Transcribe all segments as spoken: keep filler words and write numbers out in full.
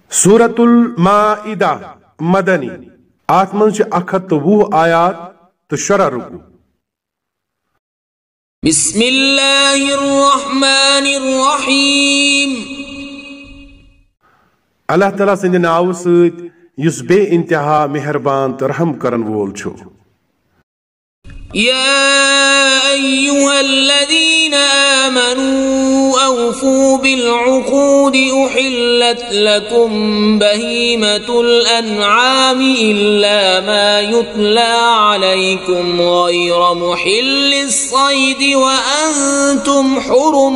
सूरतुल माइदा मदनी आत मंज अख हथ तो वुह आयात तो शरह रुकू। बिस्मिल्लाहिर्रहमानिर्रहीम। अल्लाह ताला संद नाव सत युस बे इंतहा मेहरबान तो रहम करन वोल छु। या अय्युहल्लज़ीना आमनू औफू बिलउक़ूद उहिल्लत लकुम बहीमतुल अन्आमि इल्ला मा युत्ला अलैकुम गैर मुहिल्लिस सैद व अंतुम हुरुम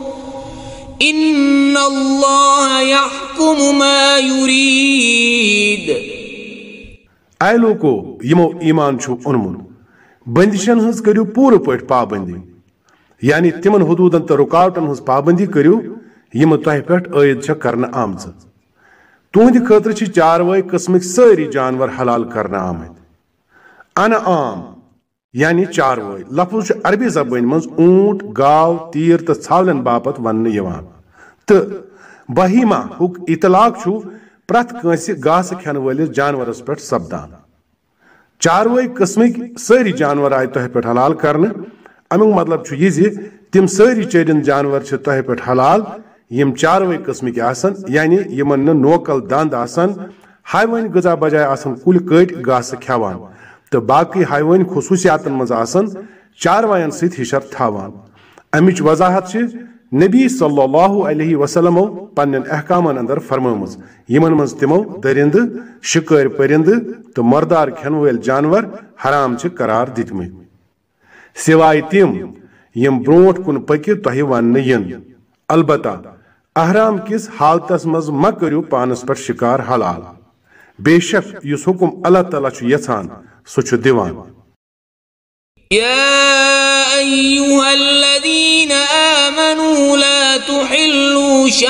इन्नल्लाह यहकुमु मा युरीद। आय लोको यमो ईमान छु उन्मुन बंदिशन हज करू पूरे पट पाबंदी, यानी तिमन हदूदन तो रुकावटन हज पाबंदी करू यम तह पे आयद करना आमज। तुहद खतर चारवे किस्मिक सारी जानवर हलाल करना आमद। अन आम यानी चारवे लफ्ज अरबी जबान मज ऊंट गाव तीर तो छावलन बापत वन तो बहीमा हुक इतलाक छु प्रत कंस घास खेन वलिस जानवरस पे सपदान। चारवे किस्मिक सारी जानवर आय तह पे हलाल करने। अमुक मतलब यह तिम सारी चरिंद जानवर तह पे हलाल यम चारवे किस्मिक आसन, यानी यमन न नोकल दंद आसन, हायवानी गजा बजाय आसन कुल कट घास खेवान तो बाकी हायवानी खसूसियातन मज आसन चारवायन सत हिशर थावान। अमिच वजाहत नबी सल्लल्लाहु अलैहि वसल्लम पन्न अहकामन अंदर फरमामज यमन मज तिमो दरिंद शिकार परिंद तो मर्दार खेन वल जानवर हराम करार दितमत, सिवाय तिम यम ब्रोट कुन पकि तह वन इन। अलबत्ता अहराम किस हालतस मज म करू पानस पर शिकार हलाल, बेशक युस हुकुम अल्लाह ताला छु यछान सु छु दिवान। या अय्युहल्लज़ीना आमनू ला तुहिल्लू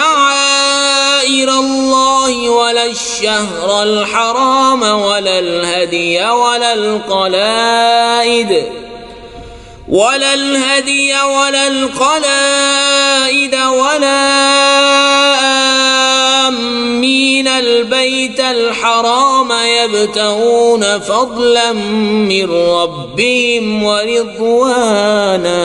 शआइरल्लाहि वलश-शहरल हराम वलल हदिय वलल क़लाइद वलल हदिय वलल क़लाइद वला आमीनल बैतल हराम यब्तगून फ़ज़लन मिन रब्बिहिम व रिज़वाना।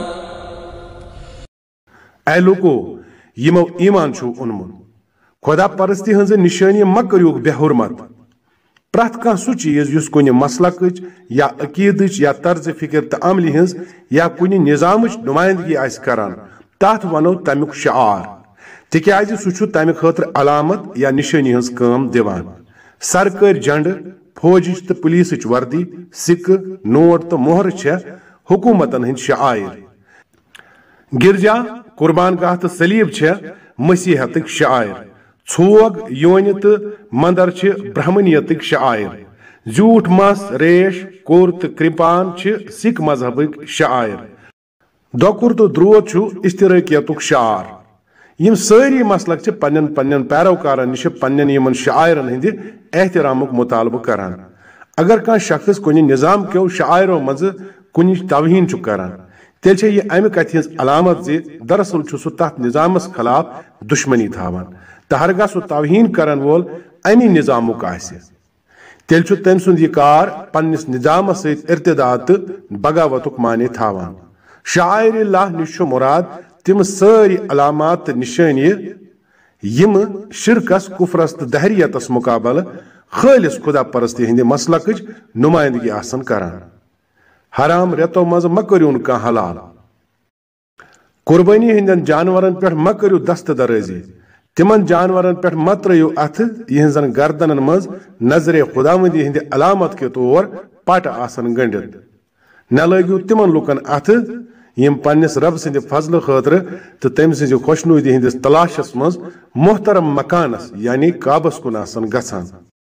ऐ लोको यमो ईमान छु उन्मुन खुदा परस्ती हंज निशानी म करियो बेहुरमत। प्रत कह सु चीज युस कुन मसलक या अकीदच या तर्ज फिक्र तो अमली हंज या कुन निजाम नुमाइंदगी आस करान तथ वनो तमुक शआर, तिक्याज सु छु तमि खतर अलामत या निशानी हंज काम दिवान। सरकारी झंड, फौजिच तो पुलिसच वर्दी, सिक, नोट तो मोहर छे हुकूमतन हंद शआयर। गिरजा, कुर्बान गाह तो सलीब छे मसीहतक शआयर। छोग, योन तो मंदर छे ब्राह्मणियतक शआयर। जूठ मस, रेश, कोर तो कृपान छे सिख मजहबक शआयर। दोकुर तो द्रोत छु इस्तिरकियतुक शआर। यम सारी मसलक छे पन्न पन्न पैरोकारन निश पन्न यमन शआयरन हंद एहतरामुक मुतालबा करान। अगर कह शख्स कुन निजाम क्यों शआयरों मज कुन तवहीन छु करान तेल छे यह अमि कथ हंज अलामत जे दरअसल छु सु तथ निजामस खिलाफ दुश्मनी थावन तो हरगा सु तवहीन करन वोल अमि निजामुक आसि तेल छु तम सुंद यह कार पन्निस निजामस सत इर्तिदाद तो बगावतुक माने थावन। शाइरिल्लाह निश छु मुराद तिम सारी अलामात निशानी यम शिरकस, कुफरस तो दहरियतस मुकाबल खालिस खुदा परस्ती हंद मसलक नुमाइंदगी आसन करान। हराम रेतो मज म करून कह हलाल। कुर्बानी हंदन जानवरन पे म करू दस्त दराजी। तिमन जानवरन पे म त्रयू अथ यहजन गर्दनन मज नजरे खुदावंदी हंद अलामत के तौर पट आसन गंडित। न लगियो तिमन लुकन अथ यम पन्निस रब सिंद फजल खतर तो तम सिंद खुशनुदी हंदिस तलाशस मज मोहतरम मकानस यानी काबस कुन आसन गछान।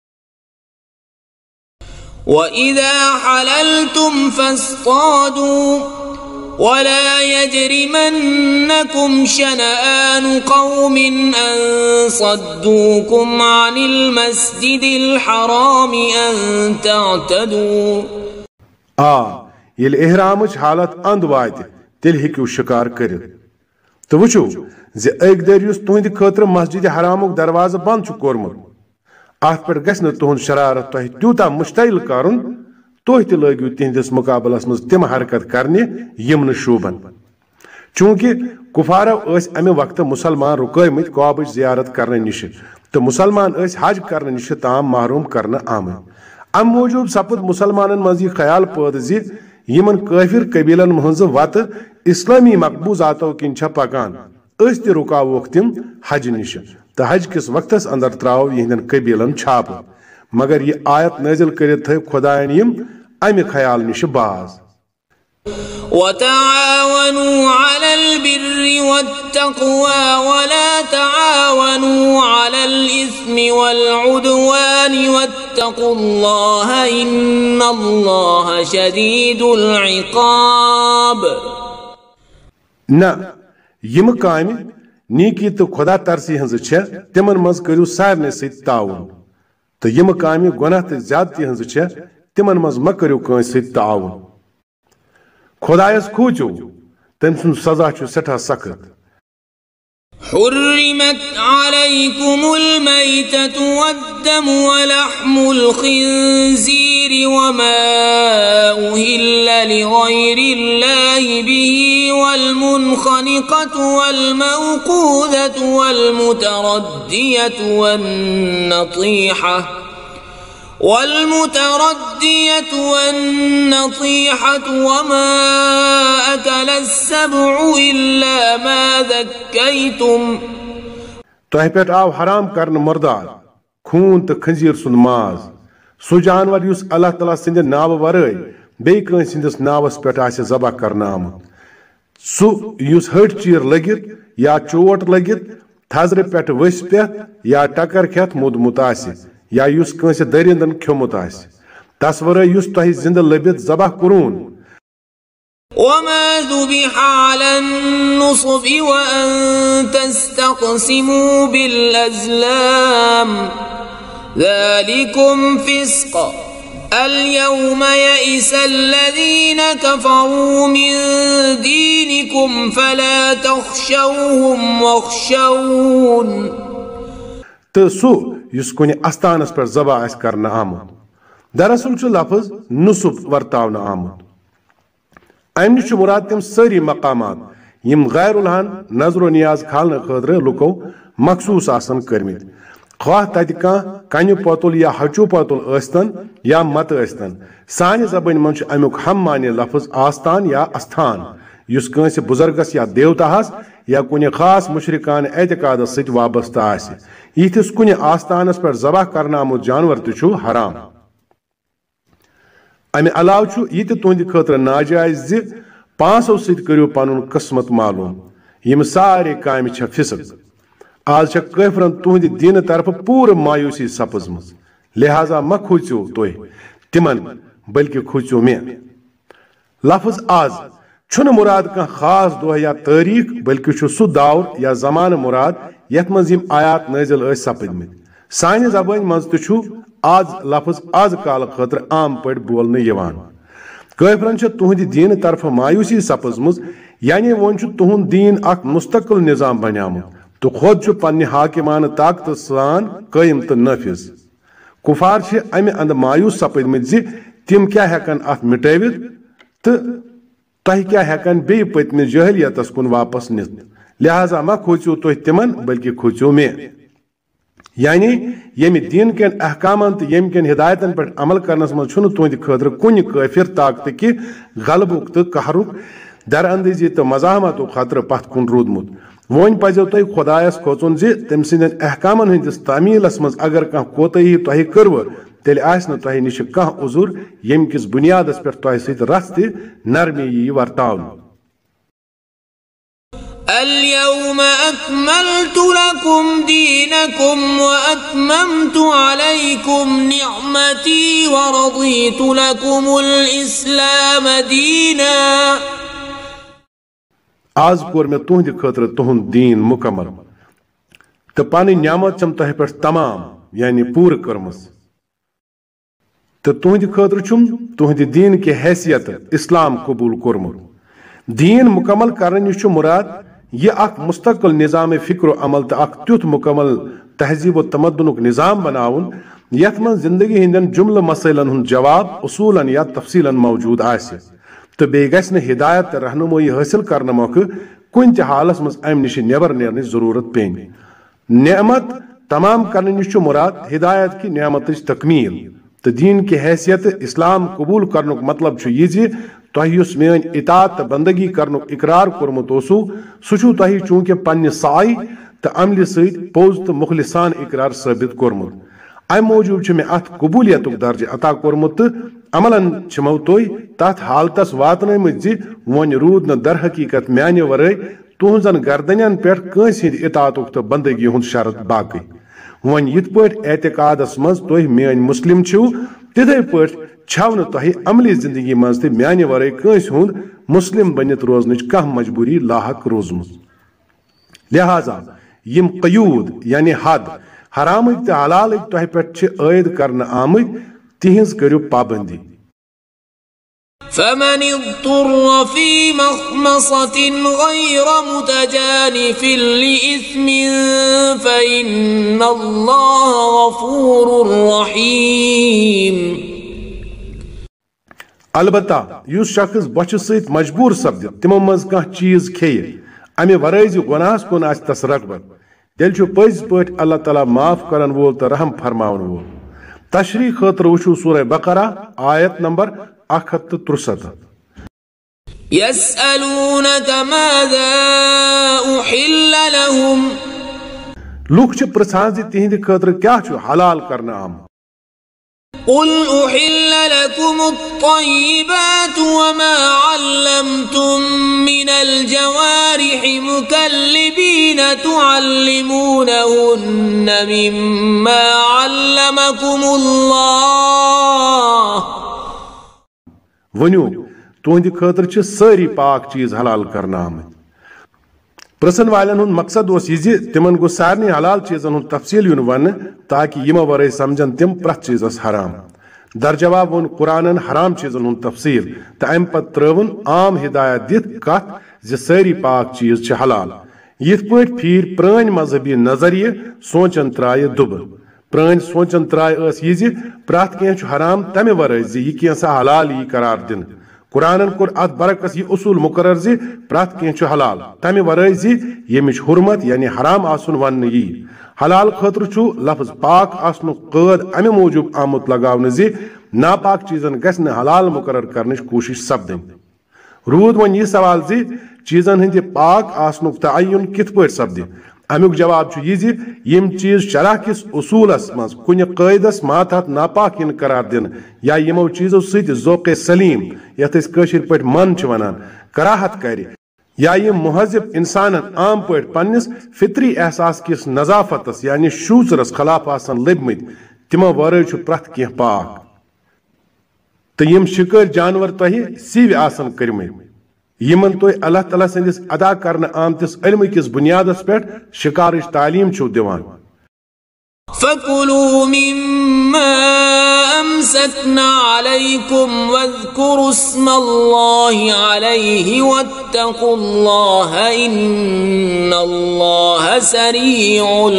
वइज़ा हलल्तुम फस्तादू वला यजरिमन्नकुम शनआनु कौमिन अन सद्दूकुम अनिल मस्जिदिल हराम अन तअतदू। आ येल इहरामच हालत अंद वात तेल हेक्यू शिकार करित तो वुचो जे अक दर तुंद खतर मस्जिद हरामुक दरवाज़ बंद कोर्मुत अत पे गि तुंद शरारत तुह त्यूता मुश्तइल कर तुह त लगियो तिहंदिस मुकाबलस मज तिम हरकत करने यम शोभन चूंकि कुफारो अमे वक्त मुसलमान रुकमत काबच जियारत करने निश तो मुसलमान हज करने निश ताम महरूम करने आमत अम मूजूब सपद मुसलमान मज यह ख्याल पैद जी यमन काफिर कबीलन मज वत इस्लामी मकबूजातों किन पकान अस त रुकावोक तिम हज निश तो हज किस वक्तस अंदर त्राव यहंदन कबीलन छाप मगर यह आयत नाजिल कर थ खुदायन यम अमि ख्याल निश बाज وتعاونوا على البر والتقوى ولا تعاونوا على الإثم والعدوان واتقوا الله إن الله شديد العقاب ना यम काम नीकी तो खुदा तरसी हंज छे तिमन मज करू सारने सत ताउन तो यम काम गुनाह तो ज्यादती हंज छे तिमन मज म करू कस सत ताउन खुदायस खोचो तम सुन सजा छु सठा सख्त حرمت عليكم الميتة والدم ولحم الخنزير وما أهل لغير الله به والمنخنقة والموقوذة والمتردية والنطيحة والمتردية والنطيحة وما أكل السبع إلا ما ذكيتم تۄہہِ پٮ۪ٹھ آو حرام کرنہٕ مردار خوٗن تہٕ خنزیٖر سُنٛد ماز سُہ جانور یُس اللہ تعالیٰ سٕنٛدِ ناوٕ ورٲے بیٚیہِ کٲنٛسہِ ہٕنٛدِس ناوس پٮ۪ٹھ آسہِ ذبح کرنہٕ آمُت سُہ یُس ۂٹۍ چیٖر لٔگِتھ یا چوٹ لٔگِتھ تھزرِ پٮ۪ٹھ ؤسۍ پٮ۪تھ یا ٹکر کھٮ۪تھ موٗدمُت آسہِ یا یُس کٲنٛسہِ دٔرِنٛدن کھیوٚمُت آسہِ تس ورٲے یُس تۄہہِ زِنٛدٕ لٔبِتھ ذبح کوٚرُن وما ذبح على النصب وأن تستقسموا بالأزلام ذلكم فسق اليوم يئس الذين كفروا من دينكم فلا تخشوهم واخشون تسو यस कुन आस्थानस पर ज़बह आस करना आमुत दरअसल छु लफ्ज नुसुब वर्तावना आमुत अमि छु मुराद तिम सारी मकामात यम गैरुलहन नजर नियाज खालने खदर लुको मखसूस आसन करमित खा तत कह कन पतुल या हचु पतुल अस्तन या मत अस्तन सानि जबान मन अमुक हम माने लफ्ज आस्थान या अस्थान युस कंस बुजुर्गस या देवताहस या कुन खास मुशरिकान एतकाद सत वाबस्ता आसि यिथिस कुन आस्थानस पर ज़बह करना आमुत जानवर तु हराम अमि अलाव छु यि तुंद खतर नाजायज जि पांचों सत करियो पनुन किस्मत मालूम यम सारे काम छ फिसक आज छ काफिरन तुंद दीन तरफ पूर मायूसी सपजमज लिहाजा म खोचो तोय तिमन बल्कि खोचो मे लफ्ज आज छुन मुराद का खास दोह या तारीख बल्कि छु सु दौर या जमान मुराद यथ मज यम आयात नाजिल ٲسۍ सपदमित सानि जबान मज तु छु आज लफ्ज आज काल खतर आम पट बोलने यवान काफिरन छ तुहंद दीन तरफ मायूसी सपजमज यानी वोन छु तुहंद दीन अक मुस्तकिल निजाम बन्यामुत तो खुद छु पन्ने हाकिमान ताकत सान कायम तो नफिज कुफार छ अमि अंद मायूस सपदमित जि तिम क्या हेकन अथ मिटावित तो तह क्या हेकन बे पत्म जहलियतस कुन वापस नित लिहाजा मा खोचो तुह तिमन बल्कि खोचो मे यानी यम दीन कन अहकामन तो यम कन हिदायतन पर अमल करनस मज छुन तुंद खतर कुन काफिर ताकत कि गलबुक तो कहरुक दरअंदाजी तो मजाहमत खतर पथ कुन रूदमुत वन पजो तुह खुदायस खोचुन जि तम सिंदन अहकामन हंदिस तामीलस मज अगर कह कोताही तुह करव तेल आस न तुह निश कह उजुर यम किस बुनियादस पर तुह सत रस त नरमी यी वर्तावन اليوم أكملت لكم دينكم وأتممت عليكم نعمتي ورضيت لكم الإسلام دينا आज कोर मे तुहंद खतर तुहंद दीन मुकम्मल तो पानी नियामत चम तुह पे तमाम यानी पूर करमस तो तुहंद खतर छुम तुहंद दीन की हैसियत इस्लाम कबूल कोरमुत दीन मुकम्मल करने निश मुराद यह अख मुस्तकिल निज़ाम फ़िक्र अमल तो अख त्युथ मुकम्मल तहजीब व तमद्दुनुक निज़ाम बनाउन यथ मन जिंदगी हिंदन जुमल मसइलन हुंद जवाब उसूलन या तफसीलन मौजूद आसे तो बे गछ न हिदायत रहनुमाई हासिल करने मौके कुन त हालस मज अम निश नेबर नेरने जरूरत पेन नेमत तमाम करने निश मुराद हिदायत की नेमत तकमील तो दीन की हैसियत इस्लाम कबूल करनुक मतलब यह तुह मेन इतात बंदगी करनुक इकरार कोरमुत ओसु सह तुह चूंकि पन्ने साई तो अमल सत पोज तो मुखलिसान इकरार साबित कोरमुत अम मूजूब मे अत कबूलियत दर्ज अता कोरमुत अमलन छमो तुह तथ हालतस वातनमत वन रूद न दर हकीकत माने वरे तुहजन गर्दन पे कंस हिंद इतातुक तो बंदगी हुंद शर्त बाकी वन यिथ पट एतकादस मज तुह मेन मुस्लिम छु तिथे पट छव न तुह अमली जिंदगी मज ते माने वरे कंस हुंद मुस्लिम बनित रोजन कह मजबूरी लाहक रोजमुत लिहाजा यम कयूद यानी हद हराम तो हलाल तुह पे आयद करने आमत तिहज करू पाबंदी فمن اضطر في مخمصة غير متجانف لإثم فإن الله غفور رحيم अलबत्ता युस शख्स बच सत मजबूर सपद तिमो मज कह चीज खेय अमे वराय गुनाहस कुन आस तस रगबत तेल छु पज पट अल्लाह ताला माफ करन वोल तो रहम फरमावन वोल तशरीह खतर वुचु सूरह बकरा आयत नंबर एक हज़ार तिरसठ यसअलूनक माज़ा उहिल्ल लहुम लुक छ प्रछान जे तिहिंद खतर क्या छु हलाल करना आम कुल उहिल्ल लकुम अत्तय्यिबात वमा अल्लमतुम मिनल जवारिहि मुकल्लिबीन तुअल्लिमूनहुन्न मिम्मा अल्लमकुमुल्लाह वनु तुहंद खतर छ सारी पाक चीज हलाल करना आमत प्रसन वालन हुंद मकसद ओस यह तिमन गो सारनी हलाल चीजन हुंद तफसील युन वन ताकि यमो वरे समझन तिम प्रथ चीजस हराम दर जवाब वोन कुरानन हराम चीजन हुंद तफसील तो अम पत त्रवन आम हिदायत दित कथ जे सारी पाक चीज छ हलाल यिथ पट फिर प्रान मजहबी नजरिए सोचन त्राय दुब प्रान सोचन त्राय अस यह प्रथ कह हराम तमे वरे यह कैसा हलाल यह करार दिन कुरानन कोर अत बरकस यह उसूल मुकर्रर जे प्रथ कह हलाल तमे वरे यमिच हुरमत यानी हराम आसुन वन यी हलाल खतर छु लफ्ज पाक आसनु कैद अमे मूजूब आमुत लगावने जे नापाक चीजन गस न हलाल मुकर्रर करने कोशिश सपदन रूद वन यह सवाल जे चीजन हिंद पाक आसनुक तयन किथ पट सपद अमुक जवाब यह यम चीज शरह किस उसूलस मज कुन कैदस मातहत नापाक इन करार दिन या यमो चीजों सत ज़ौक़ सलीम यथ कशिर पट मन वनान कराहत कर या यम मुहज़िब इंसान आम पट पन्निस फितरी एहसास किस नजाफतस यानी शूचरस खिलाफ आसन लबमत तिमो वरे प्रथ कह पाक तो यम शिकार जानवर तुह सीव आसन कर्मत यमन तुह अल्लाह ताला सदिस अदा करने आमतिस इल्म किस बुनियादस पे शिकार तालीम छु दिवान फकुलू मिम्मा अमसकना अलैकुम वज़्कुरु स्मल्लाहि अलैहि वत्तकुल्लाह इन्नल्लाह सरीउल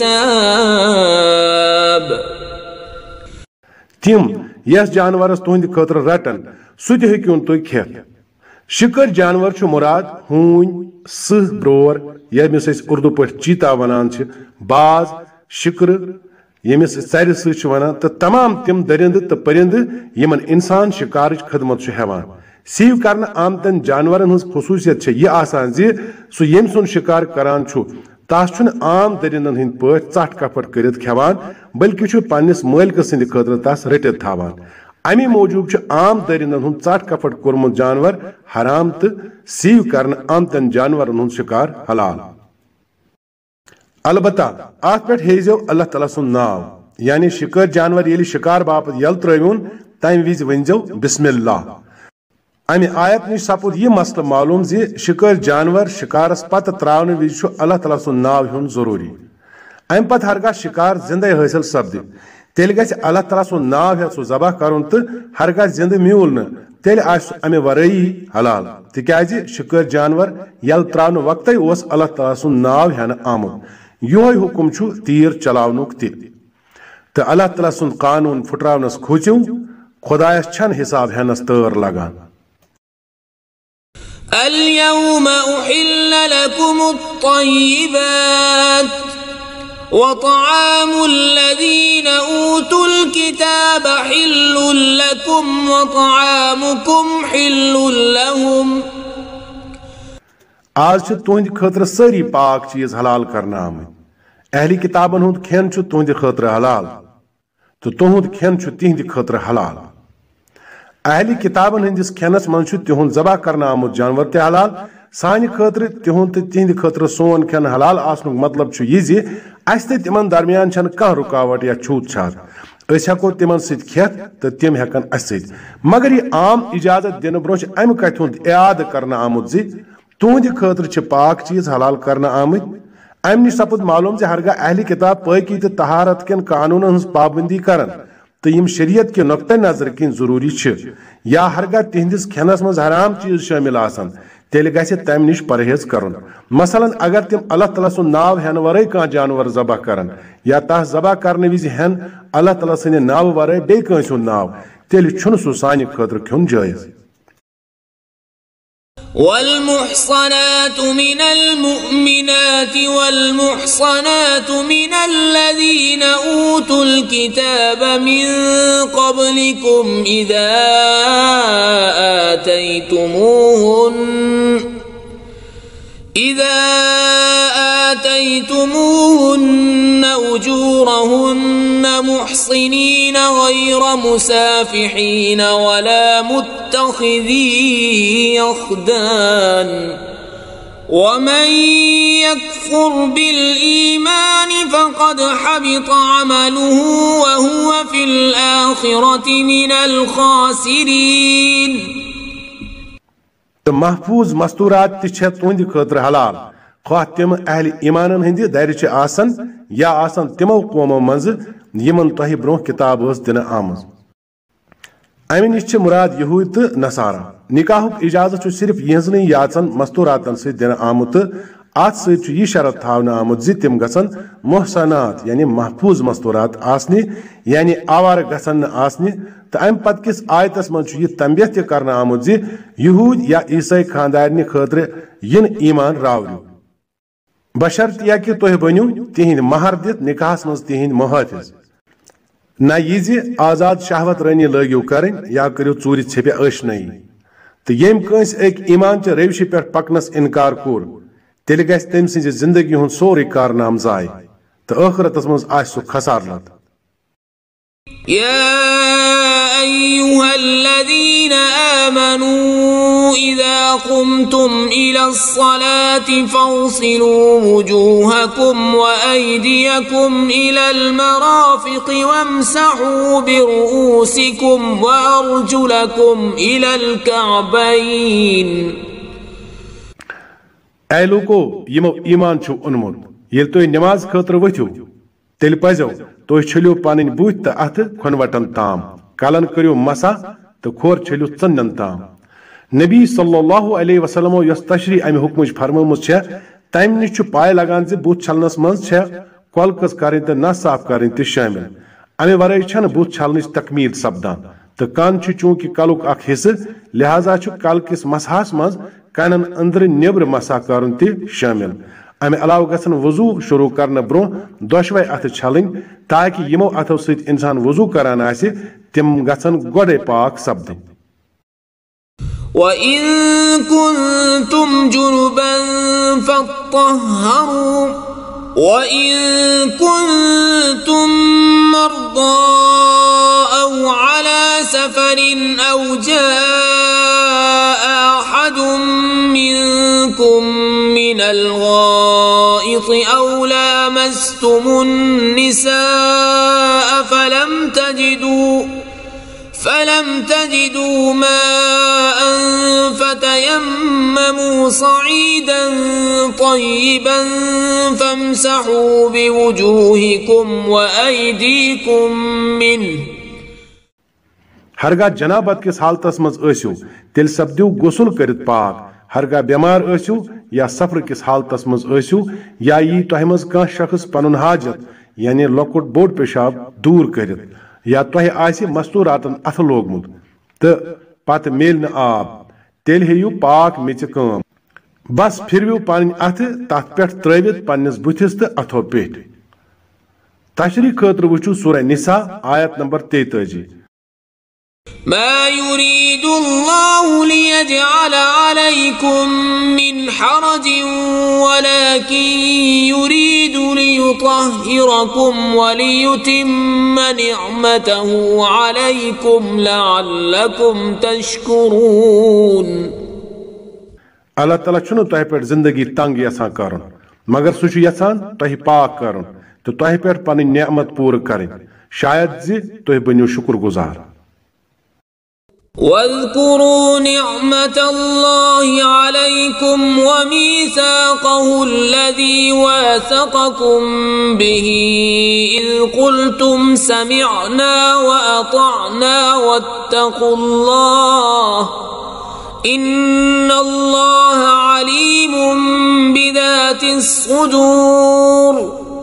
हिसाब तिम यस जानवरस तुहंद खतर रटन सुत हेक्युन तुह खेत शिकर जानवर छु मुराद हून सह ब्रोर यमिस उर्दू पे चीता वनान बाज शिकर यमिस चर सह वनान तो तमाम तिम दरिंद तो परिंद यमन इंसान शिकार खदमत हेवान सीव करने आमतन जानवरन हज खसूसियत यह आसान जे सह यम सुन शिकार करान छु तस आम दरिंदन हिंद पे चट कपट कर खेवान बल्कि पन्निस मालिक सद खतर तस रटित थावान अमी मूजूब आम दरिंदन हुंद चट कपट कोरमुत जानवर हराम तो सीव करने आमतन जानवरन हुंद शिकार हलाल अलबत्ता अत पे हेजो अल्लाह ताला सुन नाव यानी शिकार जानवर ये शिकार बापत यल त्रवन तम विज वनजो बिस्मिल्लाह अमे आयत निश सपुद यह मसल मालूम जे शिकार जानवर शिकारस पत त्रावन विज अल्लाह ताला सुन नाव हुन जरूरी अम पत हरगा शिकार जिंदे हासिल सपद तेल गस अल्लाह ताला सुन नाव है सो जबह करुन तो हरगा जिंद म्यूल न तेल आस अमे वरई हलाल तिकाज शिकार जानवर यल त्रावन वक्त ओस अल्लाह ताला सुन नाव हेन आमुत योय हुकुम छु तीर चलावनुक ति तो अल्लाह ताला सुन कानून फुटरावनस खोचिव खुदायस छन हिसाब हेनस तर लगान اليوم أحل لكم الطيبات وطعام الذين أوتوا الكتاب حل لكم وطعامكم حل لهم आज तुंद खतर सारी पाक चीज हलाल करना आमत अहली किताबन हुंद खेन तुंद खतर हलाल तो तुंद खेन तिहंद खतर हलाल अहली किताबन हंदिस खेनस मन तिहुंद जबह करना आमुत जानवर ते हलाल सानि खतर तिहुंद तो तिहंद खतर सोन खेन हलाल आसनुक मतलब यह अस तो तिमन दरमियान छन कह रुकावट या छूत छात अस हेको तिमन सत खेत तो तिम हेकन अस सत मगर यह आम इजाजत दिन ब्रोह अमि कथ हुंद याद करना आमुत जी तुंद खतर पाक चीज हलाल करना आमत अमि निश सपुद मालूम जे हरगा अहली किताब पाकी तो तहारत कन कानून हज पाबंदी करन तो यम शरीयत के नुक्ता नजर किन जरूरी छ या हरगा तिहंदिस खेनस मज हराम चीज शामिल आसन तेल गसे तम निश परहेज करन मसलन अगर तिम अल्लाह ताला सुन नाव हेन वरै कह जानवर जबह करन या तह जबह करने विज हेन अल्लाह ताला सने नाव वरै बे कंस नाव तेल छुन सु सानि खतर खुन जायज والمحصنات من المؤمنات والمحصنات من الذين أوتوا الكتاب من قبلكم إذا آتيتموهن إذا آتيتموهن أجورهن محصنين غير مسافحين ولا متخذي أخدان ومن يكفر بالإيمان فقد حبط عمله وهو في الآخرة من الخاسرين तो महफूज मस्तूरात तुंद खतर हलाल खा तिम अहल ईमान हंद दर आसन या आसन तिमो कौमों मज यमन तह ब्रोह किताब दिन आमज अमि निश मुराद यहूद तो नसारा निकाहुक इजाजत सिर्फ यहजन याचन मस्तूरातन सत दिन आमुत अत सत यह शरत थावना आमुत जी तिम गसन मोहसनात यानी महफूज मस्तूरात आसनि यानी आवार गसन आसनि तो अम पत किस आयतस मज यह तंबियत त करना आमुत जी यहूद या ईसाई खानदारनि खतर इन ईमान रावरू बशर्त या कि तुह बनो तिहिंद महर दित निकाहस मज तिहिंद मुहाफिज ना यह आजाद शहवत रनी लगियो करें या करो चूरि छेपे अशनई तो यम कंस एक ईमान च रविश पे पकनस इनकार कोर तेल गस तम सज जिंदगी हुंद सोरे कारनाम जाय तो आखिरतस मज आस सु खसार लत يا أيها الذين آمنوا إذا قمتم إلى الصلاة فاغسلوا وجوهكم وأيديكم إلى المرافق وامسحوا برؤوسكم وأرجلكم إلى الكعبين ऐ लोको यमो ईमान छु उन्मुत येल तो नमाज खतर वथ्यु तेल पजो तो छलियो पानी बूथ तो अथ खनवटन ताम कलन करियो मसा तो खोर छलियो चंदन ताम नबी सल्लल्लाहु अलैहि वसल्लम यस तशरी अमि हुक्मच फरमामुत छ तम निश छु पाय लगान जे बूथ छलनस मंज छ कलकस करें तो न साफ करें तो शामिल अमि वरै छन बूथ छलनच तकमील सपदान तो कान छु चूंकि कलुक अख हिस्स लिहाजा छु कल किस मसहास मंज कानन अंदर नेबर मसा करन ते शामिल अमे अलाव गसन वजू शुरू करने ब्रो दोशवे अथ छलन ताकि यमो अथो सत इंसान वजू करान आसे तिम गसन गोडे पाक सब्द وَإِن كُنتُمْ جُنُبًا فَاطَّهَّرُوا وَإِن كُنتُم مَّرْضَىٰ أَوْ عَلَىٰ سَفَرٍ أَوْ جَاءَ أَحَدٌ مِّنكُم مِّنَ الْغَائِطِ أَوْ لَامَسْتُمُ النِّسَاءَ فَلَمْ تَجِدُوا فلم تجدوا ماء فتيمموا صعيدا طيبا فامسحوا بوجوهكم وأيديكم منه हरगा जनाबत किस हालतस मज ऐसो तेल सपदियो गुसल करित पाक हरगा बीमार ऐसो या सफर किस हालतस मज ऐसो या यी तोह मज कह शख्स पनुन हाजत यानी लकुट बोड़ पेशाब दूर करित या तोह आसि मस्तूरातन अथ लोगमुत तो पत मेल न आब तेल हेयु पाक मिच काम बस फिरवियो पन अथ तथ पे त्रवित पन्निस बुथिस तो अथो पे तशरी खतर वुचु सूरह निसा आयत नंबर तेताजी ما يريد الله ليجعل عليكم من حرج ولكن يريد ليطهركم وليتم نعمته عليكم لعلكم تشكرون Allah Ta'ala chunu tohi per zindagi tang yasan karun magar su yasan tohi paak karun to tohi per pani ni'mat pur karin shayad zi tohi baniu shukur guzar واذكروا نعمة الله عليكم وميثاقه الذي واثقكم به إذ قلتم سمعنا وأطعنا واتقوا الله إن الله عليم بذات الصدور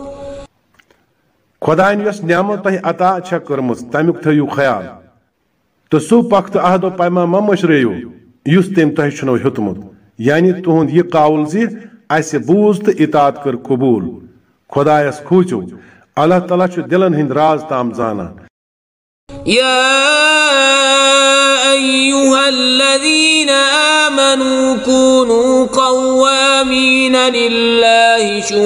खुदाइन यस नियामत तह अता छ करमस तमिक थयु ख्याल तो सो पख्त अहदो पैमा म मशरेयो युस तेम तह छनो हेतमुत यानी तुहंद ये काउल जी ऐसे बूझ तो इतात कर कबूल खुदायस खोचो अल्लाह ताला छु दिलन हिंद राज ताम जाना या أيها الذين آمنوا كونوا قوامين لله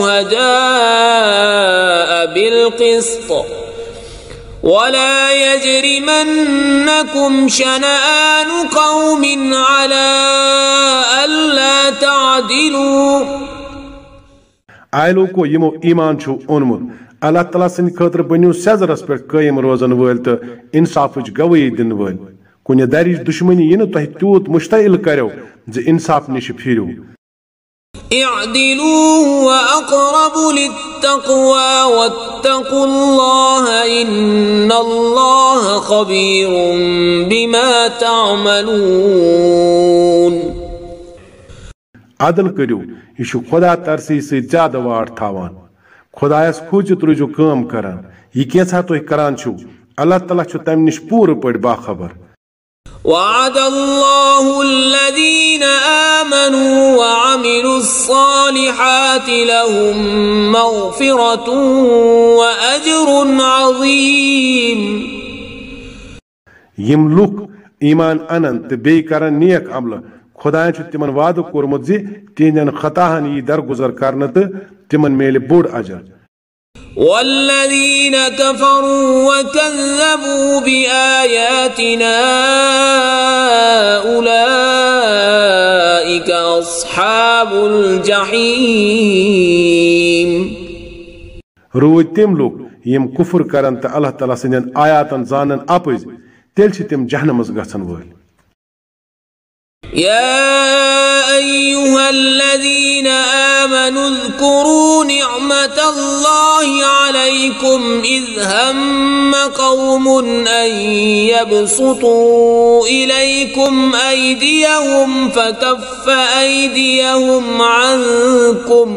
شهداء بالقسط ولا يجرمنكم شنآن قوم على ألا تعدلوا आयलो को यमो ईमान छु ओनमुत अल्लाह ताला सिन खतर बनियो सजरस पे कायम रोजन वल तो इंसाफच गवाही दिन वल कुने दरिज दुश्मनी यन तह तूत मुश्तइल करो जे इंसाफ निश फिरो اعدلوا وأقرب للتقوى واتقوا الله إن الله خبير بما تعملون आदल करो यह खुदा तरसी से ज्यादा वार थावान खुदायस खोजित रुजु काम करान यह कैसा तुह करान छु अल्लाह ताला छु तम निश पूर पड़ बाखबर وعد الله الذين آمنوا وعملوا الصالحات لهم مغفرة وأجر عظيم यम लुक ईमान अनन तो बे करन नेक अमल खुदा छु तिमन वाद कोरमुत जे तिहन खताहन यी दरगुजर करन तो तिमन मेले बोड़ अजर والذين كفروا وكذبوا بآياتنا أولئك أصحاب الجحيم روي تم لوك يم كفر کرن تا الله تعالى سنن آياتن زانن اپز تیل چھ تم جہنمس گژھن وٲلۍ يا أيها الذين آمنوا اذكروا نعمة الله عليكم إذ هم قوم أن يبسطوا إليكم أيديهم فكف أيديهم عنكم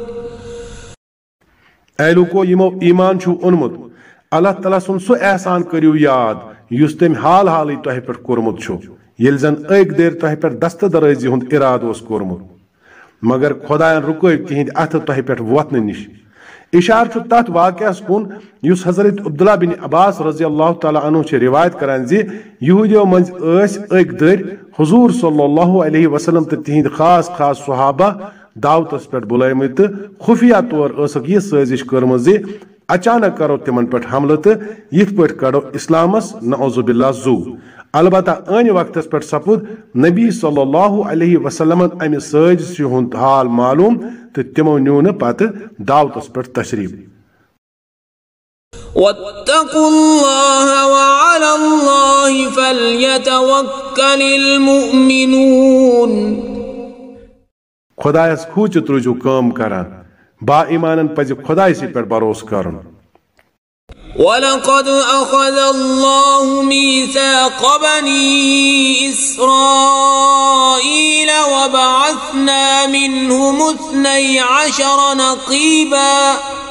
ऐलुको यमो ईमान छु ओनमुत अल्लाह ताला सुन सो एहसान करियो याद युस तम हाल हाल तोह पे कोरमुत छु येल जन एक देर तोह पे दस्त दराजी हुंद इराद ओस कोरमुत मगर खुदायन रुको तिहिंद अथ तोह पे वतन निश इशार छु तथ वाकयास कुन युस हजरत अब्दुल्ला बिन अब्बास रजी अल्लाह ताला अन्हु छ रिवायत करान जे यहूदियों मंज अस एक देर हुजूर सल्लल्लाहु अलैहि वसल्लम ते तिहिंद खास खास सहाबा दावतस पे बुलायमत खुफिया तौर यह साजिश कर्म जे अचानक करो तिमन पे हमले तो यथ पे कड़ो इस्लामस नौजुबिल्ला जू अलबत्ता अन वक्त पे सपुद नबी सल्लल्लाहु अलैहि वसल्लम अमि साजिश हुंद हाल मालूम तो तिमो न्यू न पत दावतस पे तशरीफ वत्तक़ु अल्लाह वअला अल्लाहि फल्यतवक्कलिल मुमिनून खुदायस खूचित रूजू काम करान बा ईमानन पज खुदायसी पे भरोस करन وَلَقَدْ أَخَذَ اللَّهُ مِيثَاقَ بَنِي إِسْرَائِيلَ وَبَعَثْنَا مِنْهُمُ اثْنَيْ عَشَرَ نَقِيبًا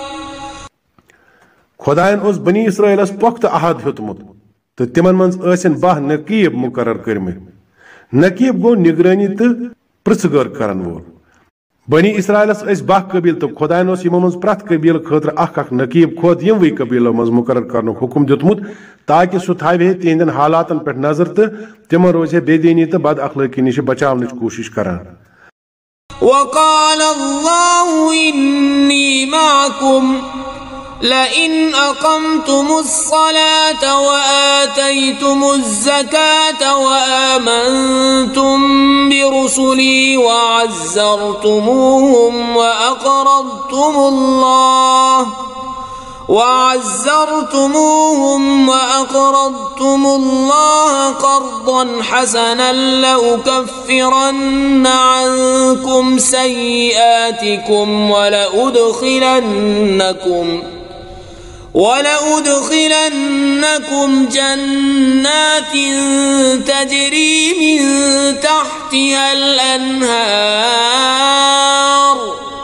खुदायन उस बनी इसराइलस पुख्त अहद हेतुमुत तो तिमन मंज आसन बाह नकीब मुकर्रर करमित नकीब गो निगरानी तो पृथगर करन वोल बनी इसराइलस अस बाह कबील तो खुदायन उस यमो मंज प्रथ कबील खतर अख अख नकीब खोद यमवै कबीलों मंज मुकर्रर करनुक हुकुम दितमुत ताकि सु थावे तिहंदन हालातन पे नजर तो तिमन रोजे बेदीनी तो बद अखलाकी निश बचावनच कोशिश करान وَقَالَ اللَّهُ إِنِّي مَعَكُمْ لئن أقمتم الصلاة وآتيتم الزكاة وآمنتم برسلي وعزرتموهم وأقرضتم الله وعزرتموهم وأقرضتم الله قرضا حسنا لأكفرن عنكم سيئاتكم ولأدخلنكم ولأدخلنكم جنات تجري من تحتها الأنهار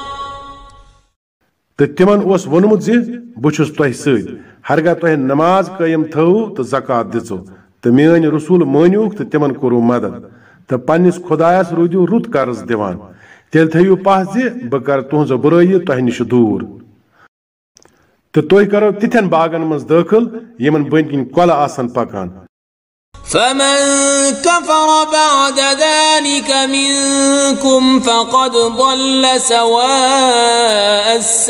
تمن ओस वोनमुत जे बुछुस तोह सद हरगा तोह नमाज कायम थो तो ज़कात दिचो तो मेन रसूल मानियुक तो तिमन कोरु मदद तो पन्निस खुदायस रूदियो रुत कर्ज दिवान तेल थयु पह जे बह कर तुहजो बुराई तोह निश दूर तो तुह करो तिथन बागन मज दाखिल यमन बन किन कोला आसन पकान فمن كفر بعد ذلك منكم فقد ضل سواء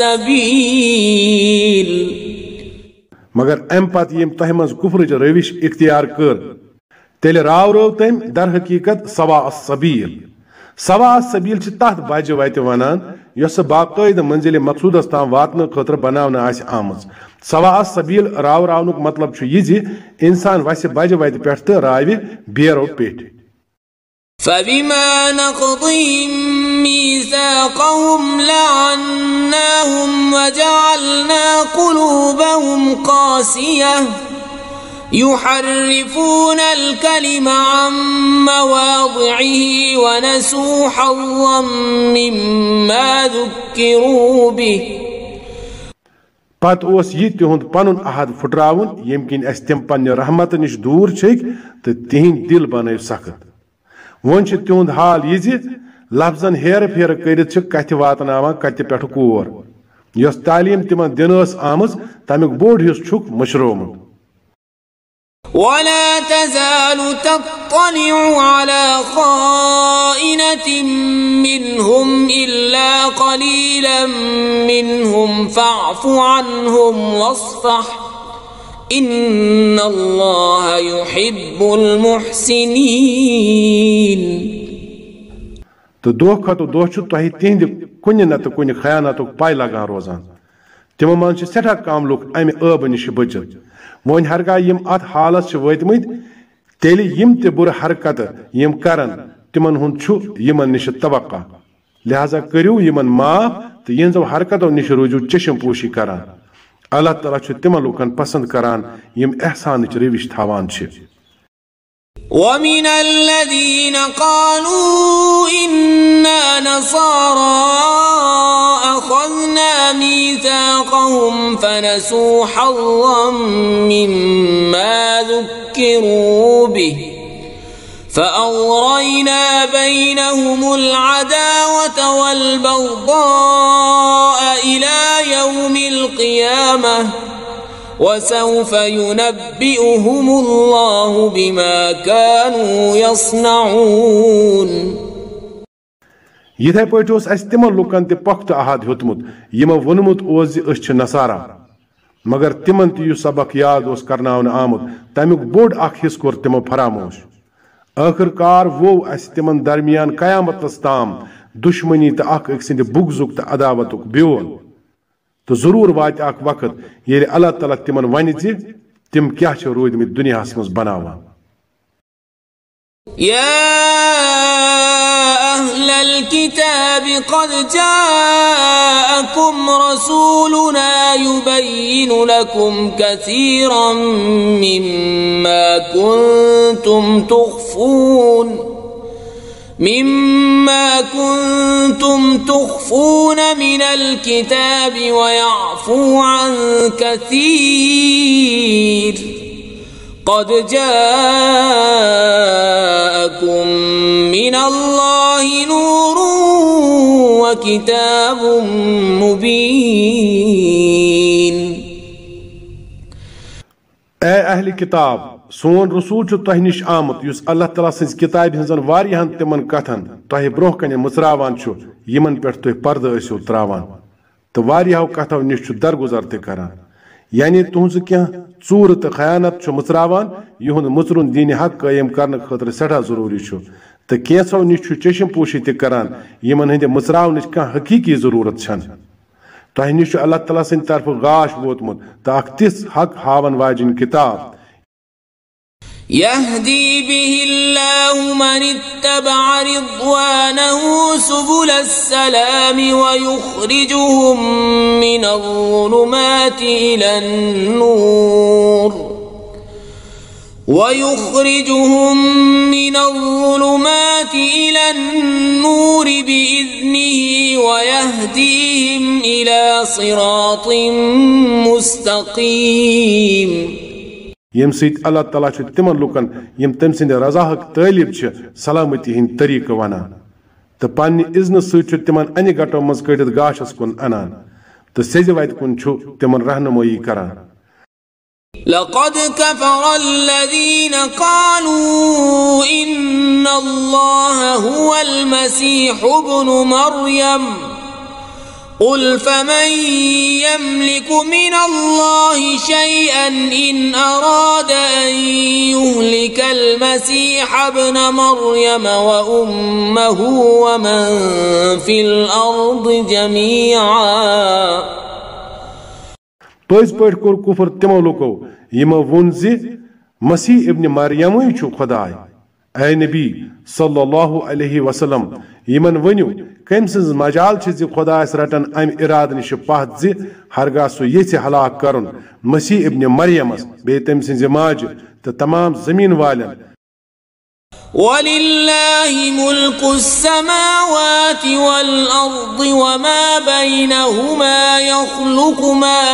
السبيل मगर अम पत यम तह मज कुफ्रच रविश इख्तियार कर तेल राव रो तम दर हकीकत सवा सबील सवा सबील तथ बजह वत वनान यस बाकायद मंजिल मकसूदस ताम वातन खतर बनावन आस आमज सवा सबील राव रावनुक मतलब यह इंसान वस बजह वत पे तो रावि बेरो पे فبما نقضهم ميثاقهم لعناهم وجعلنا قلوبهم قاسية يحرفون الكلم عن مواضعه ونسوا حظا مما ذكروا به पत ओस यह तिहुंद पनुन अहद फुटरावन यम किन अस तिम पन्ने रहमत निश दूर छक तो तिहिंद दिल बनव सख्त वन तिहुंद हाल यह लफ्जन हेर फेर कर कथ वातनावान कत पे कोर यस तालीम तिमन दिन आमज तमिक बोड़ हिस्स छुक मशरोमुत ولا تزال تطلع على خائنة منهم إلا قليلا منهم فاعف عنهم واصفح إن الله يحب المحسنين तो दोह खतो दोह तुह तिहंद कुन नत कुन खयानतुक पाय लगान रोजान तिमो मन सठा कम लुक अमि अब निश बचित वन हरगा यम अत हालत वतमत तेल यम ते बुर हरकत यम करन तिमन हुन छु यमन निश तवक्का लिहाजा करियो यमन माफ तो यंजो हरकतों निश रोजू चशम पोशी करान अल्लाह ताला छु तिमन लुकन पसंद करान यम एहसान रविश थावान छ ومن الذين قالوا إنا نصارى أخذنا ميثاقهم فنسوا حظا مما ذكروا به فأغرينا بينهم العداوة والبغضاء إلى يوم القيامة وسوف ينبئهم الله بما كانوا يصنعون यथे पे तिमन लुकन ते पख्त अहद हेतमुत यमो वोनमुत अस नसारा मगर तिमन तु सबक याद करनावन आमुत तमिक बोड़ अख हिस्स कोर तिमो फरामोश आखिरकार वो अस तिमन दरमियान कयामतस ताम दुश्मनी तो अख अक सिंद बुगजुक तो अदावतुक ब्योल तो जरूर वात अख वक्त ये अल्लाह ताला तिमन वन तिम क्या रोदमित दुनियास मज बनावान या أهل الكتاب قد جاءكم رسولنا يبين لكم كثيرا مما كنتم تخفون مما كنتم تخفون من الكتاب ويعفو عن كثير قد جاءكم من الله نور وكتاب مبين. اے اہل کتاب سون رسول چھ تہ نش آمت یس اللہ تعالیٰ سز کتاب ہنزن واریہن تمن کتھن تہ برونہ کنے مژراوان چھ یمن پٹھ تہ پردہ ٲسِو تراوان تو واریہو کتھو نش چھ درگزر تہ کران یعنی تہنز کینٛہہ ژوٗر تہٕ خیانت چھ مژراوان یہند مژرُن دین حق قٲیِم کرنہٕ خٲطرٕ سٮ۪ٹھاہ ضروٗری چھُ تہٕ کینٛژھو نش چھ چشم پوشی تہ کران یمن ہٕنٛدِ مژراونٕچ کانٛہہ حقیٖقی ضروٗرت چھنہٕ تہ نش چھ اللہ تعالیٰ سٕنٛدِ طرفہٕ گاش ووتمُت تہٕ اکھ تِژھ حق ہاون واجٮ۪ن کتاب يهدي به الله من اتبع رضوانه سبل السلام ويخرجهم من الظلمات إلى النور ويخرجهم من الظلمات إلى النور بإذنه ويهديهم إلى صراط مستقيم. یم سیت اللہ تعالیٰ تمن لوکن یم تم سند رضاحق طالب سلامتی ہند طریقہ ونان تو پنہ اذن ست تمن انہ گٹو مز کڑت گاشس کن انان تو سیز وت کن تمن رہنمائی کران. لقد كفر الذين قالوا إن الله هو المسيح ابن مريم قل فمن يملك من الله شيئا إن أراد أن يهلك المسيح ابن مريم وأمه ومن في الأرض جميعا. توز پٲٹھۍ کوٚر کُفر تِمو لوٗکو یِمو ووٚن زِ مسیح ابن مریم چھُ خۄداے. اے نبی صلی اللہ علیہ وسلم یمن ؤنِو کٔمۍ سٕنٛز مجال چھِ زِ خۄدایس رٹن امہِ اِرادٕ نِش پتھ زِ ہرگاہ سُہ یژھِ ہلاک کرُن مسیح ابن مریمس بیٚیہِ تٔمۍ سٕنٛزِ ماجہِ تہٕ تمام زٔمیٖن والٮ۪ن. وَلِلَّهِ مُلْكُ السَّمَاوَاتِ وَالْأَرْضِ وَمَا بَيْنَهُمَا يَخْلُقُ مَا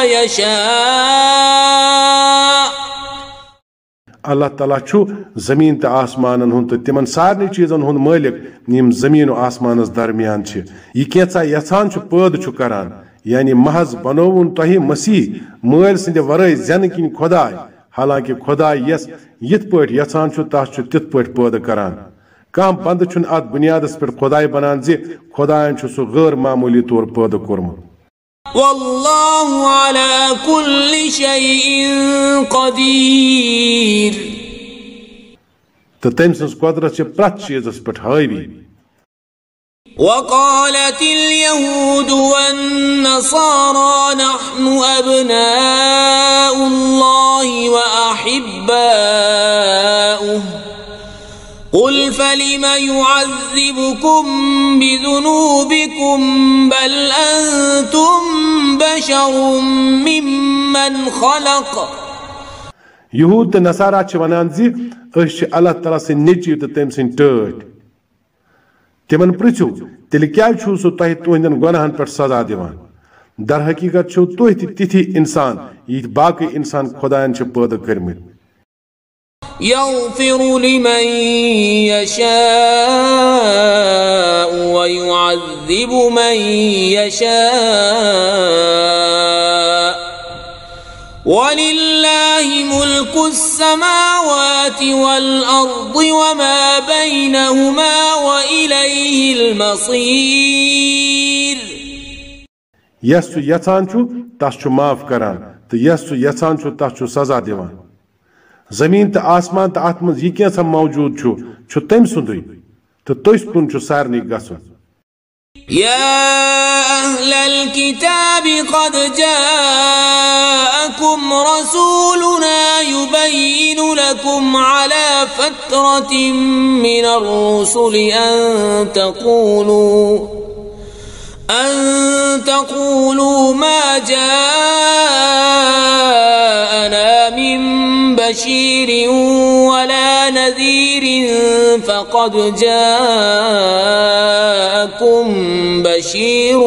يَشَاءُ. اللہ تعالیٰ چھُ زمین تہٕ آسمانن ہُنٛد تہٕ تِمن سارنٕے چیٖزن ہُنٛد مٲلِک یِم زمین و آسمانس درمیان چھِ. یہِ کینٛژھا یژھان چھُ پٲدٕ چھُ کران یعنی محض بنووُن تۄہہِ مسیح مٲلۍ سٕنٛدِ ورٲے زینہٕ کِنۍ خۄداے حالانکہِ خۄداے یس یِتھ پٲٹھۍ یژھان چھُ تس چھُ تِتھ پٲٹھۍ پٲدٕ کران. کانٛہہ بنٛدٕ چھُنہٕ اتھ بُنیادس پٮ۪ٹھ خۄداے بنان زِ خۄداین چھُ سُہ غٲر معموٗلی طور پٲدٕ کوٚرمُت. والله على كل شيء قدير. تہٕ تٔمۍ سٕنٛز قۄدرت چھِ پرٛٮ۪تھ چیٖزس پٮ۪ٹھ حٲوی. وقالت اليهود والنصارى نحن أبناء الله وأحباؤه قل فلم يعذبكم بذنوبكم بل أنتم بشر ممن خلق. یہود تہٕ نصارا چھِ ونان زِ أسۍ چھِ اللہ تعالیٰ سٕنٛدۍ نیٚچِو تہٕ تٔمۍ سٕنٛدۍ ٹٲٹھۍ. تِمن پرٛژھِو تیٚلہِ کیٛازِ چھُو سُہ تۄہہِ تُہنٛدٮ۪ن گۄناہن پٮ۪ٹھ سزا دِوان. در حقیٖقت چھِو تُہۍ تہِ تِتھی اِنسان یِتھۍ باقٕے اِنسان خۄدایَن چھِ پٲدٕ کٔرمٕتۍ. يغفر لمن يشاء ويعذب من يشاء ولله ملك السماوات والأرض وما بينهما وإليه المصير. یس سُہ یژھان چھُ تس چھُ معاف کران تہٕ یس سُہ یژھان چھُ تس چھُ سزا دِوان. زمین تہٕ آسمان تہٕ اتھ منٛز یہِ کینٛژھا موجوٗد چھُ چھُ تٔمۍ سُنٛدُے تہٕ تٔسۍ کُن چھُ سارنٕے گژھُن. يا أهل الكتاب قد جاءكم رسولنا يبين لكم على فترة من الرسل أن تقولوا أن تقولوا ما جاءنا من بشير ولا نذير فقد جاءكم بشير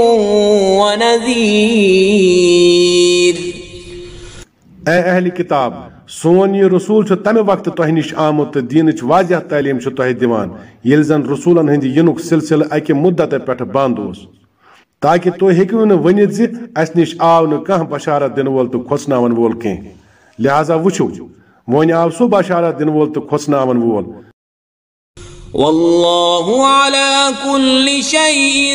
ونذير. اے اہل کتاب سون یہ رسول چھ تمہ وقت تہ نش آمت دینچ واضح تعلیم چھ تہ دیوان یل زن رسولن ہند ینک سلسلہ اکہ مدت پہ بند اوس تاکہ تہ ہیکو نہ ونت زِ اس نش آو نہ کانٛہہ بشارت دن وول تو کھوژناون وول کینٛہہ لہذا وچھو وۄنۍ آو سُہ بشارت دن وول تو کھوژناون وول. والله على كل شيء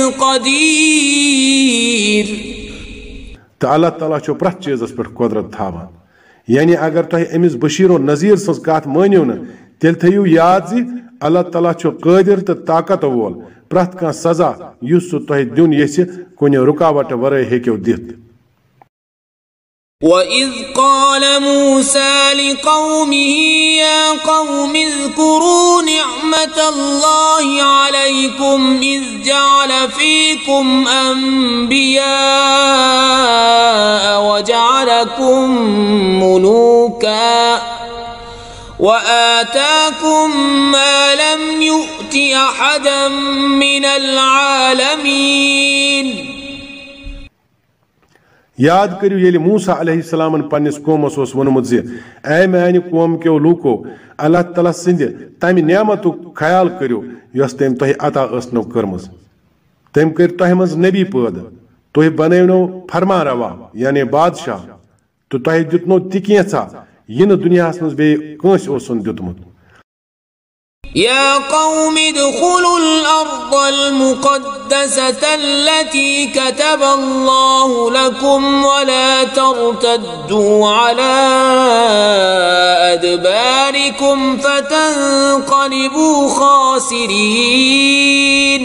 قدير. تو اللہ تعالیٰ چھو پرٛٮ۪تھ چیزس پٮ۪ٹھ قدرت تھاوان. یعنی اگر تۄہہِ أمِس بشیر و نذیر سٕنٛز کتھ مٲنِو نہٕ تیٚلہِ تھٲیِو یاد زِ اللہ تعالیٰ چھُ قٲدر تہٕ طاقت وول پرٛٮ۪تھ کانٛہہ سزا یُس سُہ تۄہہِ دیُن یژھِ کُنہِ رُکاوٹ ورٲے ہیٚکِو دِتھ. وَإِذْ قَالَ مُوسَى لِقَوْمِهِ يَا قَوْمِ اذْكُرُوا نِعْمَةَ اللَّهِ عَلَيْكُمْ إِذْ جَعَلَ فِيكُمْ أَنْبِيَاءَ وَجَعَلَكُمْ مُلُوكًا وَآتَاكُمْ مَا لَمْ يُؤْتِ أَحَدًا مِنَ الْعَالَمِينَ. یاد کریو ییٚلہِ موسیٰ علیہ السلام پننس قومس اوس ووٚنمُت زِ اے میانہِ قوم کیو لوٗکو اللہ تعالیٰ سٕنٛدِ تمہِ نعمتُک خیال کٔرِو یۄس تٔمۍ تۄہہِ عطا ٲسنو کٔرمٕژ. تٔمۍ کٔرۍ تۄہہِ منٛز نبی پٲدٕ تُہۍ بنٲونو فرمان روا یعنی بادشاہ تہٕ تۄہہِ دیُتنو تہِ کینٛژھا یہِ نہٕ دُنیاہس منٛز بیٚیہِ کٲنٛسہِ اوسُن دیُتمُت. يا قوم ادخلوا الأرض المقدسة التي كتب الله لكم ولا ترتدوا على أدباركم فتنقلبوا خاسرين.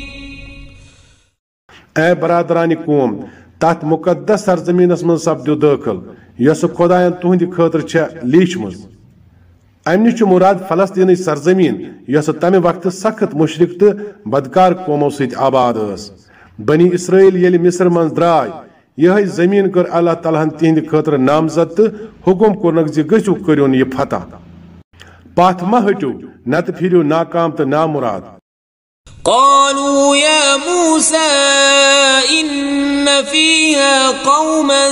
اے برادرانی قوم تات مقدس سرزمینس من سپدو داخل یۄس خۄدایَن تُہنٛدِ خٲطرٕ چھےٚ لیٖچھمٕژ. امہِ نِش چھُ مُراد فلسطیٖنٕچ سرزمیٖن یۄس تمہِ وقتہٕ سخت مُشرِق تہٕ بدکار قومو سۭتۍ آباد ٲس. بنی اسرائیل ییٚلہِ مصر منٛز درٛاے یِہے زمیٖن کٔر اللہ تعالیٰ ہن تِہنٛدِ خٲطرٕ نامزد تہٕ حُکُم کوٚرنکھ زِ گٔژھِو کٔرِوُن یہِ فتح. پتھ مہ ہٹِو نتہٕ پھِرِو ناکام تہٕ نامُراد. قالوا يا موسى إن فيها قوما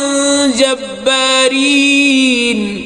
جبارين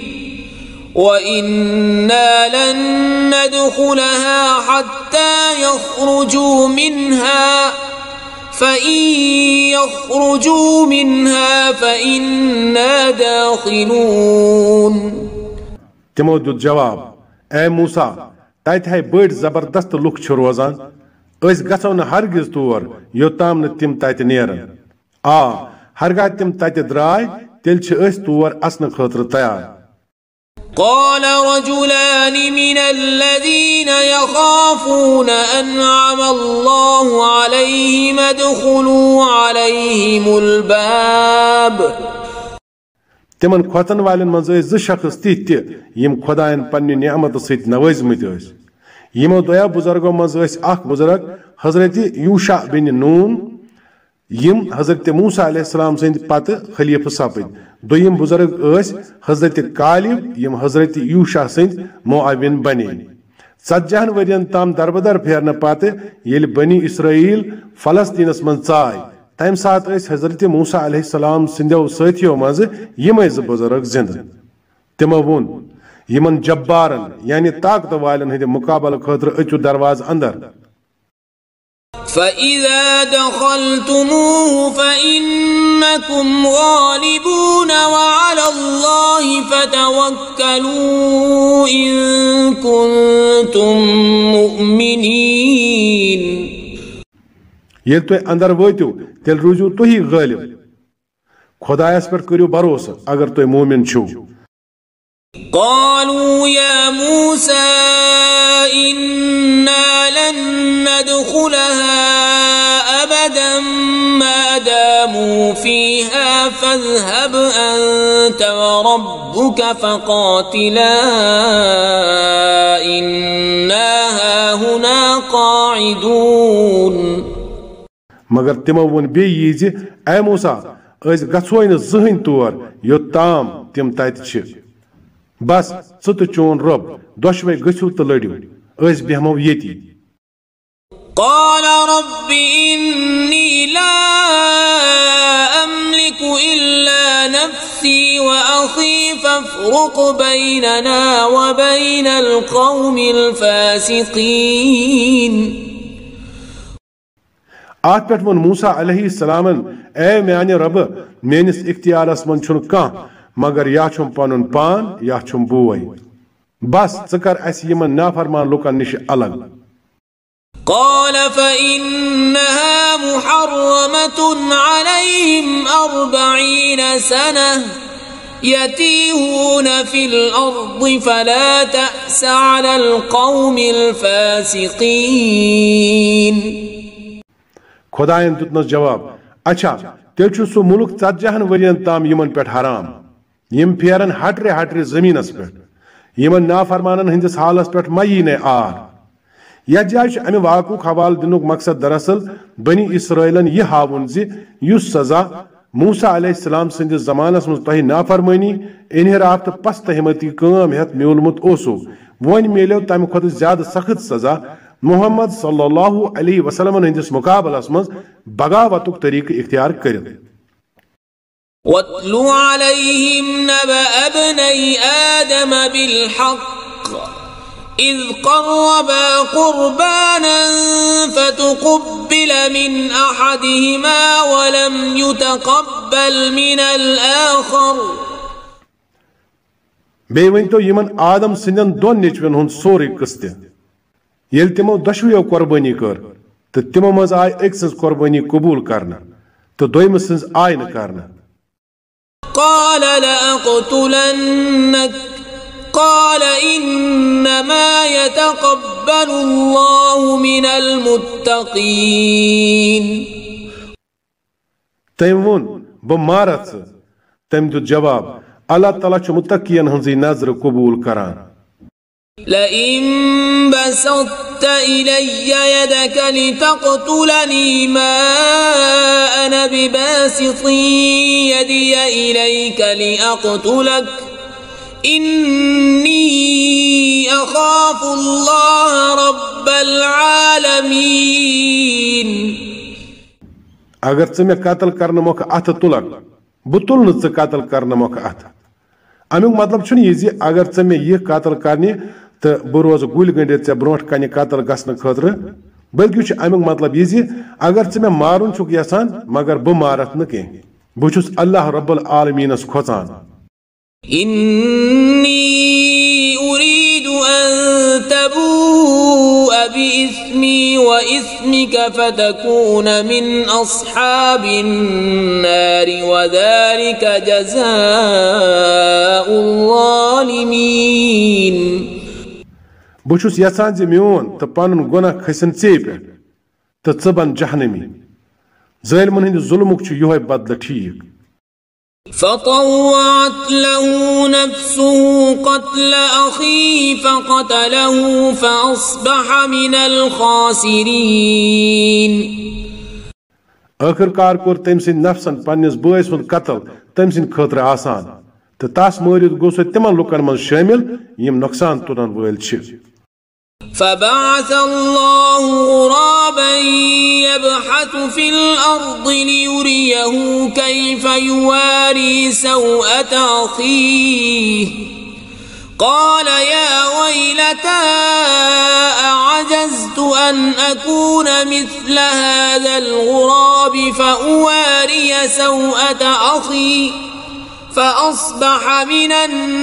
وإنا لن ندخلها حتى يخرجوا منها فإن يخرجوا منها فإنا داخلون. تمو دیُت جواب اے موسیٰ تتہِ ہے بٔڑۍ زبردست لُکھ چھِ روزان أسۍ گژھو نہٕ ہرگز تور یوٚتام نہٕ تِم تتہِ نیرن. آ ہرگاہ تِم تتہِ درٛاے تیٚلہِ چھِ أسۍ تور اژنہٕ خٲطرٕ تیار. قال رجلان من الذين يخافون أنعم الله عليهم ادخلوا عليهم الباب. تمن کھۄژن والٮ۪ن منٛز ٲسۍ زٕ شخص تِتھۍ تہِ یِم خۄدایَن پننہِ نعمتہٕ سۭتۍ نوٲزمٕتۍ ٲسۍ. یِمو دۄیا بُزرگو منٛز ٲسۍ اکھ بُزرگ حضرت یوشع بن نون یم حضرت موسیٰ علیہ السلام سٕنٛدۍ پتہٕ خلیفہٕ سپٕدۍ. دوٚیِم بُزرگ ٲسۍ حضرت کالب یم حضرت یوشع سٕنٛدۍ معاوِن بنے. ژتجہن ؤرین تام دربدر پھیرنہٕ پتہٕ ییٚلہِ بنی اسرائیل فلسطیٖنس منٛز ژاے تمہِ ساتہٕ ٲسۍ حضرت موسیٰ علیہ السلام سٕنٛدیو سٲتھیو منٛزٕ یِمے زٕ بُزرگ زِنٛدٕ. تِمو ووٚن یِمن جبارن یعنی طاقت والٮ۪ن ہٕنٛدِ مُقابلہٕ خٲطرٕ أژِو دروازٕ اندر. فإذا دخلتموه فإنكم غالبون وعلى الله فتوكلوا إن كنتم مؤمنين. ییٚلہِ تُہۍ اندر وٲتِو تیٚلہِ روٗزِو تُہی غٲلب. خۄدایس پٮ۪ٹھ کٔرِو بھروسہٕ اگر تُہۍ مومِن چھِو. قالوا يا موسى إنا لن ندخلها أبدا ما داموا فيها فاذهب أنت أنت وربك فقاتلا إنا هاهنا قاعدون. مگر تمو ون بیٚیہِ زِ اے موسیٰ أسۍ گژھوے نہٕ زٕہٕنۍ تور یوٚتام تِم تتہِ چھِ بس ژٕ تہٕ چون رۄب دۄشوے گٔژھِو تہٕ لٔڑِو أسۍ بیٚہمو ییٚتی. قال رب إني لا أملك إلا نفسي وأخي فافرق بيننا وبين القوم الفاسقين. ات پٮ۪ٹھ ووٚن موسیٰ علیہ السلامن اے میانہِ رۄبہٕ میٲنِس اختیارس منٛز چھُنہٕ کانٛہہ مگر یا چھُم پنُن پان یا چھُم بوے بس ژٕ کر اسہِ یِمن نافرمان لُکن نِش الگ. قال فإنها محرمة عليهم أربعين سنة يتيهون في الأرض فلا تأس على القوم الفاسقين. خداین دیُتنس جواب اچھا تیٚلہِ چھُ سُہ مُلک ژتجہن ؤرین تام یِمن پٮ۪ٹھ حرام یِم پھیرن ہٹرِ ہٹرِ زٔمیٖنس پٮ۪ٹھ یِمن نافرمانن ہٕنٛدِس حالس پٮ۪ٹھ مہ یی نہٕ آر. یتھ جایہِ چھُ امہِ واقعُک حوالہٕ دِنُک مقصد دراصل بنی اسرائیلن یہِ ہاوُن زِ یُس سزا موسیٰ علیہ السلام سٕنٛدِس زمانس منٛز تۄہہِ نافرمٲنی انحراف تہٕ پست ہمتی کٲم ہٮ۪تھ میوٗلمُت اوسوٕ وۄنۍ میلیو تمہِ کھۄتہٕ زیادٕ سخت سزا محمد صلی اللہ علیہ وسلمن ہٕنٛدِس مُقابلس منٛز بغاوتُک طریقہٕ اختیار کٔرِتھ. واتل عليهم نبأ ابني آدم بالحق إذ قربا قربانا فتقبل من أحدهما ولم يتقبل من الآخر. بیٚیہِ ؤنۍتو یِمن آدم سٕنٛدٮ۪ن دۄن نیچوٮ۪ن ہُنٛد سورُے قٕصہٕ ییٚلہِ تِمو دۄشوٕیو قۄربٲنی کٔر تہٕ تِمو منٛز آیہِ أکۍ سٕنٛز قۄربٲنی قبوٗل کرنہٕ تہٕ دوٚیمہِ سٕنٛز آیہِ نہٕ کرنہٕ. قال لأقتلنك قال إنما يتقبل الله من المتقين. تٔمۍ ووٚن بہٕ مارتھ ژٕ تٔمۍ دیُت جواب اللہ تعالیٰ چھُ مُتقین ہٕنٛزٕے نظرٕ قبوٗل کران. لئن بسطت إلي يدك لتقتلني ما أنا بباسط يدي إليك لأقتلك إني أخاف الله رب العالمين. اگر ژٕ مےٚ قتل کرنہٕ مۄکھٕ اَتھٕ تُلکھ بہٕ تُلہٕ نہٕ ژٕ قتل کرنہٕ مۄکھٕ اَتھٕ. امیُک مطلب چھُنہٕ یہِ زِ اگر ژٕ مےٚ یہِ قتل کرنہِ تہٕ بہٕ روزٕ گُلۍ گٔنڈِتھ ژےٚ برونٛٹھ کنہِ قتل گژھنہٕ خٲطرٕ بٔلکہِ چھُ امیُک مطلب یہِ زِ اگر ژٕ مےٚ مارُن چھُکھ یژھان مگر بہٕ مارتھ نہٕ کینٛہہ بہٕ چھُس اللہ رب العالمیٖنس کھوژان. إني أريد أن تبوء بإثمي وإثمك فتكون من أصحاب النار وذلك جزاء الظالمين. بہٕ چھُس یژھان زِ میون تہٕ پنُن گۄناہ کھسن ژےٚ پٮ۪ٹھ تہٕ ژٕ بن جہنمی ظٲلمن ہٕنٛدِ ظُلمُک چھُ یِہوے بدلہٕ ٹھیٖک. فطوعت له نفسه قتل أخيه فقتله فأصبح من الخاسرين. ٲخٕر کار کوٚر تٔمۍ سٕنٛدِ نفسن پننِس بٲیِس ہُنٛد قتل تٔمۍ سٕنٛدِ خٲطرٕ آسان تہٕ تس مٲرِتھ گوٚو سُہ تِمن لُکن منٛز شٲمِل یِم نۄقصان تُلن وٲلۍ چھِ. فبعث الله غرابا يبحث في الأرض ليريه كيف يواري سوءة أخيه قال يا ويلتى أعجزت أن أكون مثل هذا الغراب فأواري سوءة أخي فأصبح من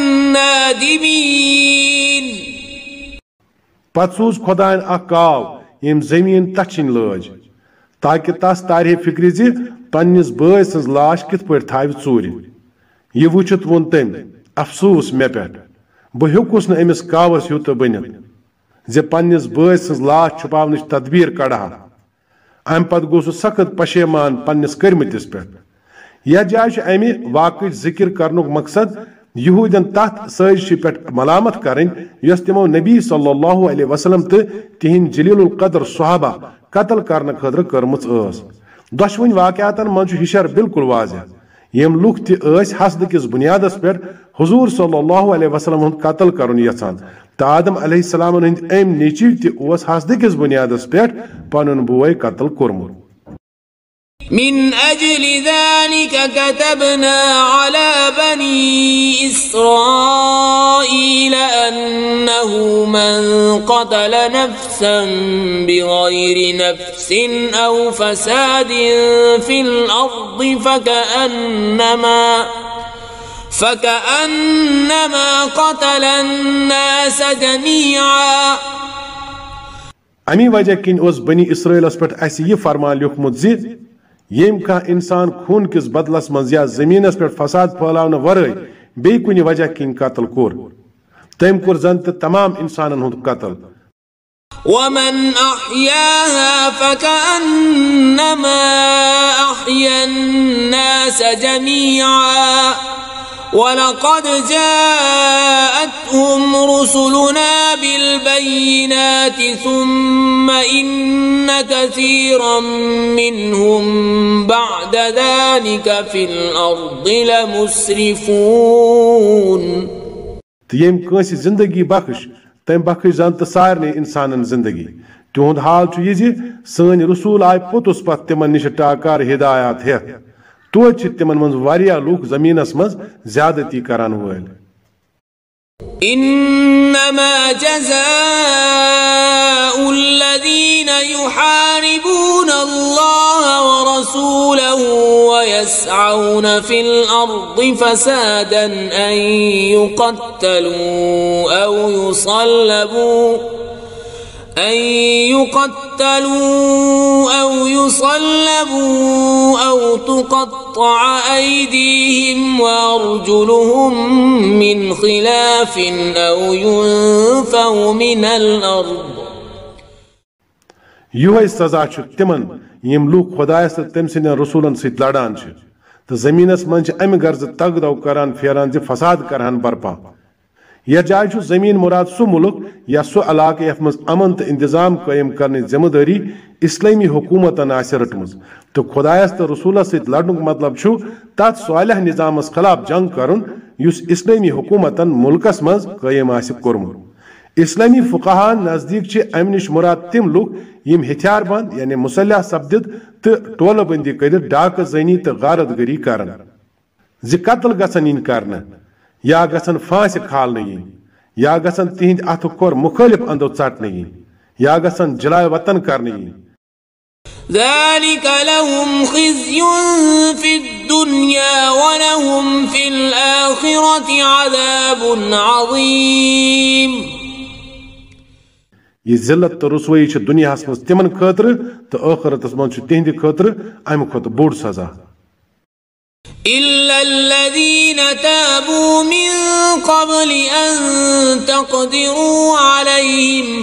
النادمين. پتہٕ سوٗز خۄدایَن اکھ کاو ییٚمۍ زٔمیٖن تچھِنۍ لٲج تاکہِ تس تارِ فِکرِ زِ پننِس بٲے سٕنٛز لاش کِتھ پٲٹھۍ تھاوِ ژوٗرِ. یہِ وٕچھِتھ ووٚن تٔمۍ افسوٗس مےٚ پٮ۪ٹھ بہٕ ہیوٚکُس نہٕ أمِس کاوس ہیوٗ تہٕ بٔنِتھ زِ پننِس بٲے سٕنٛز لاش چھُپاونٕچ تدبیٖر کڑہا. امہِ پتہٕ گوٚو سُہ سخت پشیمان پننِس کٔرمٕتِس پٮ۪ٹھ यह जाय अमि वाक़ जिक्र करनुक मकसद यहूदन तथ साजिश पे मलामत करें यस तिमो नबी सल्लल्लाहु अलैहि वसल्लम तो तिहिंद जलीलुल कद्र सहाबा कत्ल करने खतर करमुच स दशवनि वाक़यातन मज हिशर बिल्कुल वाज़ह यम लुक तस हसद किस बुनियादस पे हुजूर सल्लल्लाहु अलैहि वसल्लम हुंद कत्ल करन यछान तो आदम अलैहिस्सलाम हिंद अम नीचीव तस हसद किस बुनियादस पे पनुन बोय कत्ल कोरमुत من أجل ذلك كتبنا على بني إسرائيل أنه من قتل نفسا بغير نفس أو فساد في الأرض فكأنما فكأنما قتل الناس جميعا अमी वजह किन उस बनी इसराइलस पे अस यह फरमान लिखमुत ज यम कह इंसान खून किस बदलस मज या जमीनस पे फसाद फैलावन वरय बे कुन वजह किन कत्ल कोर तम कोर जन तमाम इंसानन हुंद कत्ल ومن أحياها فكأنما أحيا الناس جميعا ولقد جاءتهم رسلنا بالبينات ثم إن كثيرا منهم بعد ذلك في الأرض لمسرفون تيم كنسي زندگی بخش تم बख्श जन तो सारे इंसान जिंदगी तुंद हाल यह सन रसूल आय पुतुस पत तिमन निश टाकार हिदायत हेत तो तिमन मज वारिया लूक जमीनस मज ज्यादती करान वल إنما جزاء الذين يحاربون الله ورسوله ويسعون في الأرض فسادا أن يقتلوا أو يصلبوا أن يقتلوا أو يصلبوا أو تقطع أيديهم وأرجلهم من خلاف أو ينفوا من الأرض يوهي سزا تمن يم لوك خدايس تم سن رسولن سيت لڑان تو زمینس من امہ غرض تگ دو کران پھیران زِ فساد کرہن برپا यह जाय जमीन मुराद सु मुल्क या सु इलाके यथ मज अमन तो इंतजाम कायम करने जिम्मेदारी इस्लामी हुकूमतन आसे रटमज तो खुदायस तो रसूलस सत लड़नुक मतलब छु तथ सालिह निजामस खिलाफ जंग करन युस इस्लामी हुकूमतन मुल्कस मज कायम आसे कोरमुत इस्लामी फुकाहान नजदीक छ अमि निश मुराद तिम लुक यम हथियार बंद यानी मुसल्लह सपदित तो टोल बंदी कर डाक जनी तो गारतगरी करन जि कत्ल गसन इन करन या गसन फांस खाल नहीं या गसन तिहिंद अथ कोर मुखालिफ अंदो चट नहीं या गसन जलाय वतन कर नहीं ذلك لهم خزي في الدنيا ولهم في الآخرة عذاب عظيم ये जिल्लत तो रसवाई छ दुनिया मज तिमन खतर तो आखिरतस मज तिहिंद खतर अमि खत बोड़ सजा إلا الذين تابوا من قبل أن تقدروا عليهم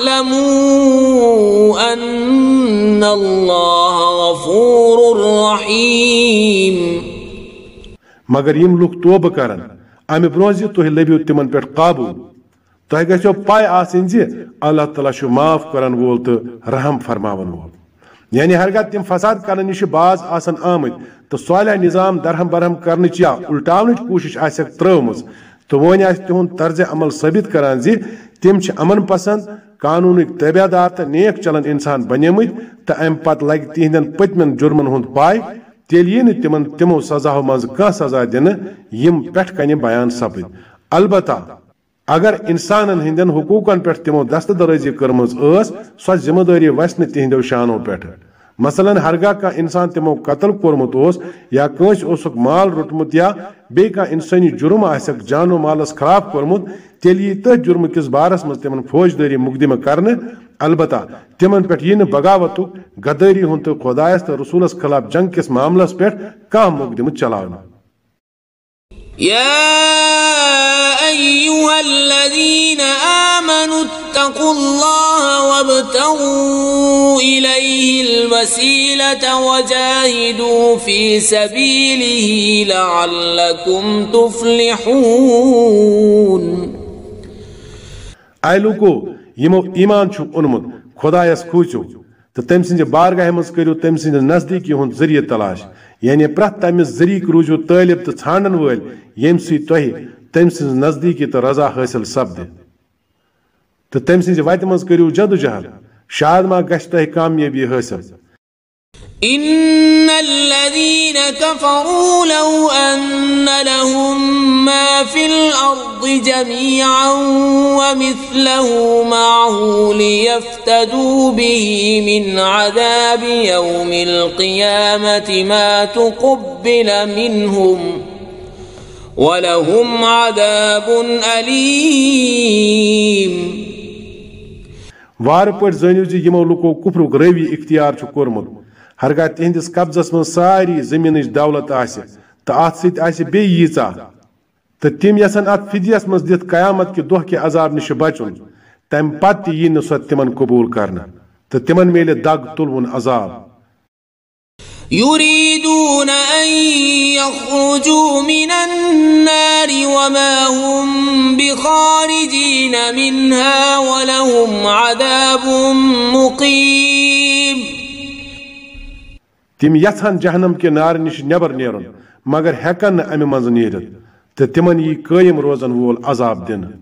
فاعلموا أن الله غفور رحيم मगर यम लुक तोब करन अमि ब्रोज तुह लबियो तिमन पे काबू तुह गो पाय आसिन जि अल्लाह तआला छु माफ करन वोल तो रहम फरमावन वोल यानी हरगत तिम फसाद करने निश बाज आसन आमद तो सालिह निजाम दरहम बरहम करने या उल्टावन कोशिश आसक त्रमज तो वन आस तिहुंद तर्ज अमल साबित करान जि तिम छ अमन पसंद कानून तबेदार तो नेक चलन इंसान बनेमत तो अम पत लग तिहंदन पतमन जुर्मन हुंद पाय तेल यी न तिमन तिमो सजाओ मज कह सजा दिन यम पेठ कने बयान सपद अलबत्ता अगर इंसानन हिंदन हुकूकन पे तिमो दस्तदराजी करमज सो जिम्मेदारी वस न तिहंदो शानो पे मसलन हरगा का इंसान तिमो कत्ल कोरमुत या कंस ओसुक माल रुटमुत या बे का इंसानी जुर्म आसक जानो मालस खराब कोरमुत तेल यी तथ जुर्म किस बारस मज तिमन फौजदारी मुकदमा करने अलबत्ता तिमन पे यह बगावत गदारी हुंद तो खुदायस तो रसूलस खिलाफ जंग किस मामलस पे कह मुकदमा चलाना يا أيها الذين آمنوا اتقوا الله وابتغوا إليه الوسيلة وجاهدوا في سبيله لعلكم تفلحون. أي لوكو يمو إيمان شو أنمت خدايس كوچو تو تم سنجھ بارگاہ مز کرو تم سنجھ نزدیکی ہند ذریعہ تلاش یعنی پرت تمس ذریعہ روزو طالب تو ژھانڈن ول یم سی تہ تم سنجھ نزدیکی تو رضا حاصل سپد تو تم سنجھ وتہ مز کرو جدوجہد شاید ما گژھِ تہ کامیابی حاصل. إن الذين كفروا لو أن لهم ما في الأرض جميعا ومثله معه ليفتدوا به من عذاب يوم القيامة ما تقبل منهم ولهم عذاب أليم. وار پر زانیو زِ یمو لوکو کفرُک رٲوی اختیار چھُ کوٚرمُت ہرگاہ تہندس قبضس من ساری زمینچ دولت آسہِ تو ات سۭتۍ آسہِ بیٚیہِ ییٖژاہ تو تم یژھن ات فدیس مز دِتھ قیامت کہِ دۄہ کہِ عذاب نِش بچُن تمہِ پتہٕ تہِ یی نہٕ سۄ تمن قبوٗل کرنہٕ تہٕ تمن میلہِ دگ تُلوُن عذاب. يريدون أن يخرجوا من النار وما هم بخارجين منها ولهم عذاب مقيم. تم یژھان جہنم کہِ نار نش نٮ۪بر نیرُن مگر ہٮ۪کن نہٕ امہِ منٛز نیٖرِتھ تہٕ تمن یی قٲیِم روزن وول عذاب دِنہٕ.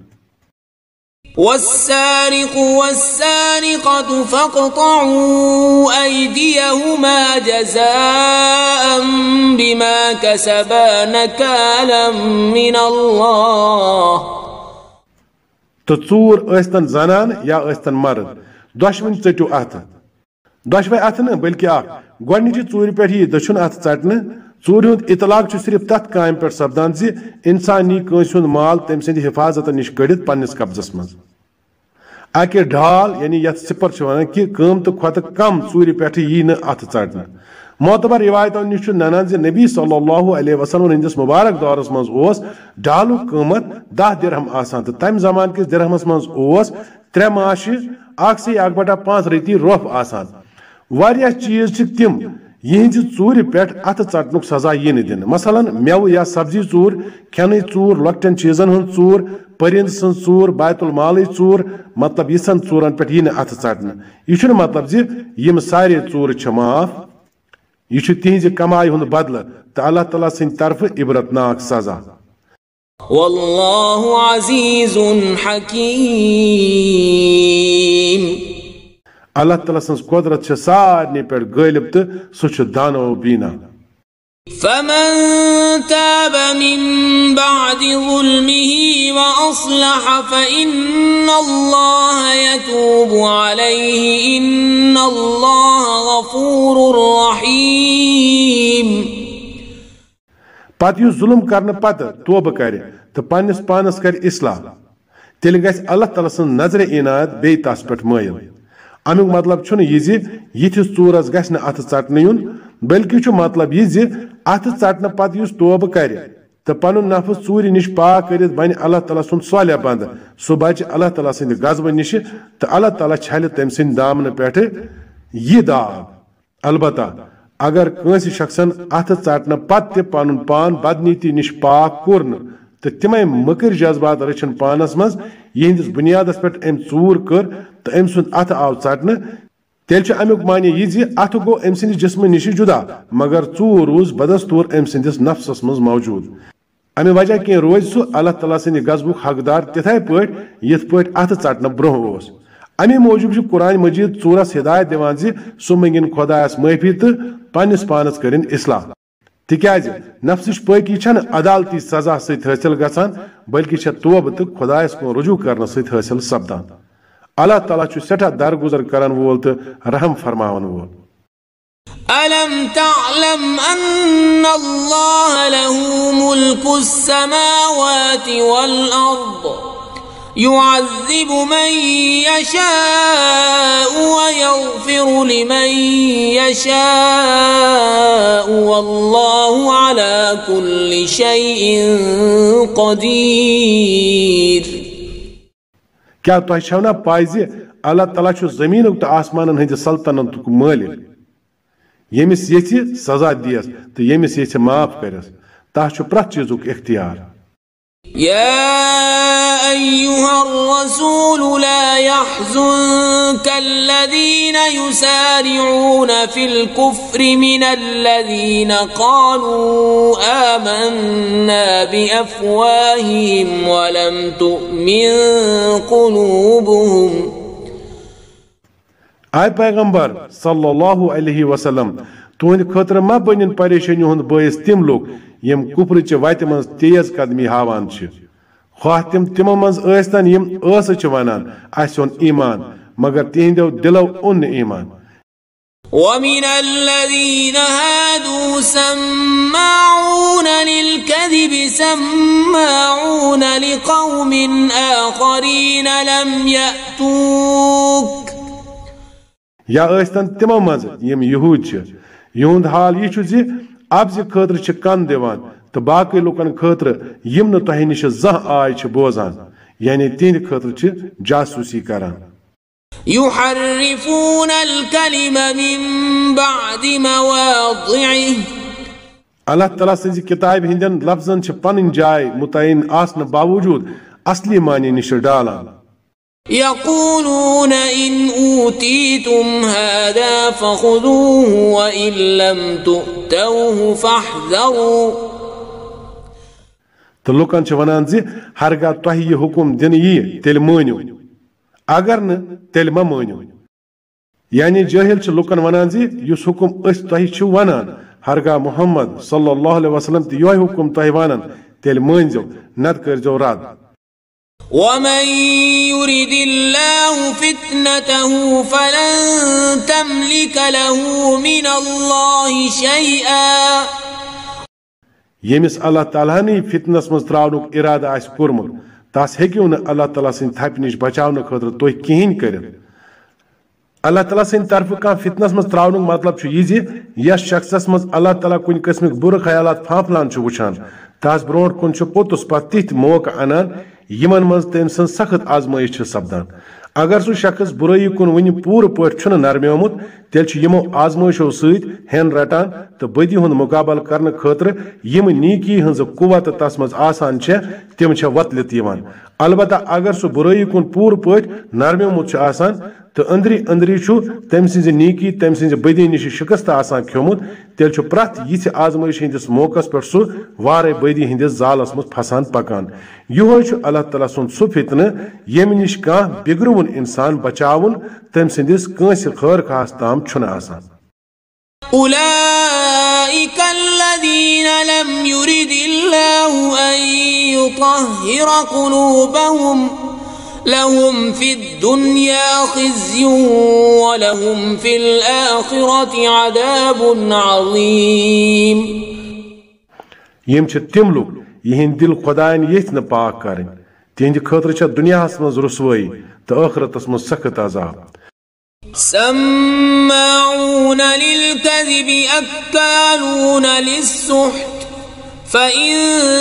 والسارق والسارقة فاقطعوا أيديهما جزاء بما كسبا نكالا من الله. تو ژوٗر ٲسۍتن زنان یا ٲسۍتن مرد دۄشوٕنی ژٔٹِو اَتھٕ دۄشوے اَتھٕ نہٕ بٔلکہِ اکھ گۄڈنِچہِ ژوٗرِ پٮ۪ٹھ یی دٔچھُن اَتھٕ ژٹنہٕ. ژوٗرِ ہُنٛد اطلاق چھُ صرف تتھ کامہِ پٮ۪ٹھ سپدان زِ اِنسان نی کٲنٛسہِ ہُنٛد مال تٔمۍ سٕنٛدِ حفاظتہٕ نِش کٔڑِتھ پننِس قبضس منٛز. اکہِ ڈھال یعنی یتھ سِپر چھِ ونان کہِ قۭمتہٕ کھۄتہٕ کم ژوٗرِ پٮ۪ٹھٕ یی نہٕ اَتھٕ ژٹنہٕ. معتبر رِوایتو نِش چھُ ننان زِ نبی صلی اللہ علیہ وسلم ہٕنٛدِس مُبارک دورس منٛز اوس ڈھالُک قۭمت دہ درہم آسان تہٕ تمہِ زمانہٕ کِس درہمس منٛز اوس ترٛےٚ ماشہِ اکھ سے اکھ بٹا پانٛژھ رٔتی رۄپھ آسان. واریاہ چیٖز چھِ تِم یِہنٛزِ ژوٗرِ پٮ۪ٹھ اَتھٕ ژٹنُک سزا یی نہٕ دِنہٕ مثلاً مٮ۪وٕ یا سبزی ژوٗر کھٮ۪نٕچ ژوٗر لۄکٹٮ۪ن چیٖزن ہٕنٛز ژوٗر پٔرِنٛدٕ سٕنٛز ژوٗر بیت المالٕچ ژوٗر مطلب یِژھن ژوٗرن پٮ۪ٹھ یی نہٕ اَتھٕ ژٹنہٕ. یہِ چھُنہٕ مطلب زِ یِم سارے ژوٗرٕ چھِ معاف یہِ چھُ تِہنٛزِ کمایہِ ہُنٛد بدلہٕ تہٕ اللہ تعالیٰ سٕنٛدِ طرفہٕ عبرتناک سزا. والله عزيز حكيم. اللہ تعالیٰ سٕنٛز قۄدرت چھِ سارنٕے پٮ۪ٹھ غٲلب تہٕ سُہ چھُ دانو بیٖنا. فمن تاب من بعد ظلمه وأصلح فإن الله يتوب عليه إن الله غفور رحيم. پتہٕ یُس ظُلم کرنہٕ پتہٕ توبہٕ کرِ تہٕ پننِس پانس کرِ اصلاح تیٚلہِ گژھِ اللہ تعالیٰ سٕنٛز نظرِ عنایت بیٚیہِ تس پٮ۪ٹھ مٲیل. امیُک مطلب چھُنہٕ یہِ زِ یِتھِس ژوٗرس گژھِ نہٕ اَتھٕ ژٹنہٕ یُن بلکہِ چھُ مطلب یہِ زِ اَتھٕ ژٹنہٕ پتہٕ یُس توبہٕ کرِ تہٕ پنُن نفس ژوٗرِ نِش پاک کٔرِتھ بنہِ اللہ تعالیٰ سُنٛد صالح بنٛدٕ سُہ بچہِ اللہ تعالیٰ سٕنٛدِ غضبہٕ نِشہِ تہٕ اللہ تعالیٰ چھلہِ تٔمۍ سٕنٛدِ دامنہٕ پٮ۪ٹھٕ یہِ داغ. البتہ اگر کٲنٛسہِ شخصن اَتھٕ ژٹنہٕ پتہٕ تہِ پنُن پان بدنیتی نِش پاک کوٚر نہٕ تہٕ تِمے مٔکٕرۍ جذبات رٔچھِن پانس منٛز یِہنٛدِس بُنیادس پٮ۪ٹھ أمۍ ژوٗر کٔر تہٕ أمۍ سُنٛد اَتھٕ آو ژٹنہٕ تیٚلہِ چھُ امیُک معنی یہِ زِ اَتھٕ گوٚو أمۍ سٕنٛدِ جسمہٕ نِشہِ جُدا مگر ژوٗر روٗز بدستوٗر أمۍ سٕنٛدِس نفسس منٛز موجوٗد. امہِ وجہ کِنۍ روزِ سُہ اللہ تعالیٰ سٕنٛدِ غضبُک حقدار تِتھے پٲٹھۍ یِتھ پٲٹھۍ اَتھٕ ژٹنہٕ برونٛہہ اوس. امی موٗجوٗب چھُ قرآن مجیٖد ژوٗرس ہدایت دِوان زِ سُہ منٛگِن خۄدایس معٲفی تہٕ پننِس پانس کٔرِنۍ اصلاح تِکیازِ نفسٕچ پٲکی چھنہٕ عدالتی سزا سۭتۍ حٲصِل گژھان بلکہِ چھےٚ توبہٕ تہٕ خۄدایس کُن رجوٗع کرنہٕ سۭتۍ حٲصِل سپدان. اللہ تعالیٰ چھُ سٮ۪ٹھاہ درگُزر کرن وول تہٕ رحم فرماون وول. ألم تعلم أن الله له ملك السماوات والأرض يعذب من يشاء ويغفر لمن يشاء والله على كل شيء قدير. کیا تۄہہِ چھو نا پاے زِ Allah Ta'ala chu zaminuk ta asmanan hindi saltanat malik. Yemis yethi saza diyas, te yemis yethi maaf karas. Tah chu prat chizuk ikhtiyar. يا أيها الرسول لا يحزنك الذين يسارعون في الكفر من الذين قالوا آمنا بأفواههم ولم تؤمن قلوبهم. Ay Peygamber sallallahu aleyhi ve sellem tuhund khatra ma banin pareshani hund bois tim lok yem kufrich vayt mans tez kadmi havan ch khatim timamans astan yem as ch wanan ason iman magar tindev dilav un iman. ومن الذين هادوا سماعون للكذب سماعون لقوم آخرين لم يأتوك. Ya astan timamans yem yehud ch yund hal ye chu zi abzi khatra ch kan devan to baqi lokan khatra yim ne tohi nish zah ay ch bozan yani tin khatra ch jasusi karan. يحرفون الكلم من بعد مواضعه. Allah Ta'ala sinzi kitab hindan lafzan ch panin jay mutayin asna bawujud asli mani nish dalan. يقولون إن أوتيتم هذا فخذوه وإن لم تؤتوه فاحذروا. تلوكان ch wanan zi harga tohi hukum din yi tel manu agar ne tel ma manu yani jahil ch lukan wanan zi yus hukum as tohi ch wanan harga Muhammad sallallahu alaihi wasallam ti yoy hukum tohi wanan tel manjo nat karjo rad. ومن يرد الله فتنته فلن تملك له من الله شيئا. Yemis Allah Ta'ala fitnas maz traunuk irada as kurmul tas hekiu ne Allah Ta'ala sin thapnish bachawne khatra toy kihin karin. Allah Ta'ala sin tarfu ka fitnas maz traunuk matlab chu yizi yas shakhsas maz Allah Ta'ala kun qismik bur khayalat phaplan chu wuchan tas brod kun chu potus patit moka anan yiman maz temsan sakht azmayish ch sabdan. Agar su shakhs burayi kun wini pur pat chuna narmiyamut tel ch yimo azmayisho sait hen ratan to badi hund muqabal karne khatra yim niki hanz quwat tas maz asan che tim che watlit yiman. Albata agar su burayi kun pur pat narmiyamut ch asan to andri andri chu temsin niki temsin badi nish shikasta asan khomut tel chu prat yith azmayish hindis mokas per su ware badi hindis zalas mut phasan pakan. Yuhoy chu Allah Ta'ala sun su fitne yeminish ka bigrumun insan bachawun temsindis kansi khair khas tam chuna asan. أولئك الذين لم يرد الله أن يطهر قلوبهم لهم في الدنيا خزي ولهم في الآخرة عذاب عظيم. يمچ تملو يهن دل خداين يتن پاک کرن تهند خاطر چ دنیا اس مز رسوئی تو آخرت اس مز سخت عذاب. سماعون للكذب أكالون للسحت فإن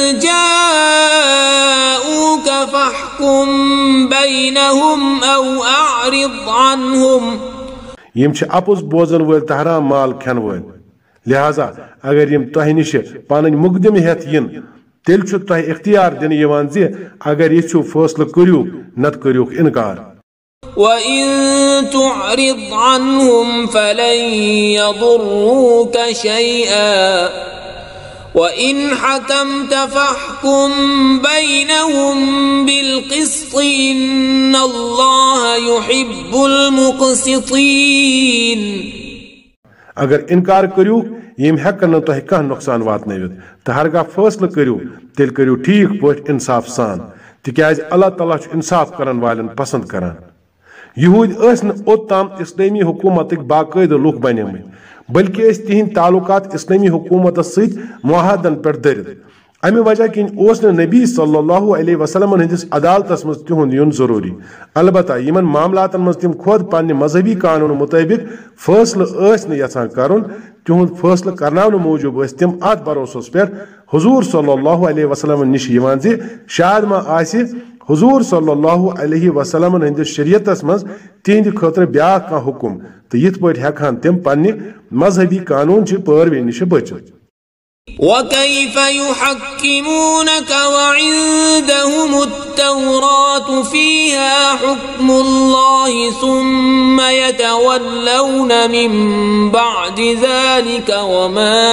جاءوك فاحكم بينهم أو أعرض عنهم. يمچ اپوز بوزن ول تحرام مال کھن ول لہذا اگر یم تہ نش پانن مقدم ہت ین تیل چھ تہ اختیار دن یوان زِ اگر یہ چھ فیصلہ کریو نت کریو انکار. وَإِن تُعْرِضْ عَنْهُمْ فَلَن يَضُرُّوكَ شَيْئًا وَإِنْ حَكَمْتَ فَاحْكُم بَيْنَهُم بِالْقِسْطِ إِنَّ اللَّهَ يُحِبُّ الْمُقْسِطِينَ. اگر انکار کریو یم ہیکن تہ کانٛہہ نقصان واتنٲوِتھ تہٕ ہرگاہ فٲصلہٕ کٔرِو تیٚلہِ کٔرِو ٹھیٖک پٲٹھۍ انصاف سان تِکیازِ اللہ تعالیٰ چھُ انصاف کرن والٮ۪ن پسنٛد کران. یہوٗدۍ ٲسۍ نہٕ اوٚتام اسلٲمی حکوٗمتٕکۍ باقٲعدٕ لُکھ بنیمٕتۍ بلکہِ ٲسۍ تِہنٛدۍ تعلقات اسلٲمی حکوٗمتس سۭتۍ معاہدن پٮ۪ٹھ دٔرِتھ. امہِ وجہ کِنۍ اوس نہٕ نبی صلی اللہ علیہ وسلم ہٕنٛدِس عدالتس منٛز تِہُنٛد یُن ضروٗری. البتہ یِمن معاملاتن منٛز تِم خۄد پننہِ مذہبی قانوٗن مُطٲبِق فٲصلہٕ ٲسۍ نہٕ یژھان کرُن تِہُنٛد فٲصلہٕ کرناونہٕ موٗجوٗب ٲسۍ تِم اتھ بھروسس پٮ۪ٹھ حضوٗر صلی اللہ علیہ وسلم نِش یِوان زِ شاید ما آسہِ हुजूर सल्लल्लाहु अलैहि वसल्लम हंदिस शरीयतस मज तिहंद खतर ब्या कह हुकुम तो यिथ पट हेकान तिम पन्ने मजहबी कानून ची पैरवी निश बचित। وكيف يحكمونك وعندهم التوراة فيها حكم الله ثم يتولون من بعد ذلك وما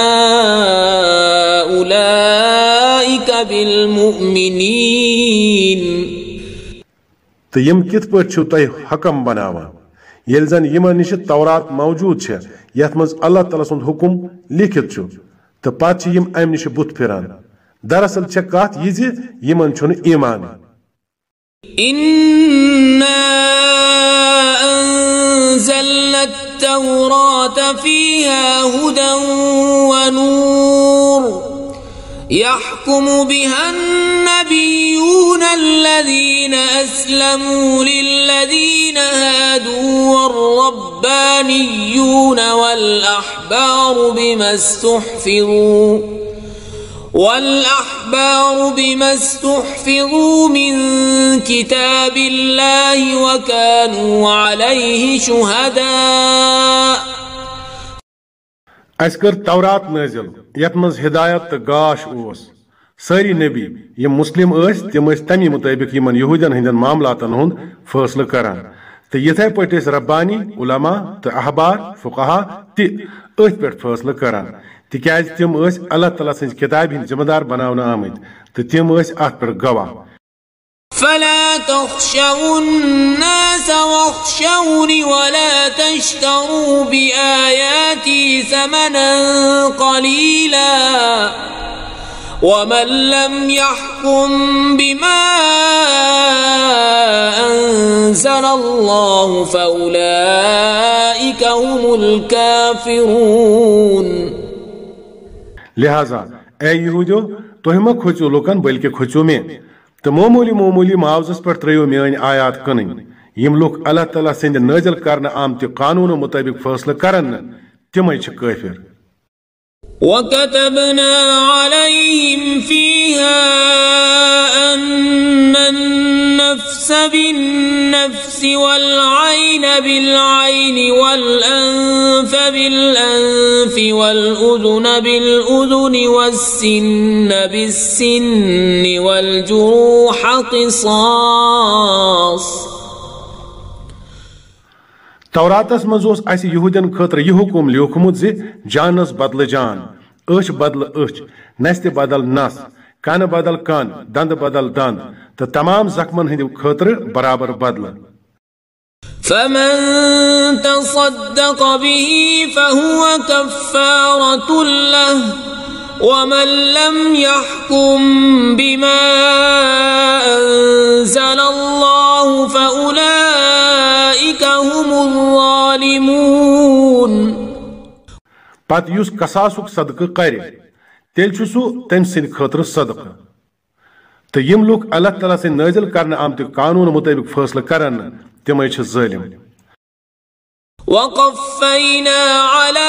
أولئك بالمؤمنين तो यम कित पट छु तय हकम बनावा येल जन यमन निश तौरात मौजूद छे यथ मज अल्लाह ताला सुंद हुकुम लिखित छु तो पात यम अम निश बुत फिरान। दरअसल छे कत यह यमन छुन ईमान। इन्ना अंज़लना التوراة فيها هدى ونور يحكم بها النبيون الذين أسلموا للذين هادوا والربانيون والأحبار بما استحفظوا والأحبار بما استحفظوا من كتاب الله وكانوا عليه شهداء अस्कर तौरात नाजिल यत मज हिदायत तो गाश ओस सारी नबी यम मुस्लिम अस तिम तमी मुताबिक यमन यहूदन हंदन मामलातन हुंद फैसला करान तो यथे पट रब्बानी उलमा तो अहबार फुकहा ति अथ पे फैसला करान तिकाज तिम अल्लाह ताला सज किताब हिंद जिम्मेदार बनावन आमत तो तिम अथ पे गवाह। فلا تخشوا الناس واخشوني ولا تشتروا بآياتي ثمنا قليلا ومن لم يحكم بما أنزل الله فأولئك هم الكافرون। लिहाजा ए यहूदियो तुह मा खोचो लोकन बल्कि खोचो में तो मामूली मामूली मुआवजस पर त्रयो मेन आयात कन यम लोग अल्लाह ताला सिंद नाजिल करने आमत कानून मुताबिक फैसला करन तिम काफिर। وكتبنا عليهم فيها أن النفس بالنفس والعين بالعين والأنف بالأنف والأذن بالأذن والسن بالسن والجروح قصاص। तौरातस मज अस यहूदन खतर यह हुकुम लिखमुत जे जानस बदल जान अच बदल अच नस बदल नस कन बदल कन दंद बदल दंद तो तमाम जख्मन हंद खतर बराबर बदल। فمن تصدق به فهو كفارة له ومن لم يحكم بما أنزل الله فأولئك هم الظالمون। पत युस कसासुक सदक कर तेल सह तम सद खतर सदक तो यम लोग अल्लाह ताला से नाजिल करने आमत कानून मुताबिक फैसला करन तमे जालिम। وقفينا على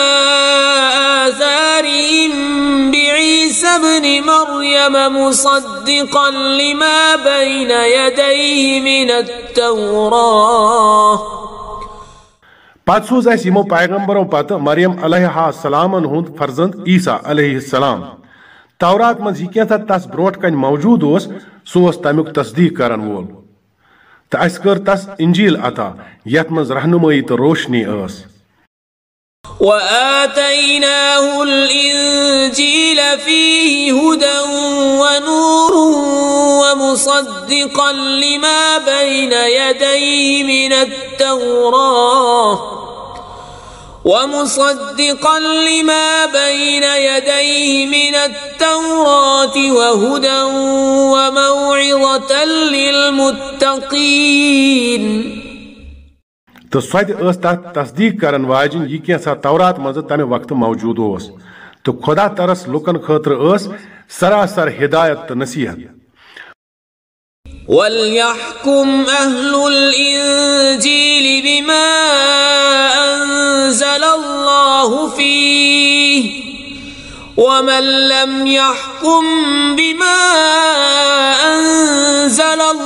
آثارهم بعيسى ابن مريم مصدقا لما بين يديه من التوراة। पत सोज यमो पैगंबरों पत मरियम अलैहिस्सलामन हुंद फर्जंद ईसा अलैहिस्सलाम तौरात मज यह क्या तस ब्रोट कन मौजूद ओस सो तमुक तस्दीक करन वोल तो अस कर तस इंजील अता यथ मज रहनुमाई तो रोशनी अस। وآتيناه الإنجيل فيه هدى ونور ومصدقا لما بين يديه من التوراة ومصدقا لما بين يديه من التوراة وهدى وموعظة للمتقين। तो सद तस्दीक करन वाजिन यह क्या तौरात मज तमे वक्त मौजूद ओस तो खुदा तरस लुकन खतर सरासर हिदायत तो नसीहत। وليحكم أهل الإنجيل بما أنزل الله فيه ومن لم يحكم بما أنزل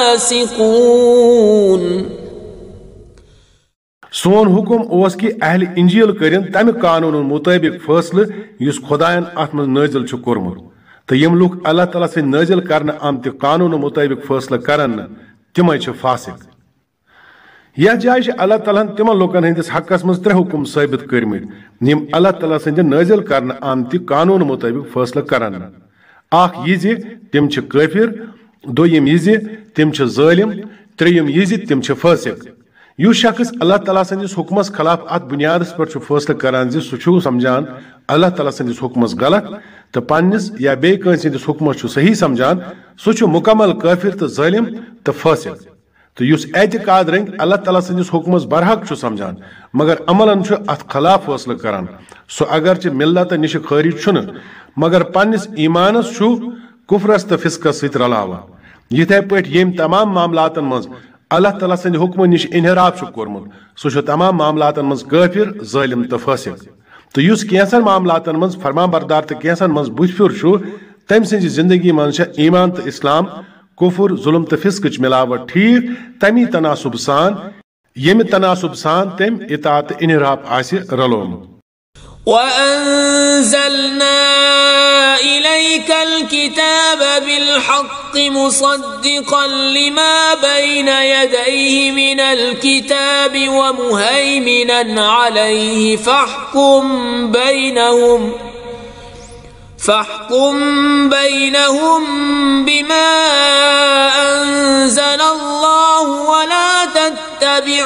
فاسقون سون हुकुम ओस कि अहल इंजील करिन तमि कानून मुताबिक फैसले युस खुदायन अत मज नाजिल छु कोरमुत तो यम लुक अल्लाह ताला से नाजिल करने आमत कानून मुताबिक फैसले करन तिमै छु फासिक यह जाय अल्लाह ताला तिम लुकन हंदिस हकस मज त्रे हुकुम साबित करमित यम अल्लाह ताला से नाजिल करने आमत कानून मुताबिक फैसले करन आख यह जे तिम छु काफिर दोयम यह जे तिम छु जालिम त्रेयम यह जे तिम छु फासिक यु शख्स अल्लाह ताला संदिस हुक्मस खिलाफ अत बुनियाद पर फैसले करान सह समझान अल्लाह ताला संदिस हुक्मस गलत तो पन्निस या बे कंदिस हुक्मस सही समझान सह मुकम्मल काफिर तो जालिम तो फासिक तो युस एतकाद रंग अल्लाह ताला संदिस हुक्मस बरहक समझान मगर अमलन अत खिलाफ फैसले करान सह अगरचे मिल्लत निश खारिज छुन मगर पन्निस ईमानस कुफरस तो फिस्कस सत रलावान यिथे पठ यम तमाम मामलातन मज अल्लाह ताला संद हुक्म निश इनहराफ कोरमुत सह तमाम मामलातन मज काफिर जालिम तो फासिक तो युस कैंसन मामलातन मज फरमाबरदार तो कैंसन मज बुझफिर तम सज जिंदगी मज ईमान तो इस्लाम कुफुर जुल्म तो फिस्क मिलावट ठीक तमी तनासुब सान यम तनासुब सान तम इताअत इनहराफ आसि रलोमुत وأنزلنا إليك الكتاب بالحق مصدقا لما بين يديه من الكتاب ومهيمنا عليه فاحكم بينهم فاحكم بينهم بما أنزل الله ولا تتبع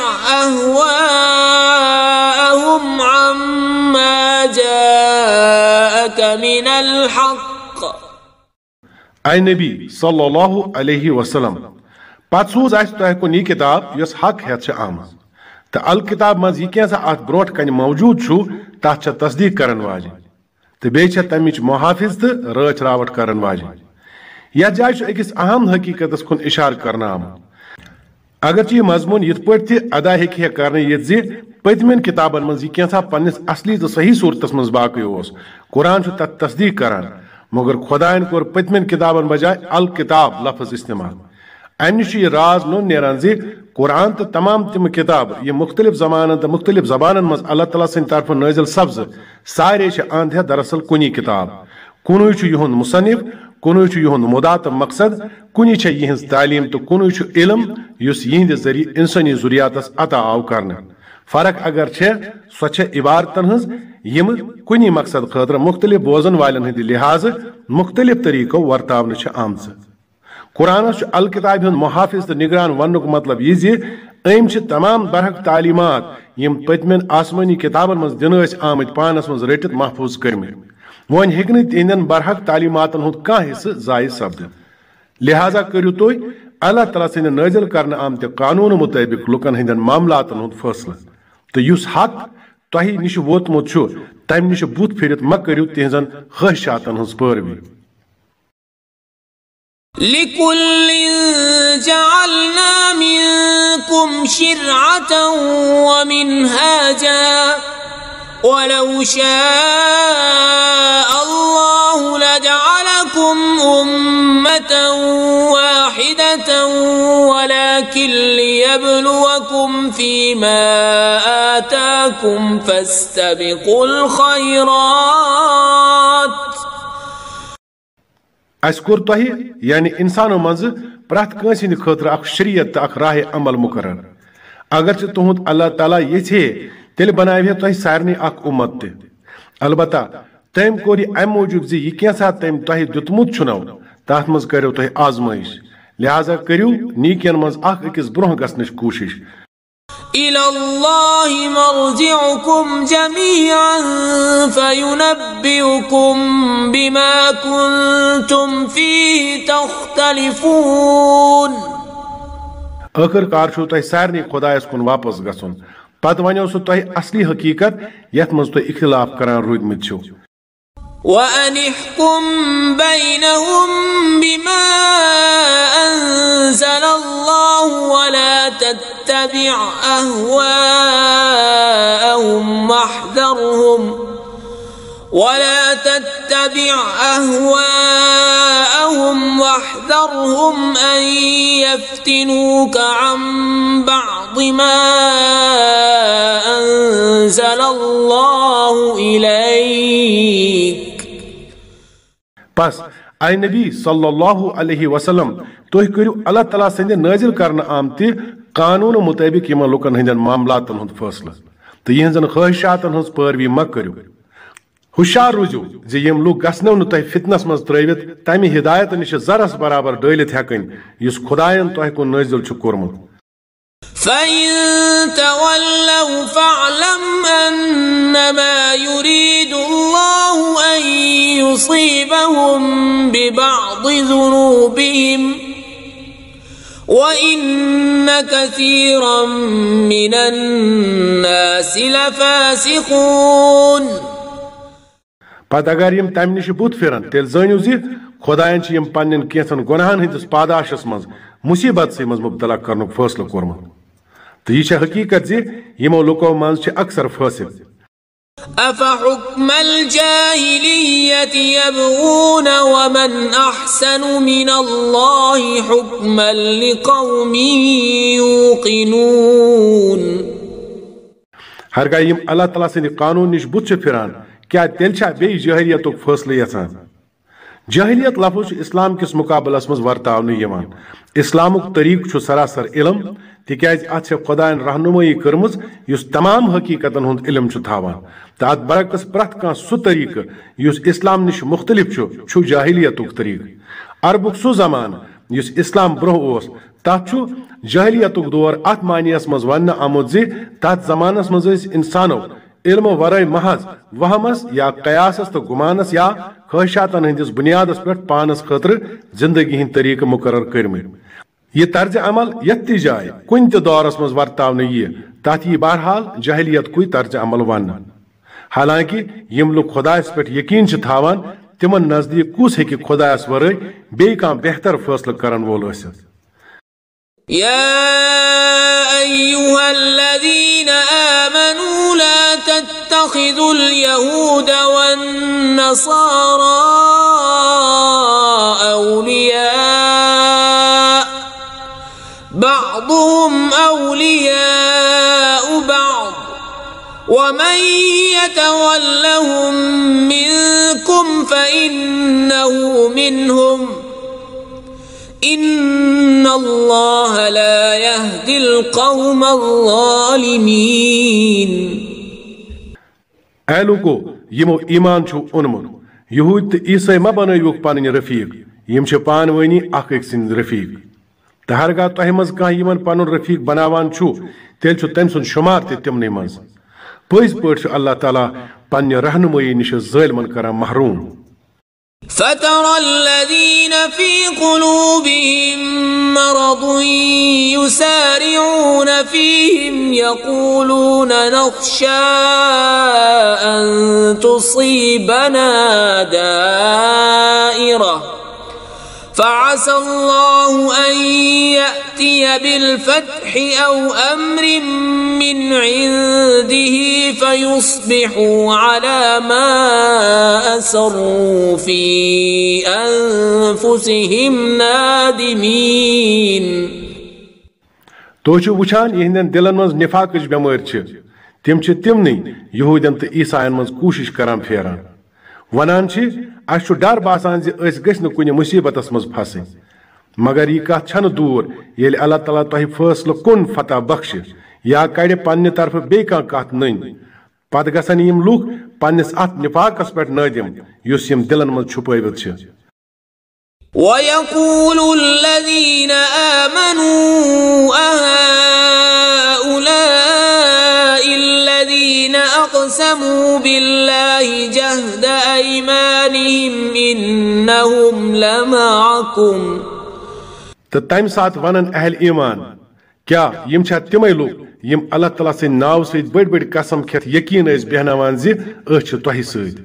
أهواءهم عما جاءك من الحق أي नबी सल्लल्लाहु अलैहि वसल्लम पत सूज आस तह कुन यह किताब यस हक हेत आम तो अल किताब मज यह कैसा अत ब्रोट कन मौजूद तथ तस्दीक करन वाज तो बे तमिच मुहाफिज तो रच रावट करन वाज यह जाय अकिस अहम हकीकत कुन इशार करना आम अगर यह मजमून यथ पे अदा हे कर ये पतमन किताबन मज यह कैसा पन्निस असली तो सही सूरत मज बाकी कुरान तथ तस्दीक करान मगर खुदायन कोर पतमन किताबन बजाय अल किताब लफ्ज इस्तेमाल अम निश यह राज नो नेरान जे कुरान तो तमाम तिम किताब ये मुख्तलिफ जमान तो मुख्तलिफ जबान मज अल्लाह ताला सद तरफ नाजिल सब्ज सारे अंध दरअसल कुनी किताब कुन युहद मुसनिफ कुन युहद मुदा तो मकसद कुन यहज तालीम तो कुन इलम युस यहद जरिए इंसानी जुरियात अता आव करने फर्क अगर छे सो छे इबारतन हज यम कुनी मकसद खतर मुख्तलिफ बोजन वालन हंद लिहाज मुख्तलिफ तरीको वर्तावन आमज कुरान अल किताब हंद मुहाफिज तो निगरान वन मतलब यह अम तमाम बरहक तालीमात यम पतमन आसमानी किताबन मज दिन आमत पानस मज रटित महफूज करमित वन हेकन तिहंदन बरहक तालीमातन हुंद कह हिस्स जाय सपद लिहाजा करू तुम अल्लाह ताला सद नाजिल करने आमत कानून मुताबिक लुकन हंदन मामलातन हुंद फैसला तो युस हक तह निश वोतमुत तम निश बुत फिरत म करू तिहंजन ख्वाहिशातन हंज पैरवी لكل جعلنا منكم شرعة ومنهاجا ولو شاء الله لجعلكم أمة واحدة ولكن ليبلوكم فيما آتاكم فاستبقوا الخيرات अस कोर तह यानी इंसानों मज प्रथ कंस खतर अख शरीयत तो अख राह अमल मुकर्रर अगर तुहद अल्लाह ताला ये तेल बनावे तह सारे अख उम्मत ते अलबत्ता तम कोर अम मूजूब जी यह कैसा तम तह दुतमुत छुनो तथ मज करो तह आजमाइश लिहाजा करू नीकियन मज अख अकिस ब्रोह गसनच कोशिश إلى الله مرجعكم جميعا فينبئكم بما كنتم فيه تختلفون आखिरकार छो तह सारे खुदायस कुन वापस गसन पत वनो सो तह असली हकीकत यथ मज तह इख्तिलाफ करान रूदमित छो وأن احكم بينهم بما أنزل الله ولا تتبع أهواءهم واحذرهم ولا تتبع أهواءهم واحذرهم أن ليفتنوك عن بعض ما أنزل الله إليك. Pas ay Nabi sallallahu alaihi wasallam toh kariu Allah Taala sende nazil karna amti qanun mutabik yim lukan hindan mamlatan hund faisla to yihenzan khwahishatun hund parvi ma kariu. Hushar ruju je yim luk gasnu nu toh fitnas maz travit tami hidayat nish zaras barabar dailit hekin yus khudayan toh kun nazil chu kormut. فإن تولوا فاعلم أنما يريد الله أن يصيبهم ببعض ذنوبهم وإن كثيرا من الناس لفاسقون. Pat agar yim tam nish but firan tel zaniu zi khudayan chi yim pannen kesan gunahan hindis padashas maz musibat se maz mubtala karnu faisla kormut. तो ये हकीकत जे यमो लोको मंज छ अक्सर फासिक. أفحكم الجاهلية يبغون ومن أحسن من الله حكما لقوم يوقنون. हरगा यम अल्लाह ताला से कानून निश बुत छ फिरान क्या तेल छा बे जहलियत फैसले यसान. जहलियत लफ्ज इस्लाम किस मुकाबलस मज वर्तावन यमान. इस्लामुक तरीक छु सरासर इलम तिकाज अत खुदायन रहनुमाई कर्मज युस तमाम हकीकतन हुंद इलम छु थावान. तो अत बरकस प्रथ कां सु तरीक युस इस्लाम निश मुख्तलिफ छु छु जाहिलियतुक तरीक. अरबुक सु जमान युस इस्लाम ब्रोह ओस तथ छु जाहिलियतुक दौर अत मानियस मज वन आमुद जे तथ जमानस मज इंसानो इल्म वराय महज वहमस या कयासस तो गुमानस या ख्वाहिशातन हंदिस बुनियादस पे पानस खतर जिंदगी हिंद तरीक मुकर्रर कर्मित. यह तर्ज अमल यत्ति जाय कुन त दौरस मज वर्तावन यह तथ यह बहरहाल जहलियत कुय तर्ज अमल वन. हालांकि यम लोग खुदायस पे यकीन छ थावान तिमन नजदीक कुस हेकि खुदायस वराय बे कां बेहतर फैसला करन वोल आसित. يا أيها الذين آمنوا لا تتخذوا اليهود والنصارى أولياء بعضهم أولياء بعض ومن يتولهم منكم فإنه منهم إن الله لا يهدي القوم الظالمين. ऐलुको यमो ईमान छु उनमुन यहूद त ईसाई म बनयुक पानी रफीक यम छ पानवनी अख एक सिंद रफीक. त हरगा तोह मज का यमन पानुन रफीक बनावान छु तेल छु तम सुन शुमार ते तिमने मज पज पट छ अल्लाह ताला पन्य रहनुमाई निश जालिमन करा महरूम. فترى الذين في قلوبهم مرض يسارعون فيهم يقولون نخشى أن تصيبنا دائرة فعسى الله أن يأتي بالفتح أو أمر من عنده فيصبحوا على ما أسروا في أنفسهم نادمين. तो वुचान यहंदन दिलन मज निफाकच बेमार तिम तिमन यहूदन तो ईसायन मज कोशिश करान फेरान वनान अस डर बासान गि कुन मुसीबतस मज फस मगर यह कत छन दूर ये अल्लाह ताला तह फैसल कुन फतह बख्श या कड़ पन्ने तरफ बे कत नन पत गसन यम लूख पन्निस अत निफाकस पे नादिम युस यम दिलन मज छुपवित. ويقول الذين آمنوا أهؤلاء الذين أقسموا بالله جهد أيمانهم إنهم لمعكم. तो तम साथ वनन अहल ईमान क्या यम छा तिमै लोग यम अल्लाह ताला से नाव से बड़ बड़ कसम खेत यकीन अस बेहनावान जि अस छ तोहि सद.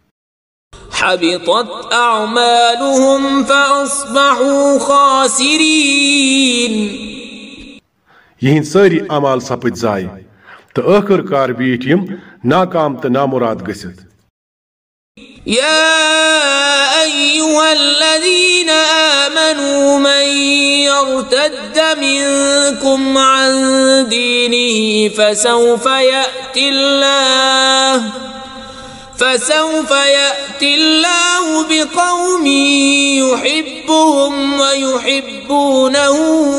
حبطت أعمالهم فأصبحوا خاسرين. यहिंद सारी अमाल सपद जाय तो आखिरकार बीठ यम नाकाम तो नामुराद गसित. يا أيها الذين آمنوا من يرتد منكم عن دينه فسوف يأتي الله فسوف يأتي الله بقوم يحبهم ويحبونه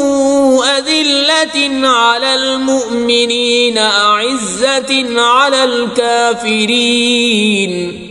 أذلة على المؤمنين أعزة على الكافرين.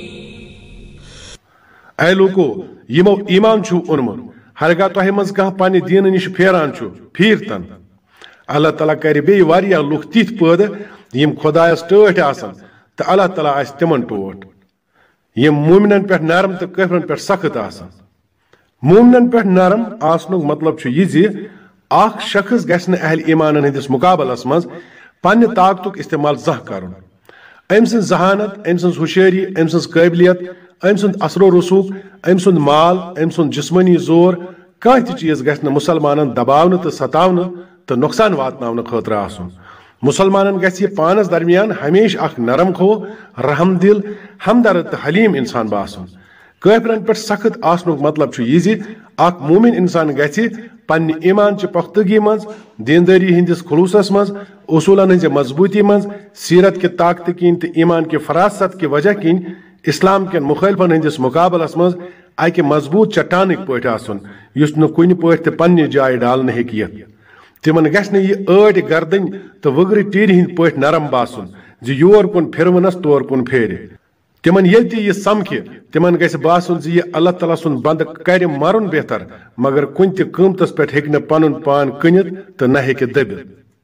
اے لوکو یمو ایمان چھو اونمت ہرگاہ تۄہہِ منٛز کانٛہہ پننہِ دیٖنہٕ نِش پھیران چھُ پھیٖرتن اللہ تعالیٰ کرِ بیٚیہِ واریاہ لُکھ تِتھۍ پٲدٕ یِم خۄدایس ٹٲٹھۍ آسن تہٕ اللہ تعالیٰ آسہِ تِمن ٹوٹھ یِم مومنن پٮ۪ٹھ نرم تہٕ کٲفرن پٮ۪ٹھ سخت آسن. مومنن پٮ۪ٹھ نرم آسنُک مطلب چھُ یہِ زِ اکھ شخص گژھِ نہٕ اہل ایمانن ہٕنٛدِس مُقابلس منٛز پننہِ طاقتُک استعمال زانٛہہ کرُن. أمۍ سٕنٛز ذہانت أمۍ سٕنٛز ہوشیٲری أمۍ سٕنٛز قٲبلیت أمۍ سُنٛد اثر و رسوٗخ أمۍ سُنٛد مال أمۍ سُنٛد جسمٲنی زور کانٛہہ تہِ چیٖز گژھِ نہٕ مُسلمانن دباونہٕ تہٕ ستاونہٕ تہٕ نۄقصان واتناونہٕ خٲطرٕ آسُن. مُسلمانن گژھِ یہِ پانس درمیان ہمیشہِ اکھ نرم خو رحم دل ہمدرد تہٕ حلیم انسان باسُن. کٲفرن پٮ۪ٹھ سخت آسنُک مطلب چھُ یہِ زِ اکھ مومن انسان گژھِ پننہِ ایمان چہِ پختگی منٛز دیندٲری ہٕنٛدِس خلوٗصس منٛز اصوٗلن ہٕنٛزِ مضبوٗطی منٛز سیرت کہِ طاقتہٕ کِنۍ تہٕ ایمان کہِ فراست کہِ وجہ کِنۍ اسلام کٮ۪ن مُخٲلفن ہٕنٛدِس مُقابلس منٛز اکہِ مضبوٗط چٹانٕکۍ پٲٹھۍ آسُن یُس نہٕ کُنہِ پٲٹھۍ تہِ پننہِ جایہِ ڈالنہٕ ہیٚکہِ یِتھ. تِمن گژھِ نہٕ یہِ ٲٹۍ گردٕنۍ تہٕ وٕگرٕ ٹیٖرِ ہٕنٛدۍ پٲٹھۍ نرم باسُن زِ یور کُن پھِرونس تور کُن پھیرِ. تِمن ییٚلہِ تہِ یہِ سمکھِ تِمن گژھِ باسُن زِ یہِ اللہ تعالیٰ سُنٛد بنٛدٕ کرِ مرُن بہتر مگر کُنہِ تہِ قۭمتس پٮ۪ٹھ ہیٚکہِ نہٕ پنُن پان کٕنِتھ تہٕ نہ ہیٚکہِ دٔبِتھ.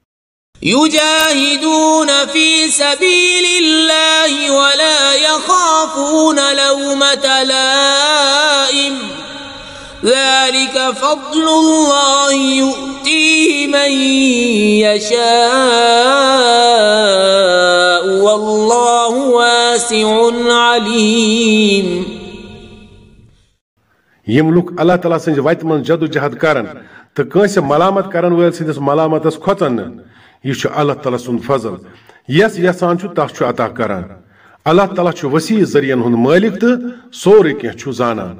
يجاهدون في سبيل الله ولا يخافون لومة لائم ذلك فضل الله يؤتيه من يشاء والله واسع عليم. یِم لُکھ اللہ تعالیٰ سٕنٛزِ وتہِ منٛز جدوجہد کرن تہٕ کٲنٛسہِ ملامت کرن وٲلۍ سٕنٛدِس ملامتس کھۄژن نہٕ یہِ چھُ اللہ تعالیٰ سُنٛد فضل یس یژھان چھُ تس چھُ عطا کران. اللہ تعالیٰ چھُ وسیع ذٔریعن ہُنٛد مٲلِک تہٕ سورُے کینٛہہ چھُ زانان.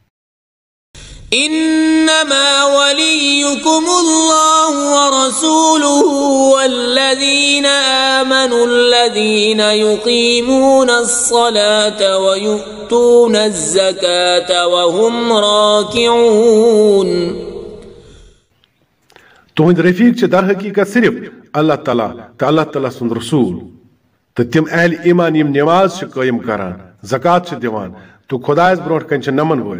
إنما وليكم الله ورسوله والذين آمنوا الذين يقيمون الصلاة ويؤتون الزكاة وهم راكعون. تُہنٛدۍ رفیق چھِ در حقیقت صرف اللہ تعالیٰ تہٕ اللہ تعالیٰ سُنٛد رسوٗل تہٕ تِم اہل ایمان یِم نٮ۪ماز چھِ قٲیِم کران زکات چھِ دِوان تہٕ خۄدایس برونٛٹھ کنۍ چھِ نمن وٲلۍ.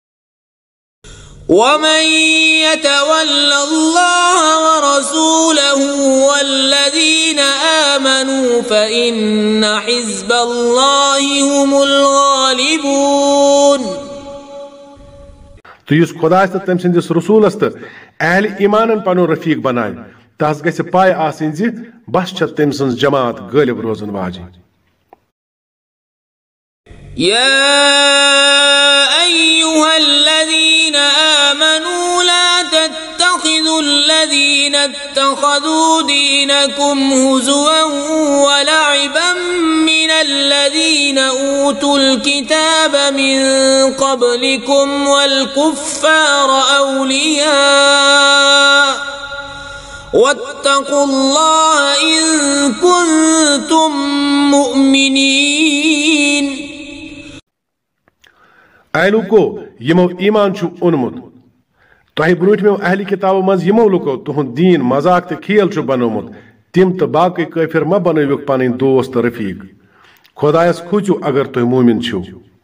ومن يتول الله ورسوله والذين آمنوا فإن حزب الله هم الغالبون. تو یُس خۄدایس تہٕ تٔمۍ سٕنٛدِس رسوٗلس تہٕ اہل ایمانن پنُن رفیق بناوِ تس گژھِ پاے آسٕنۍ زِ بس چھےٚ تٔمۍ سٕنٛز جماعت غٲلب روزن واجِنۍ. يا أيها الذين آمنوا لا تتخذوا الذين اتخذوا دينكم هزوا ولعبا من الذين أوتوا الكتاب من قبلكم والكفار أولياء واتقوا الله إن كنتم مؤمنين. اے لوکو یمو ایمان چھُ اونمُت تۄہہِ برونٛٹھمیو اہلِ کِتابو منٛز یمو لُکو تُہُنٛد دیٖن مذاق تہٕ کھیل چھُ بنومُت تِم تہٕ باقٕے کٲفِر مہ بنٲوِکھ پنٕنۍ دوست تہٕ رفیق. خۄدایس کھوٗژِو اگر تُہۍ مومِن چھِو.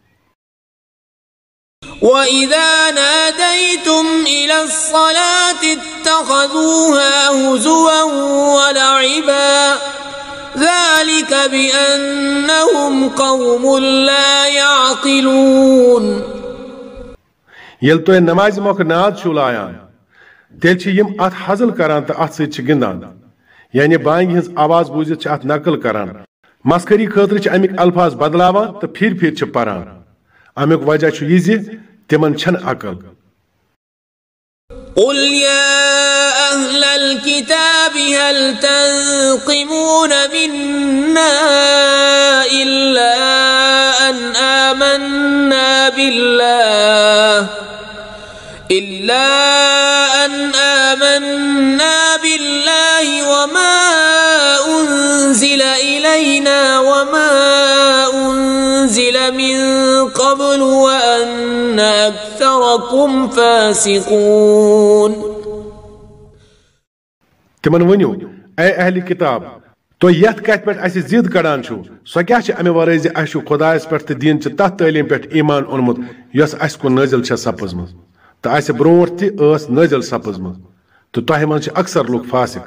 وَإِذَا نَادَيْتُمْ إِلَى الصَّلَاةِ اتَّخَذُوهَا هُزُوًا وَلَعِبًا ذلك بأنهم قوم لا يعقلون. ییٚلہِ تُہۍ نمازِ مۄکھٕ ناد چھِو لایان تیٚلہِ چھِ یِم اتھ حزل کران تہٕ اتھ سۭتۍ چھِ گِنٛدان یعنی بانگہِ ہٕنٛز آواز بوٗزِتھ چھِ اتھ نقل کران مسخری خٲطرٕ چھِ امیِکۍ الفاظ بدلاوان تہٕ پھِرِ پھِرِ چھِ پران. امیُک وجہ چھُ یہِ زِ تِمن چھنہٕ عقل. قل يا أهل الكتاب هل تنقمون منا إلا أن آمنا بالله إلا أن وأن أكثركم فاسقون. تمن ونیو اے اہل کتاب تو یت کت پہ اس زد کڑان چھو سو کیا چھ امہ ورٲے زِ اسہ خدایس پہ تہ دین چھ تتھ تعلیم پہ ایمان اونمت یس اس کو نازل چھ سپزمژ تہ اسہ برونٹ تہ ٲس نازل سپزمژ تو تۄہہِ منٛز چھِ اکثر لوٗکھ فاسق.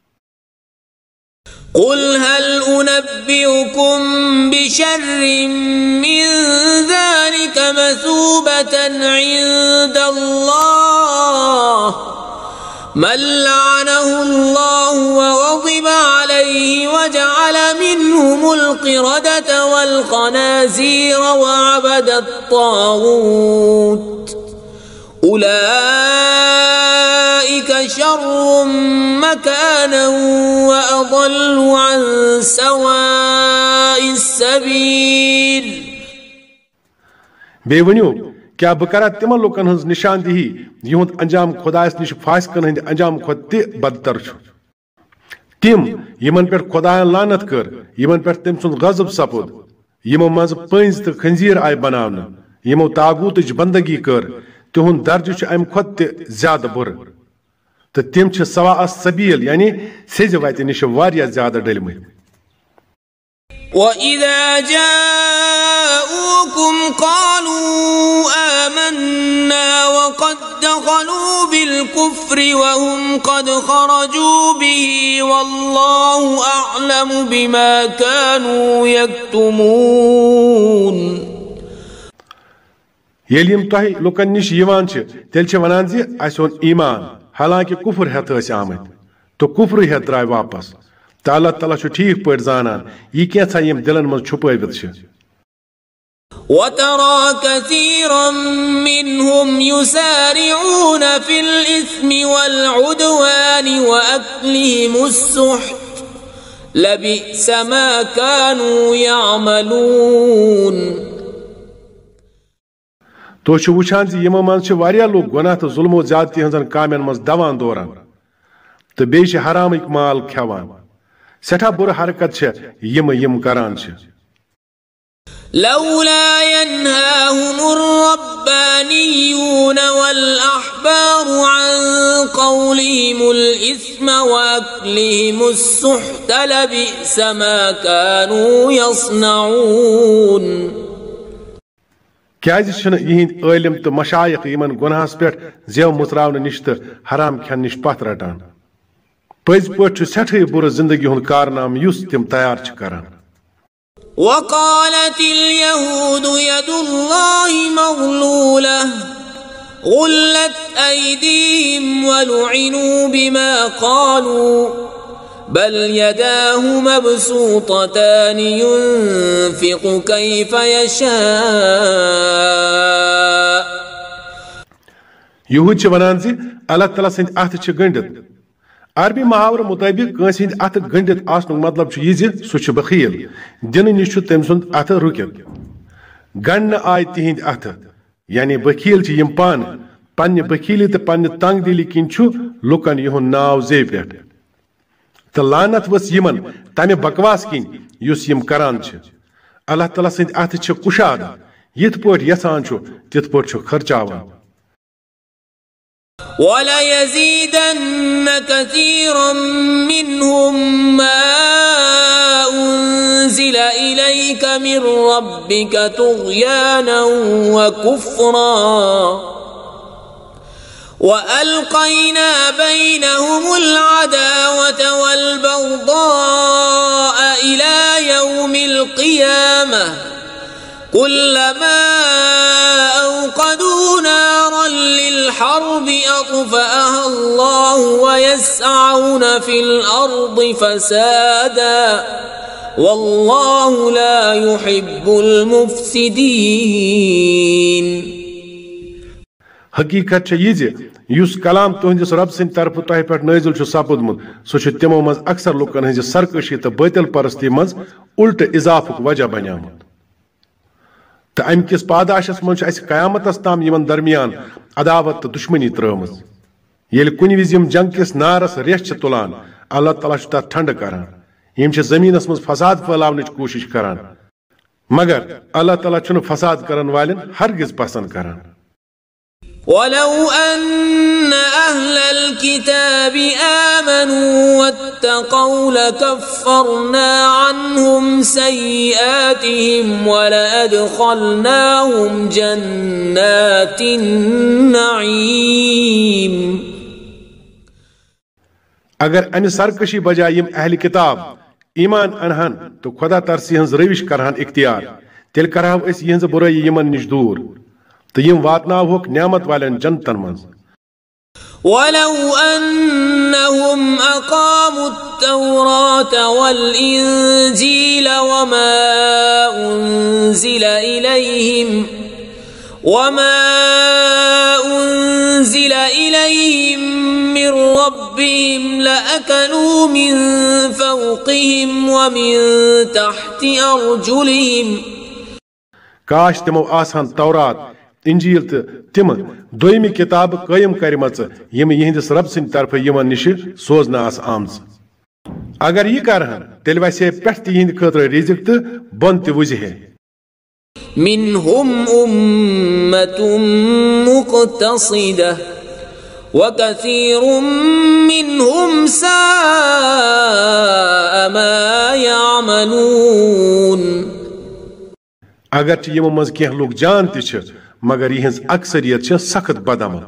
قل هل أنبئكم بشر من ذلك مثوبة عند الله من لعنه الله وغضب عليه وجعل منهم القردة والخنازير وعبد الطاغوت أولئك شر مكانا وأضل عن سواء السبيل. بیٚیہِ ؤنِو کیا بہٕ کرا تِمن لوٗکن ہٕنٛز نِشاندِہی یِہُنٛد انجام خۄدایس نِش فاسقن ہٕنٛدِ انجام کھۄتہٕ تہِ بدتر چھُ تِم یِمن پٮ۪ٹھ خۄداین لعنت کٔر یِمن پٮ۪ٹھ تٔمۍ سُنٛد غضب سپُد یِمو منٛزٕ پٔنٛزۍ تہٕ خنزیٖر آیہِ بناونہٕ یِمو تاغوٗتٕچ بندگی کٔر تِہُنٛد درجہٕ چھُ امہِ کھۄتہٕ تہِ زیادٕ بُرٕ تہٕ تِم چھِ سوا سبیٖل یعنی سیٚزِ وتہِ نِش واریاہ زیادٕ ڈٔلمٕتۍ. وَإِذَا جَاءُوكُمْ قَالُوا آمَنَّا وَقَدْ دَخَلُوا بِالْكُفْرِ وَهُمْ قَدْ خَرَجُوا بِهِ وَاللَّهُ أَعْلَمُ بِمَا كَانُوا يَكْتُمُونَ. ییٚلہِ یِم تۄہہِ لُکن نِش یِوان چھِ تیٚلہِ چھِ وَنان زِ اَسہِ اوٚن ایٖمان حالانکہِ کُفر ہٮ۪تھ ٲسۍ آمٕتۍ تہٕ کُفرٕے ہٮ۪تھ درٛاے واپس تہٕ اللہ تعالیٰ چھُ ٹھیٖک پٲٹھۍ زانان یہِ کینٛژھا یِم دِلن منٛز چھُپٲوِتھ چھِ. وترى كثيرا منهم يسارعون في الإثم والعدوان وأكلهم السحت لبئس ما كانوا يعملون. تو چھُ وٕچھان زِ یِمو منٛز چھِ واریاہ لوٗکھ گۄناہ تہٕ ظُلمو زیادتی ہٕنٛزن کامٮ۪ن منٛز دوان دوران تہٕ بیٚیہِ چھِ حرامٕکۍ مال کھٮ۪وان سٮ۪ٹھاہ بُرٕ حرکت چھِ یِم یِم کران چھِ. لولا ينهاهم الربانيون والأحبار عن قولهم الإثم وأكلهم السحت لبئس ما كانوا يصنعون. کیازِ چھِنہٕ یِہنٛدۍ عٲلِم تہٕ مشایخ یِمن گۄناہس پٮ۪ٹھ زیو مُژراونہٕ نِش تہٕ حرام کھٮ۪نہٕ نِش پتھ رٹان پٔزۍ پٲٹھۍ چھُ سٮ۪ٹھٕے بُرٕ زندگی ہُنٛد کارنامہٕ یُس تِم تیار چھِ کران. وقالت اليهود يد الله مغلولة غلت أيديهم ولعنوا بما قالوا بل يداه مبسوطتان ينفق كيف يشاء. یہود چھِ ونان زِ اللہ تعالیٰ سٕنٛدۍ اَتھٕ چھِ گٔنڈِتھ. عربی محاورٕ مُطٲبِق کٲنٛسہِ ہٕنٛدۍ اَتھٕ گٔنڈِتھ آسنُک مطلب چھُ یہِ زِ سُہ چھُ بخیٖل دِنہٕ نِش چھُ تٔمۍ سُنٛد اَتھٕ رُکِتھ. گنڈنہٕ آیہِ تِہنٛدۍ اَتھٕ یعنی بخیٖل چھِ یِم پانہٕ پننہِ بخیٖلی تہٕ پننہِ تنگ دِلی کِنۍ چھُ لُکن یِہُنٛد ناو زیٚوِ پٮ۪ٹھ تہٕ لعنت ؤژھ یِمن تمہِ بکواس کِنۍ یُس یِم کران چھِ. اللہ تعالیٰ سٕنٛدۍ اَتھٕ چھِ کُشادٕ یِتھ پٲٹھۍ یژھان چھُ تِتھ پٲٹھۍ چھُ خرچاوان. وَلَيَزِيدَنَّ كَثِيرًا مِّنْهُم مَّا أُنزِلَ إِلَيْكَ مِن رَّبِّكَ طُغْيَانًا وَكُفْرًا وَأَلْقَيْنَا بَيْنَهُمُ الْعَدَاوَةَ وَالْبَغْضَاءَ إِلَى يَوْمِ الْقِيَامَةِ كُلَّمَا أَوْقَدُوا نَارًا لِلْحَرْبِ أَطْفَأَهَا اللَّهُ وَيَسْعَوْنَ فِي الْأَرْضِ فَسَادًا وَاللَّهُ لَا يُحِبُّ الْمُفْسِدِينَ. حقیقت چھےٚ یہِ زِ یُس کلام تُہنٛدِس رب سٕنٛدِ طرفہٕ تۄہہِ پٮ۪ٹھ نٲزِل چھُ سپُدمُت سُہ چھُ تِمو منٛز اکثر لُکن ہٕنٛزِ سرکٔشی تہٕ بٲطِل پرستی منٛز اُلٹہٕ اضافُک وجہ بنیومُت تہٕ امہِ کِس پاداشس منٛز چھُ اَسہِ قیامتس تام یِمن درمیان عداوت تہٕ دُشمنی ترٲومٕژ. ییٚلہِ کُنہِ وِزِ یِم جنگ کِس نارس ریٚس چھِ تُلان اللہ تعالیٰ چھُ تتھ ٹھنڈٕ کران. یِم چھِ زٔمیٖنس منٛز فساد پھٲلاونٕچ کوٗشش کران मगर अल्लाह ताला छुन फसाद करन वालेन हरगिज पसंद करन। ولو أن أهل الكتاب آمنوا واتقوا لكفرنا عنهم سيئاتهم ولأدخلناهم جنات النعيم अगर अन सरकशी बजाय यम अहल किताब ईमान अनहन तो खुदा तरसी हंज रविश करहन इख्तियार तेल करहव अस यहंज बुराई यमन निश दूर तो यम वातनावोक नियामत वालेन जन्नतन मंज। ولو أنهم أقاموا التوراة والإنجيل وما أنزل إليهم وما أنزل إليهم من ربهم لأكلوا من فوقهم ومن تحت أرجلهم काश तिमो आसान तौरात इंजील तो तिम दोयमी किताब कायम करमच यम यहंदिस रब सिंद तरफ यमन निश सोजन आस आमज। अगर यह करहन तेल वसे पेठ तिहिंद खतर रिजिक तो बन त वुजहे। منهم أمة مقتصدة وكثير منهم ساء ما يعملون अगर यमो मज कह लोग जान ति मगर यहज अक्सरियत सख्त बदअमल।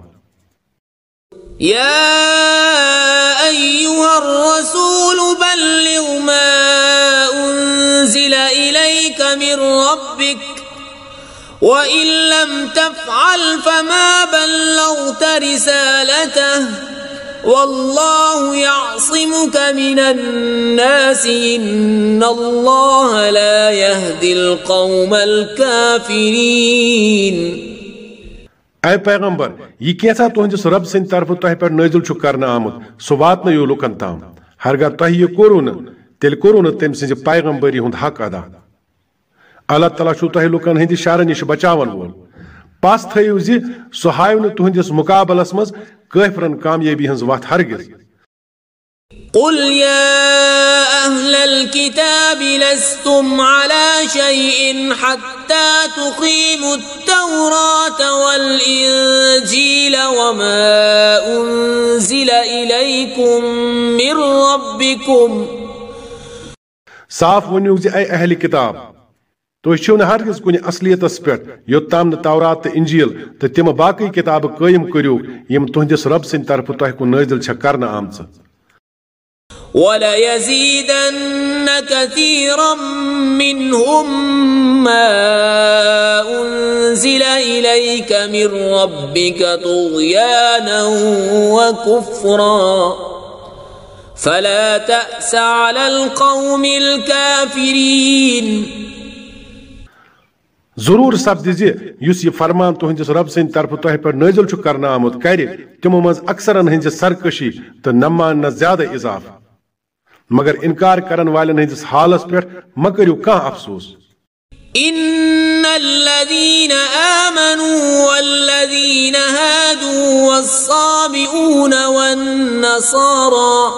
يا أيها الرسول بلغ ما أنزل إليك من ربك وإن لم تفعل فما بلغت رسالته والله يعصمك من الناس إن الله لا يهدي القوم الكافرين ऐ पैगंबर यह कैसा तुहंदिस रब सिंद तरफ तह पे नाजिल छु करना आमुत सो वातन यो लुकन ताम हरगा तह यह कोरु न तेल कोरु न तम सिंज पैगंबरी हुंद हक अदा। अल्लाह ताला छु तह लुकन हिंदी शार निश बचावन वोल पास थयु जि सो हायु न तुहंदिस मुकाबलस मज काफिरन कामयाबी हंज वत हरगिज। قل يا أهل الكتاب لستم على شيء حتى تقيموا التوراة والإنجيل وما أنزل إليكم من ربكم साफ वनु जे ऐ अहल किताब तो छो न हरगिज कुन असलियतस पे योत्ताम न तौरात तो इंजील तो तिम बाकी किताब कायम करियो यम तुहंदिस रब सिंद तरफ तह को नाजिल छ करना आमच। وليزيدن كثيرا منهم ما أنزل إليك من ربك طغيانا وكفرا فلا تأس على القوم الكافرين जरूर सपद यह फरमान तुहंदिस रब सिंद तरफ तह पे नाजिल छु करना आमुत कर तिमो मज अक्सरन हंज सरकशी तो न मान ज्यादा इजाफ मगर इनकार करन वालन हंदिस हालस पे म करियो कह अफसोस। إن الذين آمنوا والذين هادوا والصابئون والنصارى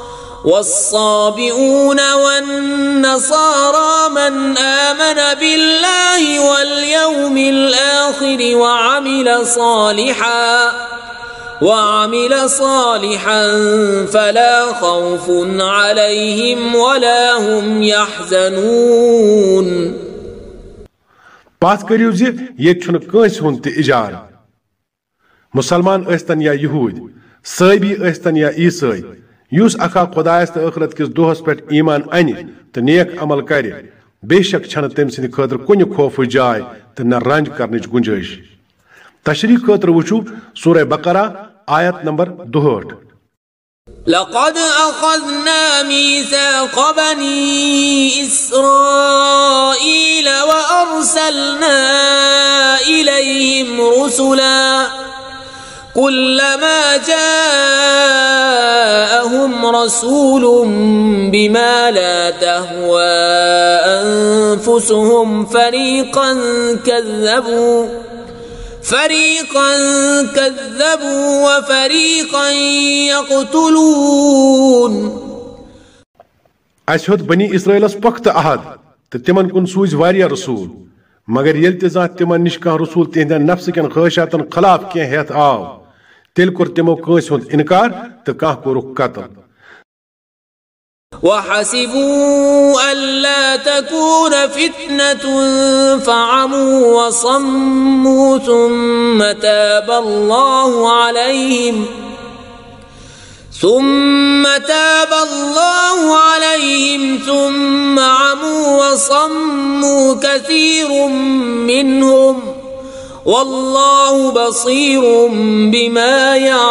والصابئون والنصارى من آمن بالله واليوم الآخر وعمل صالحا وعمل صالحا فلا خوف عليهم ولا هم يحزنون पास करियो जे ये छुन कंस हुन ते इजार मुसलमान अस्तन या यहूद सैबी अस्तन या ईसाई युस अखा खुदायस ते आखिरत किस दोहस पे ईमान अनि ते नेक अमल करे बेशक छन तम सिंद खतर कुन खौफ जाय ते न रंज करनिच गुंजाइश। तशरीह खतर वुचु सूरह बकरा आयत नंबर बासठ। لقد أخذنا ميثاق بني إسرائيل وأرسلنا إليهم رسلا كلما جاءهم رسول بما لا تهوى أنفسهم فريقا كذبوا فريقا كذبوا وفريقا يقتلون अस होत बनी इसराइलस पख्त अहद तो तिमन कुन सूझ वारिया रसूल मगर येल ते जा तिमन निश कह रसूल तिहंदन नफ्स कन ख्वाहिशातन खिलाफ के हेत आव तिल कुर तिमो कंस हुंद इनकार तो कह कोरुख कत्ल وحسبوا ألا تكون فتنة فعموا وصموا ثم تاب الله عليهم ثم تاب الله عليهم ثم عموا وصموا كثير منهم والله بصير بما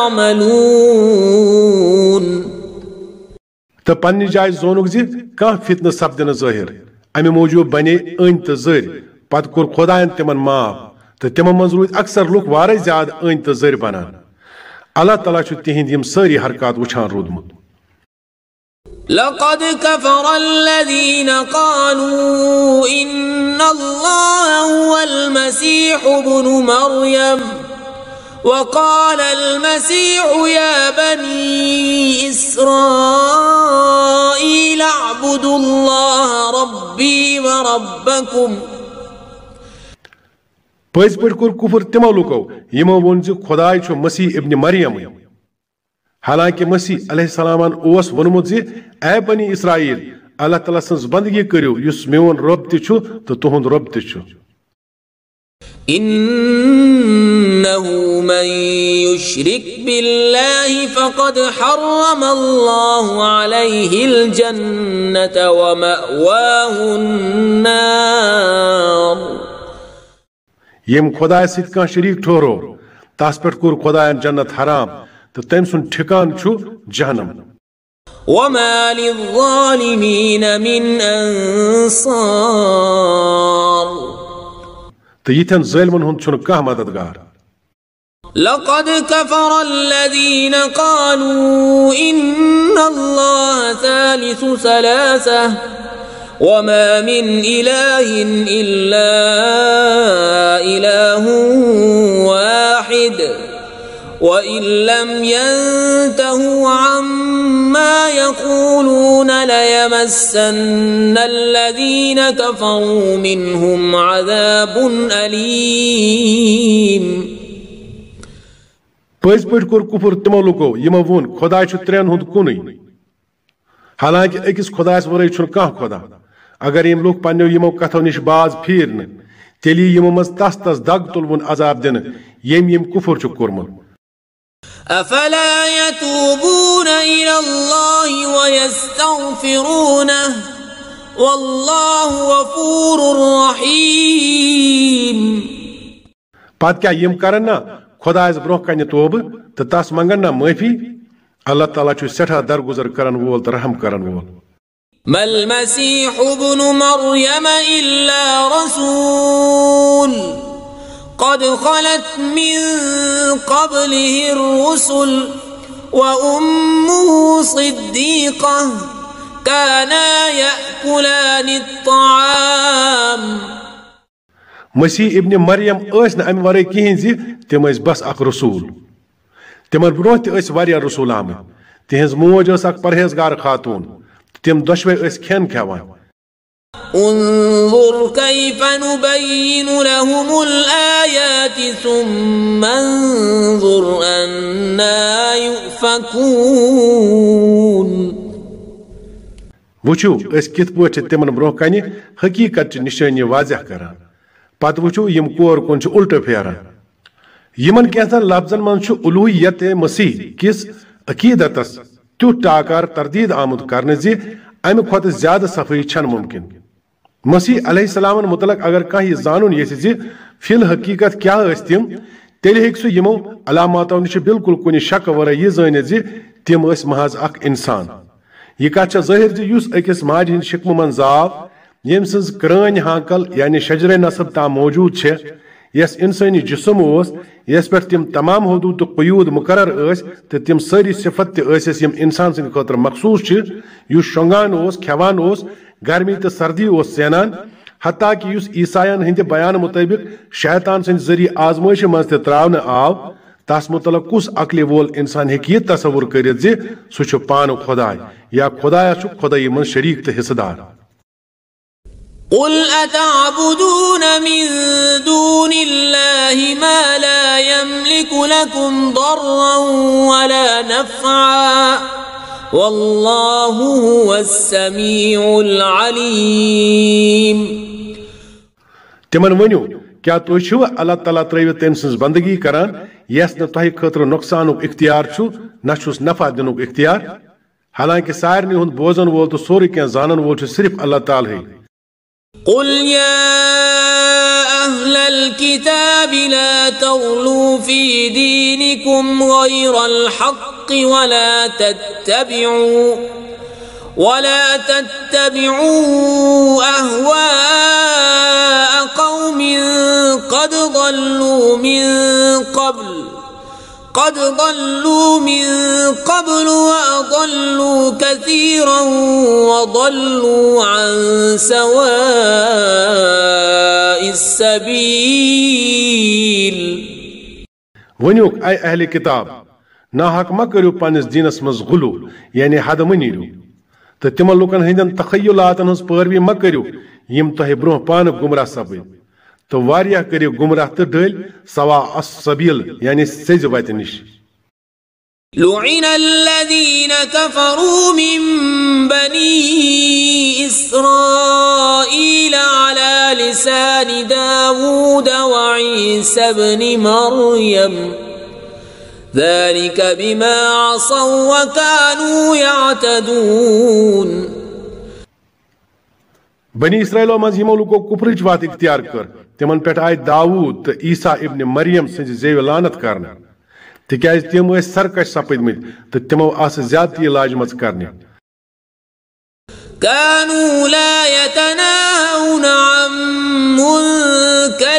يعملون तो पन्नी जाय जोनुक जी कह फितन सपदन ज़ाहिर अमे मूजूब बने अन तो जर पत कोर खुदायन तिमन माफ तो तिम मज रूद अक्सर लुक वारे ज्यादा अन तो जर बनान अल्लाह ताला छु तिहिंद यम सारी हरकत वुछान रूदमुत لقد كفر الذين قالوا إن الله هو المسيح ابن مريم وقال المسيح يا بني إسرائيل اعبدوا الله ربي وربكم पज पट कोर कुफर तिमो लुको यमो वोन जो खुदाय छु मसीह इब्न मरियम हालांकि मसीह अलैहिस्सलामन ओस वनमुत जे ए बनी इस्राइल अल्लाह ताला सन्स बंदगी करियो युस मेवन रब ते छु तो तुहुंद रब ते छु إنه من يشرك بالله فقد حرم الله عليه الجنة ومأواه النار यम खुदा सित का शरीक ठोरो तास पेट कोर खुदायन जन्नत हराम तो तम सुन ठिकान छु जहन्नम وما للظالمين من أنصار तो यिथन ज़ालिमन हुन छुन कह मददगार لقد كفر الذين قالوا إن الله ثالث ثلاثة وما من إله إلا إله واحد وإن لم ينتهوا عما يقولون ليمسن الذين كفروا منهم عذاب أليم पज पट कोर कुफर तिमो लुको यमो वोन खुदा छु त्रेन हुंद कुनै हालांकि अकिस खुदास वरै छु कह खुदा अगर यम लोग पन्यो यमो कथो निश बाज फिरन तेली यमो मज तस तस दग तुलवन अजाब दिन यम यम कुफर छु कोरमन أفلا يتوبون إلى الله ويستغفرونه والله غفور رحيم पत क्या यम करन ना खुदास ब्रोह कन तोब तो तस मंगन ना माफी अल्लाह ताला छु सेठा दरगुजर करन वोल तो रहम करन वोल ما المسيح ابن مريم إلا رسول قد خلت من قبله الرسل وأمه صديقة كانا يأكلان الطعام مسیح ابن مریم ٲسۍ نہٕ امہِ ورٲے کِہیٖنۍ زِ تِم ٲسۍ بس اکھ رسوٗل تِمن برونٛہہ تہِ ٲسۍ واریاہ رسوٗل آمٕتۍ تِہنٛز موج ٲس اکھ پرہیزگار خاتوٗن تہٕ تِم دۄشوے ٲسۍ کھٮ۪ن کھٮ۪وان انظر كيف نبين لهم الآيات ثم انظر أنا يؤفكون وٕچھِو أسۍ کِتھ پٲٹھۍ چھِ تِمن برونٛہہ کنہِ حقیٖقتچہِ نِشٲنی واضح کران پتہٕ وٕچھِو یِم کور کُن چھِ اُلٹہٕ پھیران یِمن کینٛژن لفظن منٛز چھُ اُلوٗہیت مسیح کِس عقیٖدتس تیُتھ ٹاکار تردیٖد آمُت کرنہٕ زِ امہِ کھۄتہٕ زیادٕ صفٲیی چھنہٕ مُمکِن مسیح علیہ السلامن متعلق اگر کانٛہہ یہِ زانُن یژھِ زِ فی الحقیٖقت کیٛاہ ٲسۍ تِم تیٚلہِ ہیٚکہِ سُہ یِمو علاماتو نِش بِلکُل کُنہِ شکہٕ ورٲے یہِ زٲنِتھ زِ تِم ٲسۍ محض اکھ اِنسان یہِ کتھ چھےٚ ظٲہِر زِ یُس أکِس ماجہِ ہٕنٛدِ شِکمہٕ منٛز زاو ییٚمہِ سٕنٛز کرٛٲنۍ ہانکل یعنی شجرے نصب تام موجوٗد چھےٚ یس اِنسٲنی جسم اوس یس پٮ۪ٹھ تِم تمام حدوٗد تہٕ قیوٗد مُقرر ٲسۍ تہٕ تِم سٲری صفت تہِ ٲسِس یِم اِنسان سٕنٛدِ خٲطرٕ مخصوٗص چھِ یُس شۄنٛگان اوس کھٮ۪وان اوس گرمی تہٕ سردی اوس سینان حتیٰ کہِ یُس عیساین ہٕنٛدِ بیانہٕ مُطٲبِق شیطان سٕنٛدِ ذٔریعہٕ آزمٲیشہِ منٛز تہِ ترٛاونہٕ آو تس مُتعلق کُس عقلہِ وول اِنسان ہیٚکہِ یہِ تصور کٔرِتھ زِ سُہ چھُ پانہٕ خۄداے یا خۄدایا چھُ خۄدٲیی منٛز شریٖک تہٕ حِصہٕ دار قل أتعبدون من دون الله ما لا يملك لكم ضرا ولا نفعا والله هو السميع العليم. تمن ونیو کیا تو چھو اللہ تعالیٰ ترٲوِو تٔمۍ سٕنٛز بندگی کران یس نہٕ تۄہہِ خٲطرٕ نۄقصانُک اختیار چھُ نہ چھُس نفع دِنُک اختیار حالانکہ سارنٕے ہُنٛد بوزن وول تہٕ سورُے کینٛہہ زانن وول چھُ صرف اللہ تعالیٰ. قل يا أهل الكتاب لا تغلوا في دينكم غير الحق ولا تتبعوا ولا تتبعوا أهواء قوم قد ضلوا من قبل قد ضلوا من قبل وأضلوا كثيرا وضلوا عن سواء السبيل. ونیوک اے اہل کتاب ناحق ما کریو پنس دینس مز غلو یعنی حد منیرو تو تمن لوکن ہندن تخیلاتن ہز پیروی ما کریو یم تہ برو پان گمراہ سپد تو واریاہ کریو گمراہ تو ڈل سوا السبیل یعنی سیز وت نش. لعن الذين كفروا من بني إسرائيل على لسان داود وعيسى بن مريم ذلك بما عصوا وكانوا يعتدون. بنی اسرائیلو مز یمو لوکو کفرچ وات اختیار کر تمن پہ آئی داود تو عیسیٰ ابن مریم سز زیو لانت کرنے تکیاز تم ٲسۍ سرکش سپدمت تو تمو آس زیادتی لاجمژ کرنے. كانوا لا يتناهون عن منكر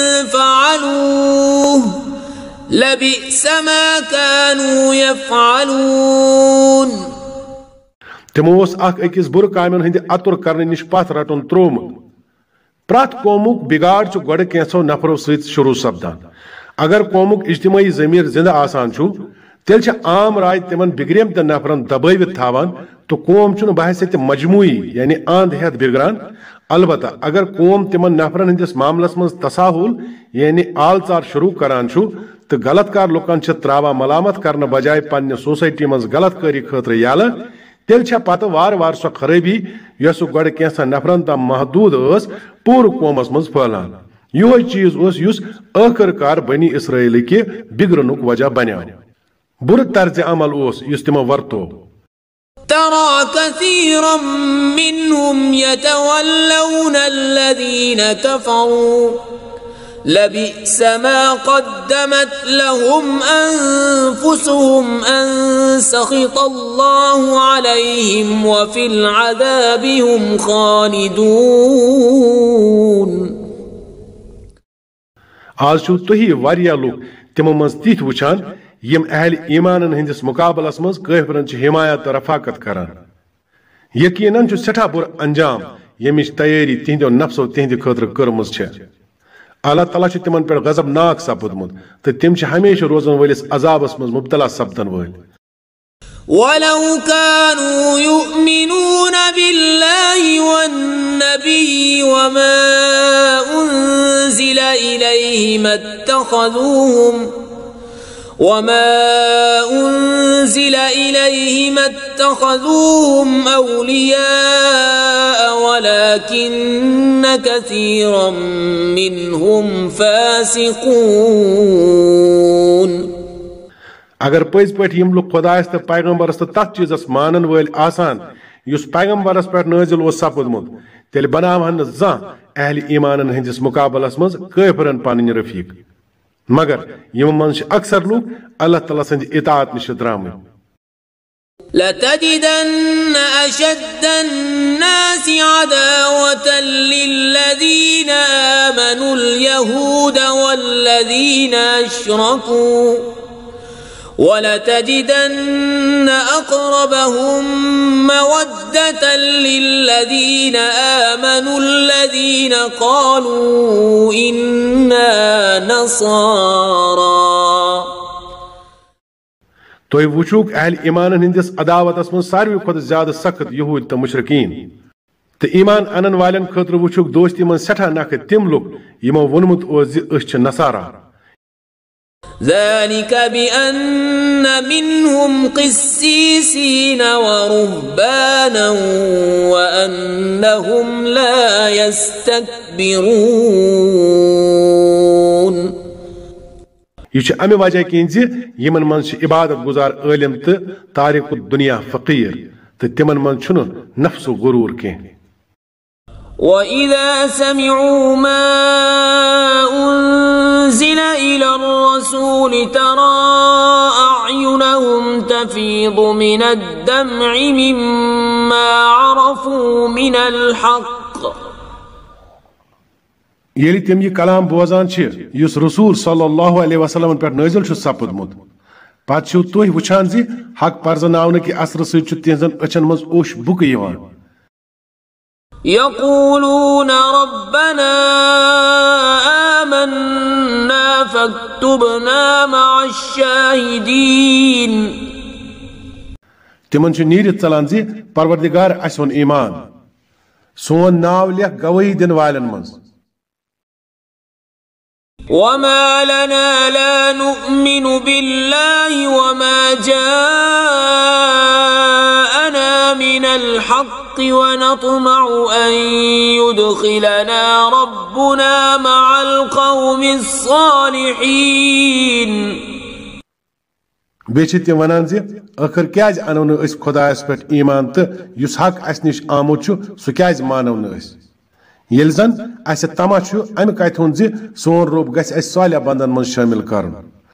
فعلوه لبئس ما كانوا يفعلون. تمو اس اخ اکس بر کامن ہند اتر کرنے نش پتھ رٹن ترومت. پرت قومک بگاڑ چھ گۄڈٕ کینٛژھو نفرو سۭتۍ شروع سپدان. اگر قومک اجتماعی ضمیر زندہ آسان چھُ تیل چھ عام راے تمن بگریم تہ نفرن دبٲوِتھ تھاوان تو قوم چھُنہٕ بحثیت مجموعی یعنی اند ہیتھ بگران. البتہ اگر قوم تمن نفرن ہندس معاملس مز تساہل یعنی آل ژار شروع کران چھُ تو غلط کار لوکن چھ تراوان ملامت کرنے بجائے پننہ سوسائٹی مز غلط کاری خاطر یالہ تیل چھ پتہ وار وار سو خرابی یس گۄڈٕ کینٛژن نفرن تام محدود ٲس پوٗرٕ قومس مز پھٔہلان. یہوے چیز اوس یس ٲخر کار بنی اسرائیل کہ بگرنُک وجہ بنیو. بُرٕ طرزِ عمل اوس یس تمو ورتو. ترى كثيرا منهم يتولون الذين كفروا لبئس ما قدمت لهم أنفسهم أن سخط الله عليهم وفي العذاب هم خالدون. آز چھو تہی واریاہ لوگ تمو مز تیت وچھان یم اہل ایمانن ہندس مقابلس مز کافرن چھ حمایت و رفاقت کران. یقیناً چھ سٹھا بر انجام یمچ تیاری تہندو نفسو تہند خاطر کرمز چھ. اللہ تعالیٰ چھ تمن پہ غضب ناک سپدمت تو تم چھ ہمیشہ روزن ولس عذابس مز مبتلا سپدن ول. ولو كانوا يؤمنون بالله والنبي وما أنزل إليه ما اتخذوهم وما أنزل إليه ما اتخذوهم أولياء ولكن كثيرا منهم فاسقون. اگر پز پہ یم لوگ خدایس تو پیغمبرس تو تر چیزس مانن ول آسان یس پیغمبرس پہ نازل اوس سپدمت تیل بناوہن زان اہل ایمانن ہندس مقابلس مز کافرن پنن رفیق. مگر یم من اکثر لوگ اللہ تعالیٰ سند اطاعت نش درامت. لتجدن أشد الناس عداوة للذين آمنوا اليهود والذين أشركوا ولتجدن أقربهم مودة للذين آمنوا الذين قالوا إنا نصارى. تو وچوک اہل ایمان ہندس عداوتس من ساروی کھت زیادہ سخت یہود تو مشرکین. तो ईमान अनन वालन खतर वुचुक दोस्ती मन सठा नख तिम लोग यमो वोनमुत ओस जि अस छ नसारा ذلك بأن منهم قسيسين ورهبانا وأنهم لا يستكبرون यह अमे वजह किन यमन मन इबादत गुजार आलिम तो तारिक दुनिया फकीर तो तिमन मन नफ्स गुरूर कह وَإِذَا سَمِعُوا مَا أُنزِلَ إِلَى الرَّسُولِ تَرَى أَعْيُنَهُمْ تَفِيضُ مِنَ الدَّمْعِ مِمَّا عَرَفُوا مِنَ الْحَقِّ येली तिम यह कलाम बोजान युस रसूल सल्लल्लाहु अलैहि वसल्लम पे नाजिल छु सपदमुत पत छु तुह वुछान जि हक परजनावन कि असर सच तिहजन अचन मज ओश बुक यवान يقولون ربنا آمنا فاكتبنا مع الشاهدين तिमन छु नीरित चलान जि परवरदिगार असवन ईमान सोन नाव लेख गवाही दिन वालन मज وما لنا لا نؤمن بالله وما جاءنا من الحق ونطمع أن يدخلنا ربنا مع القوم الصالحين बेचि तिम वनान जि आखिर क्या अनो न अस खुदायस पे ईमान तो युस हक अस निश आमुत छु सु क्या मानो न अस येल जन अस तमा छु अम कथ हुन जि सोन रोब गस अस सालिह बंदन मन शामिल करन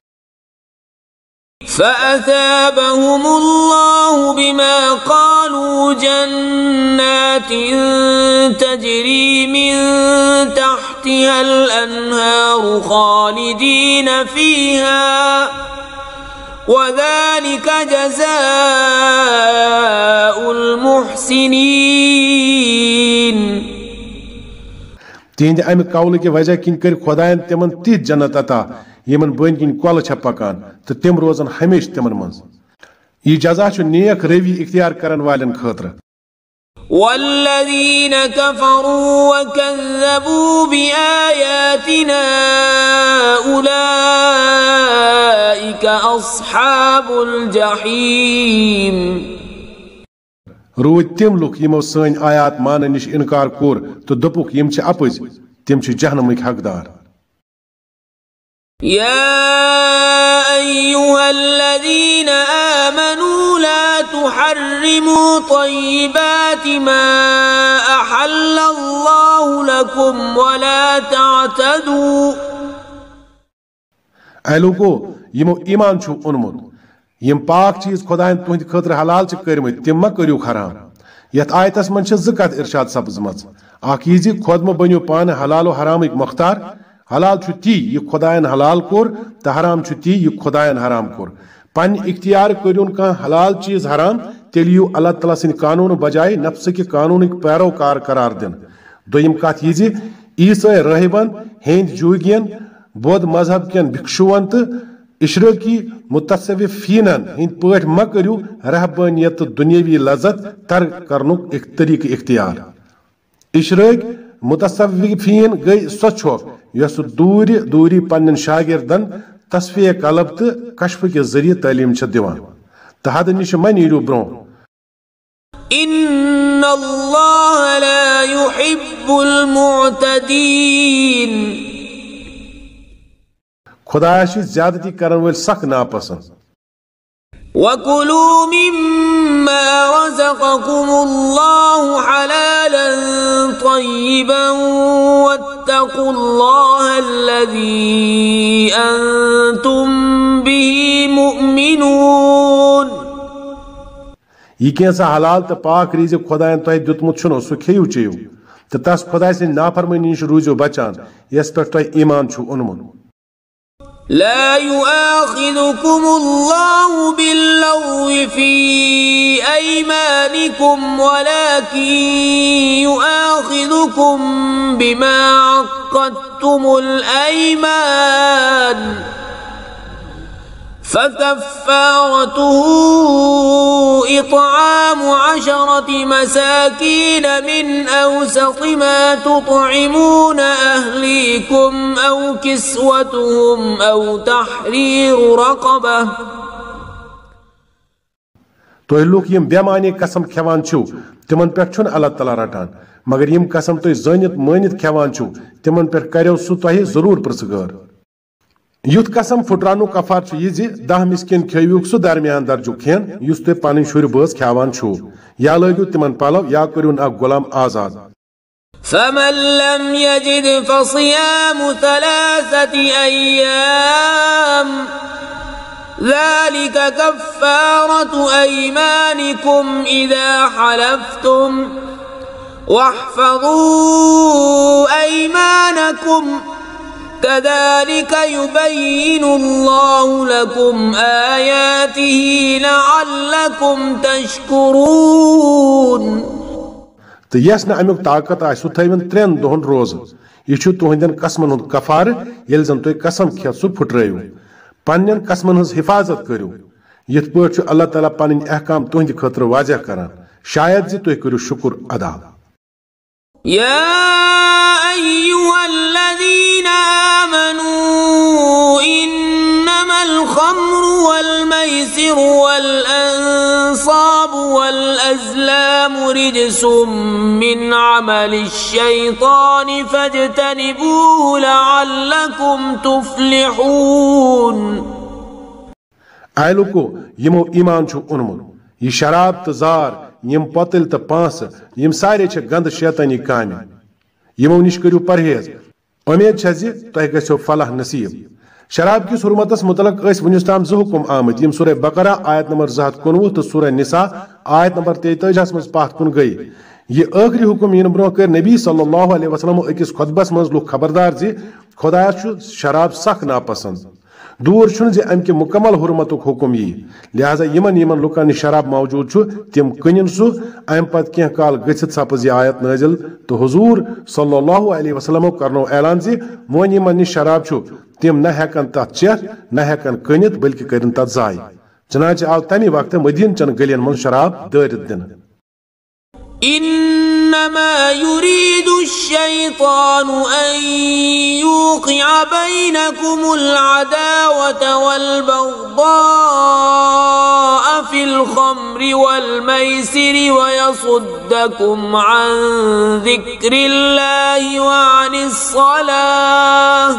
فأثابهم الله بما قالوا جنات تجري من تحتها الأنهار خالدين فيها وذلك جزاء المحسنين तिहद अमि कौल कि वजह किन कर खुदायन तिमन ति जन्नत अता यमन बन किन कल छ पकान तो तिम रोजन हमेश तिमन मज यह जजा छु नेक रवि इख्तियार करन वालन खतर والذين كفروا وكذبوا بآياتنا أولئك أصحاب الجحيم रूद तिम लुक यमो सन आयात मान निश इनकार कोर तो दपुक यम छ अपज तिम छ जहन्नमिक हकदार يا أيها الذين آمنوا لا تحرموا طيبات ما أحل الله لكم ولا تعتدوا ऐ लोगो यमो ईमान छु उनमुत यम पाक चीज खुदायन तुहद खतर हलाल छ करमत तिम मा करियो हराम यत आयतस मन छ ज़कत इरशाद सब्जमत आख यज खुद म बनियो पान हलाल और हराम एक मुख्तार हलाल छु ती यह खुदायन हलाल कोर त हराम छु ती यह खुदायन हराम कोर पन इख्तियार करियोन का हलाल चीज हराम तेलियो अल्लाह तआला सिन कानून बजाय नफ्स के कानून पैरोकार करार दिन दोयम कथ यज ईसाई रहबन हिंद जुगियन बौद्ध मजहब केन भिक्षुवन तो इशरकी मुतसव्विफीनन हिंद पठ म करियो रहबानियत दुनियावी लज्जत तर करनुक एक तरीके इख्तियार इशरक मुतसव्विफीन गई सो यस दूर दूरी पन्न शागिर्दन तस्फिय कलब तो कश्फ के जरिए तालीम दिवान तहद निश म नीरू ब्रो इन्नल्लाह ला युहिब्बुल मुअतदीन खुदा ज्यादती करन वल सख नापसंद وَكُلُوا مِمَّا رَزَقَكُمُ اللَّهُ حَلَالًا طَيِّبًا وَاتَّقُوا اللَّهَ الَّذِي أَنْتُمْ بِهِ مُؤْمِنُونَ यह कैसा हलाल तो पाक रीज खुदायन तुह दुतमुत छुनो सु खेयु चेयु तो तस खुदाय से नाफरमानी निश रूजो बचान यस पे तुह ईमान छु उनमुन لا يؤاخذكم الله باللغو في أيمانكم ولكن يؤاخذكم بما عقدتم الأيمان فكفارته إطعام عشرة مساكين من أوسط ما تطعمون أهليكم أو كسوتهم أو تحرير رقبة. تُہۍ لُکھ یِم بےمعنی قسم کھٮ۪وان چھِو تِمن پٮ۪ٹھ چھُنہٕ اللہ تعالیٰ رٹان، مگر یِم قسم تُہۍ زٲنِتھ مٲنِتھ کھٮ۪وان چھِو تِمن پٮ۪ٹھ کریو سُہ تۄہہِ ضروٗر پرژھگٲر. یُتھ قسم پھُٹراونُک کفار چھُ یہِ زِ دہ مسکین کھیوِوُکھ سُہ درمیان درجُک کھٮ۪ن یُس تُہۍ پنٕنۍ شُرۍ بٲژ کھٮ۪وان چھِو، یا لٲگِو تِمن پلو یا کٔرِوُن اکھ غلام آزاد. فمن لم يجد فصيام ثلاثة أيام ذلك كفارة أيمانكم إذا حلفتم واحفظوا أيمانكم كذلك يبين الله لكم آياته لعلكم تشكرون. تو यस न अमुक ताकत आए सु थवन त्रेन दोहन रोज यह तुहंदन कसमन हुंद कफार येल जन तुह कसम खेत सु फुटरयु पन्न कसमन हज हिफाजत करू यथ पे अल्लाह ताला पन अहकाम तुहंद खतर वाजह करान शायद जी तुह करू शुक्र अदा. या अय्युहल्लज़ीन आमनू इन्नमल खम्रु वल मैसिरु वल अंसाबु वल अज़लामु रिज्सुम मिन अमलिश शैतानि फज्तनिबूहु लअल्लकुम तुफ्लिहून. आय लुको यमो ईमान छु उनमुन यह शराब तो जार यम पतल तो पांस यम सारे छ गंद शैतानी कामि यमो निश करू परहेज उम्मीद छ जि तोह गछो फलाह नसीब. शराब किस हुरमतस मुतलक वुनिस ताम जो हुकुम आमत यम सूरह बकरा आयत नंबर जहत कुनवु तो सूरह निसा आयत नंबर तेतालीस मज पात कुन गई. यह आखिरी हुकुम इन ब्रो कर नबी सल्लल्लाहु अलैहि वसल्लम अकिस खुतबस मज लुक खबरदार जि खुदायस छु शराब सख नापसंद दूर छुन जे अम के मुकम्मल हुरमतुक हुकुम यी लिहाजा यमन यमन लुकन शराब मौजूद छु तिम कनिन सु अम पत कह काल गछित सपज यह आयत नाजिल तो हुजूर सल्लल्लाहु अलैहि वसल्लम करनो ऐलान जि मोन यमन शराब छु तिम न हेकन तथ चेत न हेकन कनित बल्कि करिन तथ जाय. चनाच आव तमी वक्त मदीन चन गलियन मन शराब दरित दिन. إنما يريد الشيطان أن يوقع بينكم العداوة والبغضاء في الخمر والميسر ويصدكم عن ذكر الله وعن الصلاة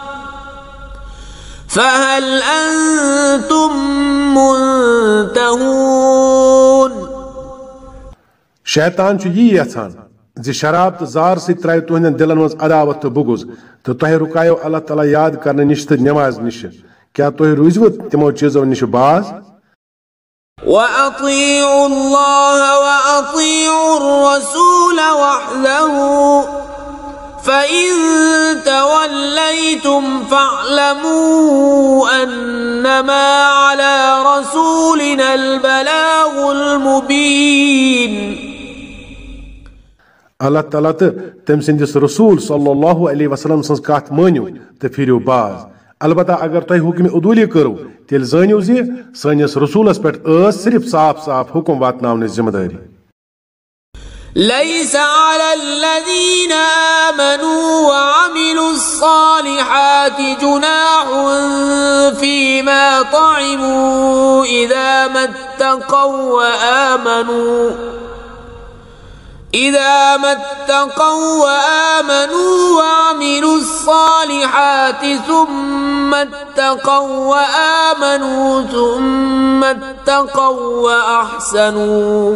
فهل أنتم منتهون. शैतान छु यी यछान जे शराब तो जार से त्राय तुहंदन दिलन मज अदावत तो बुगुज तो तोह रुकायो अल्लाह ताला याद करने निश तो नमाज निश क्या तोह रुजव तिमो चीजों निश बाज. وأطيعوا الله وأطيعوا الرسول واحذروا فإن توليتم فاعلموا أنما على رسولنا البلاغ المبين. Allah Ta'ala to tem sindis Rasul sallallahu alaihi wasallam sans kat manu te firiu baz. Albata agar toy hukmi uduli karu tel zaniu zi sanis Rasulas pet as sirf saaf saaf hukum vatnavne zimmedari. ليس على الذين آمنوا وعملوا الصالحات جناح فيما طعموا إذا ما اتقوا وآمنوا إذا ما اتقوا وآمنوا وعملوا الصالحات ثم اتقوا وآمنوا ثم اتقوا وأحسنوا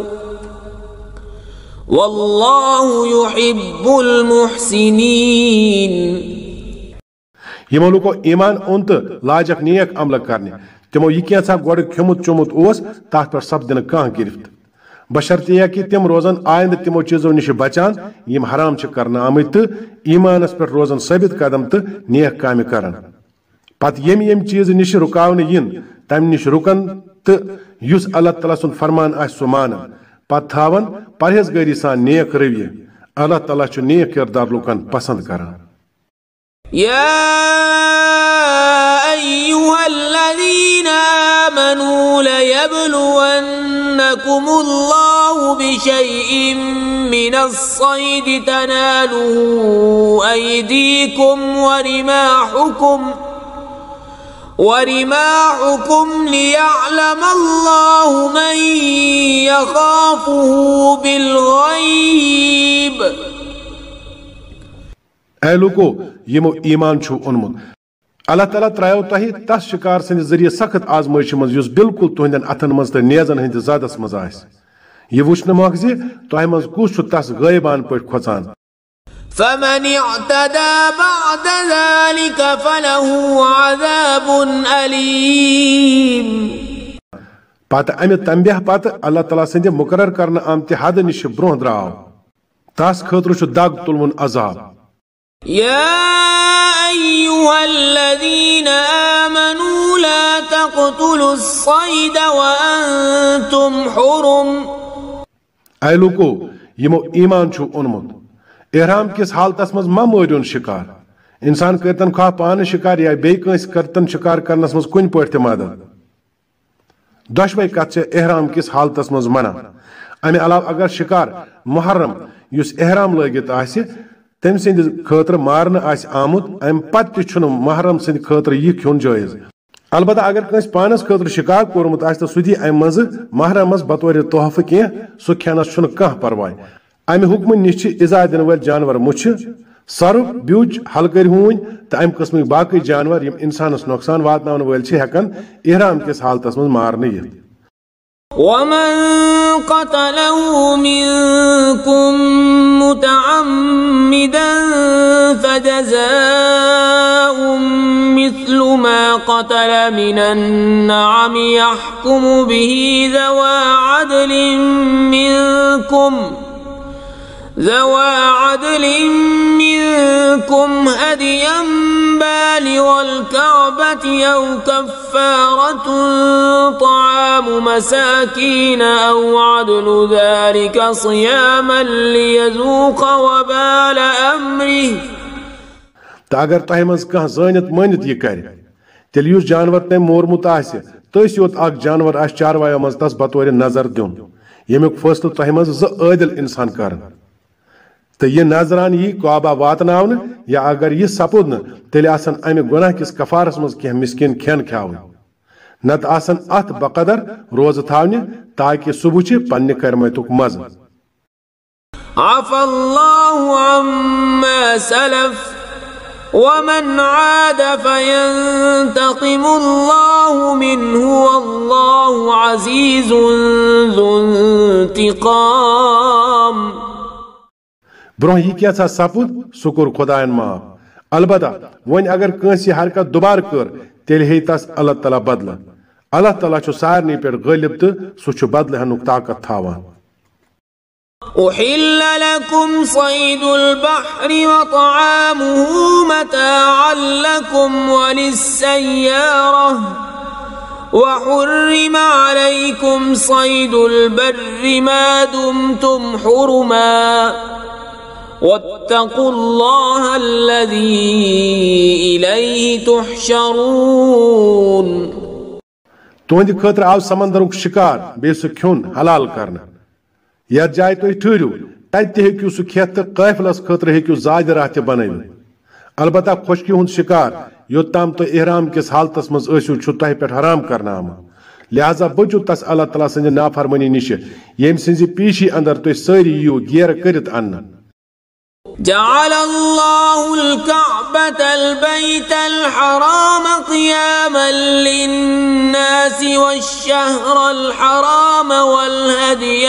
والله يحب المحسنين. यमो लुको ईमान ओन तो लाजक नेक अमल करने तिमो यह कैसा गोड़ खेमुत चोमुत ओस तथ पर सब दिन कह गिरफ्त बशर्ते यह कि तिम रोजन आयंद तिमो चीजों निश बचान यम हराम छ करना आमत तो ईमानस पर रोजन साबित कदम तो नेक काम करन पत यम यम चीज निश रुकावन इन तम निश रुकन तो युस अल्लाह ताला सुन फरमान आस सुमान पत थावन परहेजगारी सान नेक रवि अल्लाह ताला छु नेक किरदार लुकन पसंद करान. يا أيها الذين ينهاكم الله بشيء من الصيد تناله أيديكم ورماحكم ورماحكم ليعلم الله من يخافه بالغيب. اے لوکو یمو ایمان چھو اونمت اللہ تعالیٰ ترایو تہ تس شکار سند ذریعہ سخت آزمائش مز یس بالکل تہندین اتن مز تو نیزن ہند زادس مز آس یہ وچھن موقع زِ تہ مز کس چھُ تس غٲبان پٲٹھۍ کھۄژان. فمن اعتدى بعد ذلك فله عذاب أليم. پتہ امہ تنبیہ پتہ اللہ تعالیٰ سند مقرر کرنہ آمتہ حد نش برونٛہہ درٛاو تس خٲطرٕ چھُ دگ تُلوُن عذاب. يا أيها الذين آمنوا لا تقتلوا الصيد وأنتم حرم. اے لوکو یمو ایمان چھُ اونمت احرام کس حالتس مز ما مٲرِون شکار انسان کرتن خواہ پانہٕ شکار یا بیٚیہِ کٲنٛسہِ کرتن شکار کرنس مز کُنہِ پٲٹھۍ تہِ مدد دۄشوے کتھ چھِ احرام کس حالتس مز منع. امہِ علاوٕ اگر شکار محرم یُس احرام لٲگِتھ آسہِ تٔمۍ سٕنٛدِ خٲطرٕ مارنہٕ آسہِ آمُت امہِ پتہٕ تہِ چھُنہٕ محرم سٕنٛدِ خٲطرٕ یہِ کھیوٚن جٲیز. البتہ اگر کٲنٛسہِ پانس خٲطرٕ شکار کوٚرمُت آسہِ تہٕ سُہ دی امہِ منٛزٕ محرمس بطورِ تحفہٕ کینٛہہ سُہ کھٮ۪نس چھُنہٕ کانٛہہ پرواے. امہِ حکمہٕ نِش چھِ اِزا دِنہٕ وٲلۍ جانور مُچھِ سرُپھ بیُج ہلکٔرۍ ہوٗنۍ تہٕ امہِ قٕسمٕکۍ باقٕے جانور یِم انسانس نۄقصان واتناون وٲلۍ چھِ ہٮ۪کان احرام کِس حالتس منٛز مارنہٕ یِتھ. ومن قتله منكم متعمدا فجزاء مثل ما قتل من النعم يحكم به ذوى عدل منكم ذوى عدل منكم هديا بالغ الكعبة أو كفارة طعام مساكين أو عدل ذلك صياما ليذوق وبال أمره. تو اگر تہ مز کانٛہہ زٲنِتھ مٲنِتھ یہِ کرِ تیٚلہِ یُس جانور تٔمۍ مورمُت آسہِ تٔسۍ یوت اکھ جانور آسہِ چاروایو منٛز تس بطورِ نظر دیُن ییٚمیُک فٲصلہٕ تۄہہِ منٛز زٕ عٲدِل انسان کرن تو یہ نظران یی کعبہ واتناونہٕ یا اگر یہ سپود نہٕ تیٚلہِ آسن امہِ گۄناہ کِس کفارس منٛز کینٛہہ مسکیٖن کھٮ۪ن کھیاوٕنۍ نتہٕ آسن اتھ بقدر روزٕ تھاونہِ تاکہِ سُہ وٕچھِ پننہِ کرمٲتُک مزٕ. عفى الله عما سلف ومن عاد فينتقم الله منه والله عزيز ذو انتقام. برونٛہہ یہِ کیٛاہ سپُد سُہ کوٚر خۄدایَن معاف البتہ وۄنۍ اگر کٲنٛسہِ یہِ حرکت دُبارٕ کٔر تیٚلہِ ہیٚیہِ تس اللہ تعالیٰ بدلہٕ. اللہ تعالیٰ چھُ سارنٕے پٮ۪ٹھ غٲلب تہٕ سُہ چھُ بدلہٕ ہٮ۪نُک طاقت تھاوان. أحل لكم صيد البحر وطعامه متاعا لكم وللسيارة وحرم عليكم صيد البر ما دمتم حرما واتقوا الله الذي إليه تحشرون. تُہنٛدِ خٲطرٕ آو سمندرُک شِکار بیٚیہِ سُہ کھیوٚن حلال کرنہٕ. یتھ جایہِ تُہۍ ٹھٕہرِو تتہِ تہِ ہیٚکِو سُہ کھٮ۪تھ تہٕ قٲفلس خٲطرٕ ہیٚکِو زادِ راہ تہِ بنٲوِتھ. البتہ خۄشکی ہُنٛد شِکار یوٚتام تُہۍ احرام کِس حالتس منٛز ٲسِو چھُ تۄہہِ پٮ۪ٹھ حرام کرنہٕ آمُت. لہذا بٔچِو تس اللہ تعالیٰ سٕنٛزِ نافرمٲنی نِشہِ ییٚمہِ سٕنٛزِ پیٖشی اندر تُہۍ سٲری یِیِو گیرٕ کٔرِتھ اننہٕ. جعل الله الكعبة البيت الحرام قياما للناس والشهر الحرام والهدي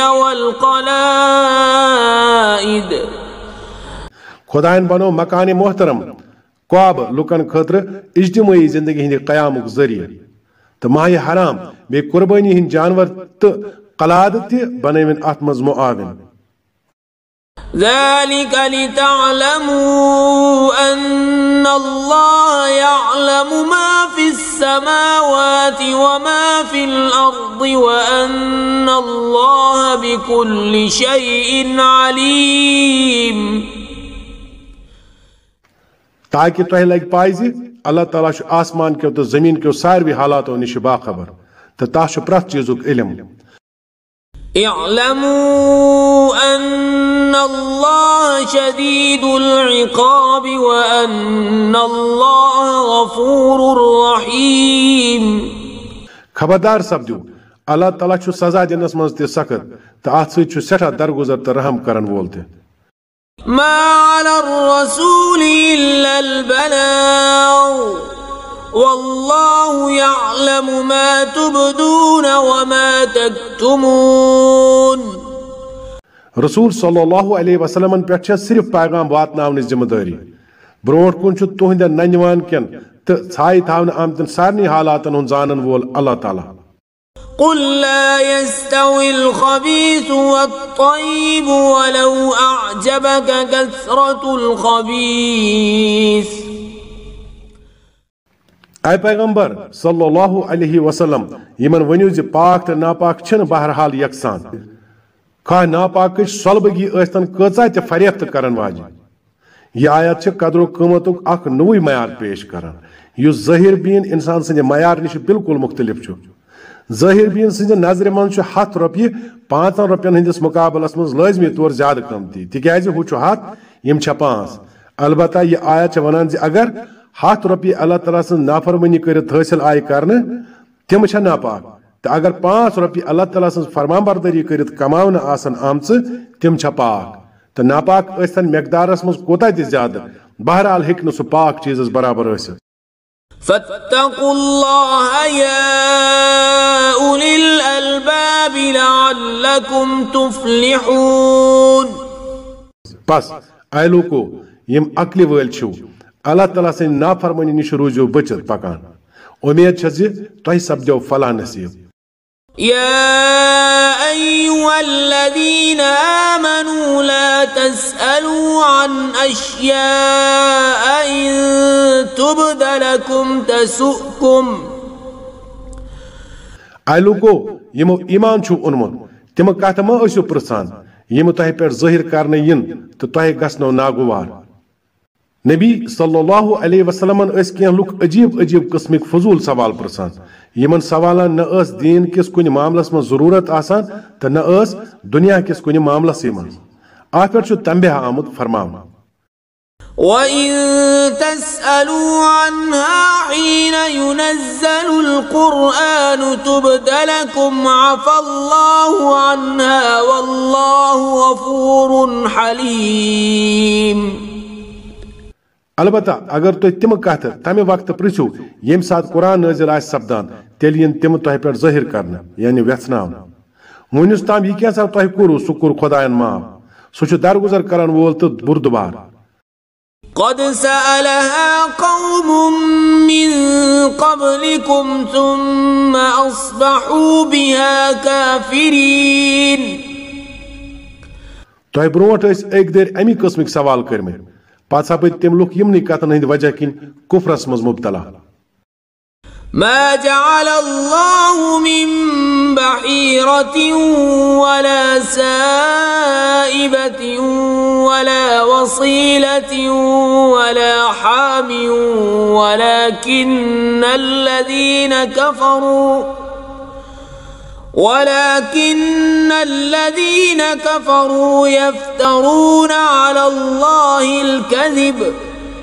والقلائد. خدایَن بنو مکانِ محترم کعبہٕ لُکن خٲطرٕ اجتمٲعی زندگی ہٕنٛدِ قیامُک ذٔریعہٕ تہٕ ماہِ حرام بیٚیہِ قربٲنی ہٕنٛدۍ جانور تہٕ قلادٕ تہِ بنٲوِن اتھ منٛز معاوِن. ذلك لتعلموا أن الله يعلم ما في السماوات وما في الأرض وأن الله بكل شيء عليم. تاکہ تۄہہِ لگہِ پاے زِ اللہ تعالیٰ چھُ آسمان کیو تہٕ زٔمیٖن کیو ساروٕے حالاتو نِش باخبر تہٕ تس چھُ پرٛٮ۪تھ چیٖزُک علم. اعلموا أن الله شديد العقاب وأن الله غفور رحيم. خبردار سپدو اللہ تعالیٰ چھُ سزا دِنس منٛز تہِ سخت تہٕ اتھ سۭتۍ چھُ سٮ۪ٹھاہ درگُزر تہٕ رحم کرن وول تہِ. ما على الرسول إلا البلاغ والله يعلم ما تبدون وما تكتمون. رسول صلی اللہ علیہ وسلم پٮ۪ٹھ چھےٚ صرف پیغام واتناونٕچ ذمہٕ دٲری. برونٛٹھ کُن چھُ تُہنٛدٮ۪ن ننِوان کٮ۪ن تہٕ ژھایہِ تھاونہٕ آمتٮ۪ن سارنٕے حالاتن ہُنٛد زانن وول اللہ تعالیٰ. قل لا يستوي الخبيث والطيب ولو أعجبك كثرة الخبيث. اے پیغمبر صلی اللہ علیہ وسلم یمن ونیو زِ پاک تہٕ ناپاک چھِنہٕ بہرحال یکسان خواہ ناپاکٕچ سۄلبگی ٲسۍتن کۭژاہ تہِ فریفتہٕ کرن واجہِ. یہِ آیت چھِ قدر و قۭمتُک اکھ نوٚوُے معیار پیش کران یُس ظٲہِر بیٖن انسان سٕنٛدِ معیار نِش بالکل مختلف چھُ. ظٲہِر بیٖن سٕنٛزِ نظرِ منٛز چھُ ہتھ رۄپیہِ پانٛژن رۄپین ہٕنٛدِس مُقابلس منٛز لٲزمی طور زیادٕ قۭمتی تِکیازِ ہُہ چھُ ہتھ یِم چھےٚ پانٛژھ. البتہ یہِ آیت چھےٚ ونان زِ اگر ہتھ رۄپیہِ اللہ تعالیٰ سٕنٛز نافرمٲنی کٔرِتھ حٲصِل آیہِ کرنہٕ تِم چھےٚ ناپاک تہٕ اگر پانٛژھ رۄپیہِ اللہ تعالیٰ سٕنٛز فرمانبردٲری کٔرِتھ کماونہٕ آسن آمژٕ تِم چھےٚ پاک تہٕ ناپاک ٲسۍتن مقدارس منٛز کوتاہ تہِ زیادٕ بہرحال ہیٚکہِ نہٕ سُہ پاک چیٖزس برابر ٲسِتھ. فاتقوا الله يا أولي الألباب لعلكم تفلحون. بس اے لوکو یم عقلہِ وٲلۍ چھِو اللہ تعالیٰ سٕنٛدِ نافرمٲنی نِش روٗزِو بٔچِتھ پکان. اُمید چھےٚ زِ تۄہہِ سپدیو فلاح نصیٖب. يا أيها الذين آمنوا لا تسألوا عن أشياء إن تبد لكم تسؤكم. اے لوکو یمو ایمان چھُو اونمُت تِمہٕ کتھٕ مہ ٲسِو پرژھان یِم تۄہہِ پٮ۪ٹھ ظٲہِر کرنہٕ یِن تہٕ تۄہہِ گژھنو ناگوار. نبی صلی اللہ علیہ وسلمن ٲسۍ کینٛہہ لُکھ عجیب عجیب قسمٕکۍ فضوٗل سوال پرژھان یمن سوالن نہ ٲس دیٖن کِس کُنہِ معاملس منٛز ضروٗرت آسان تہٕ نہ ٲس دُنیا کِس کُنہِ معاملسٕے منٛز. اتھ پٮ۪ٹھ چھُ تنبیہ آمُت فرماونہٕ. وَإِن تَسْأَلُوا عَنْهَا حِينَ يُنَزَّلُ الْقُرْآنُ تُبْدَ لَكُمْ عَفَا اللَّهُ عَنْهَا وَاللَّهُ غَفُورٌ حَلِيمٌ. البتہ اگر تُہۍ تِمہٕ کتھٕ تمہِ وقتہٕ پرژھِو ییٚمہِ ساتہٕ قرآن نٲزِل آسہِ سپدان تیٚلہِ یِن تِم تۄہہِ پٮ۪ٹھ ظٲہِر کرنہٕ یعنی ویژھناونہٕ. وُنیُس تام یہِ کینٛژھا تۄہہِ کوٚروٕ سُہ کوٚر خۄدایَن معاف. سُہ چھُ درگُزر کرن وول تہٕ بُردُبار. قد سألها قوم من قبلكم ثم أصبحوا بها كافرين. تۄہہِ برونٛٹھ ٲسۍ أکۍ دٔرۍ اَمہِ قٕسمٕکۍ سوال کٔرمٕتۍ پتہٕ سپٕدۍ تِم لُکھ یِمنٕے کتھن ہٕنٛدِ وجہ کِنۍ کُفرس منٛز مُبتلا. ما جعل الله من بحيرة ولا سائبة ولا وصيلة ولا حام ولكن الذين كفروا ولكن الذين كفروا يفترون على الله الكذب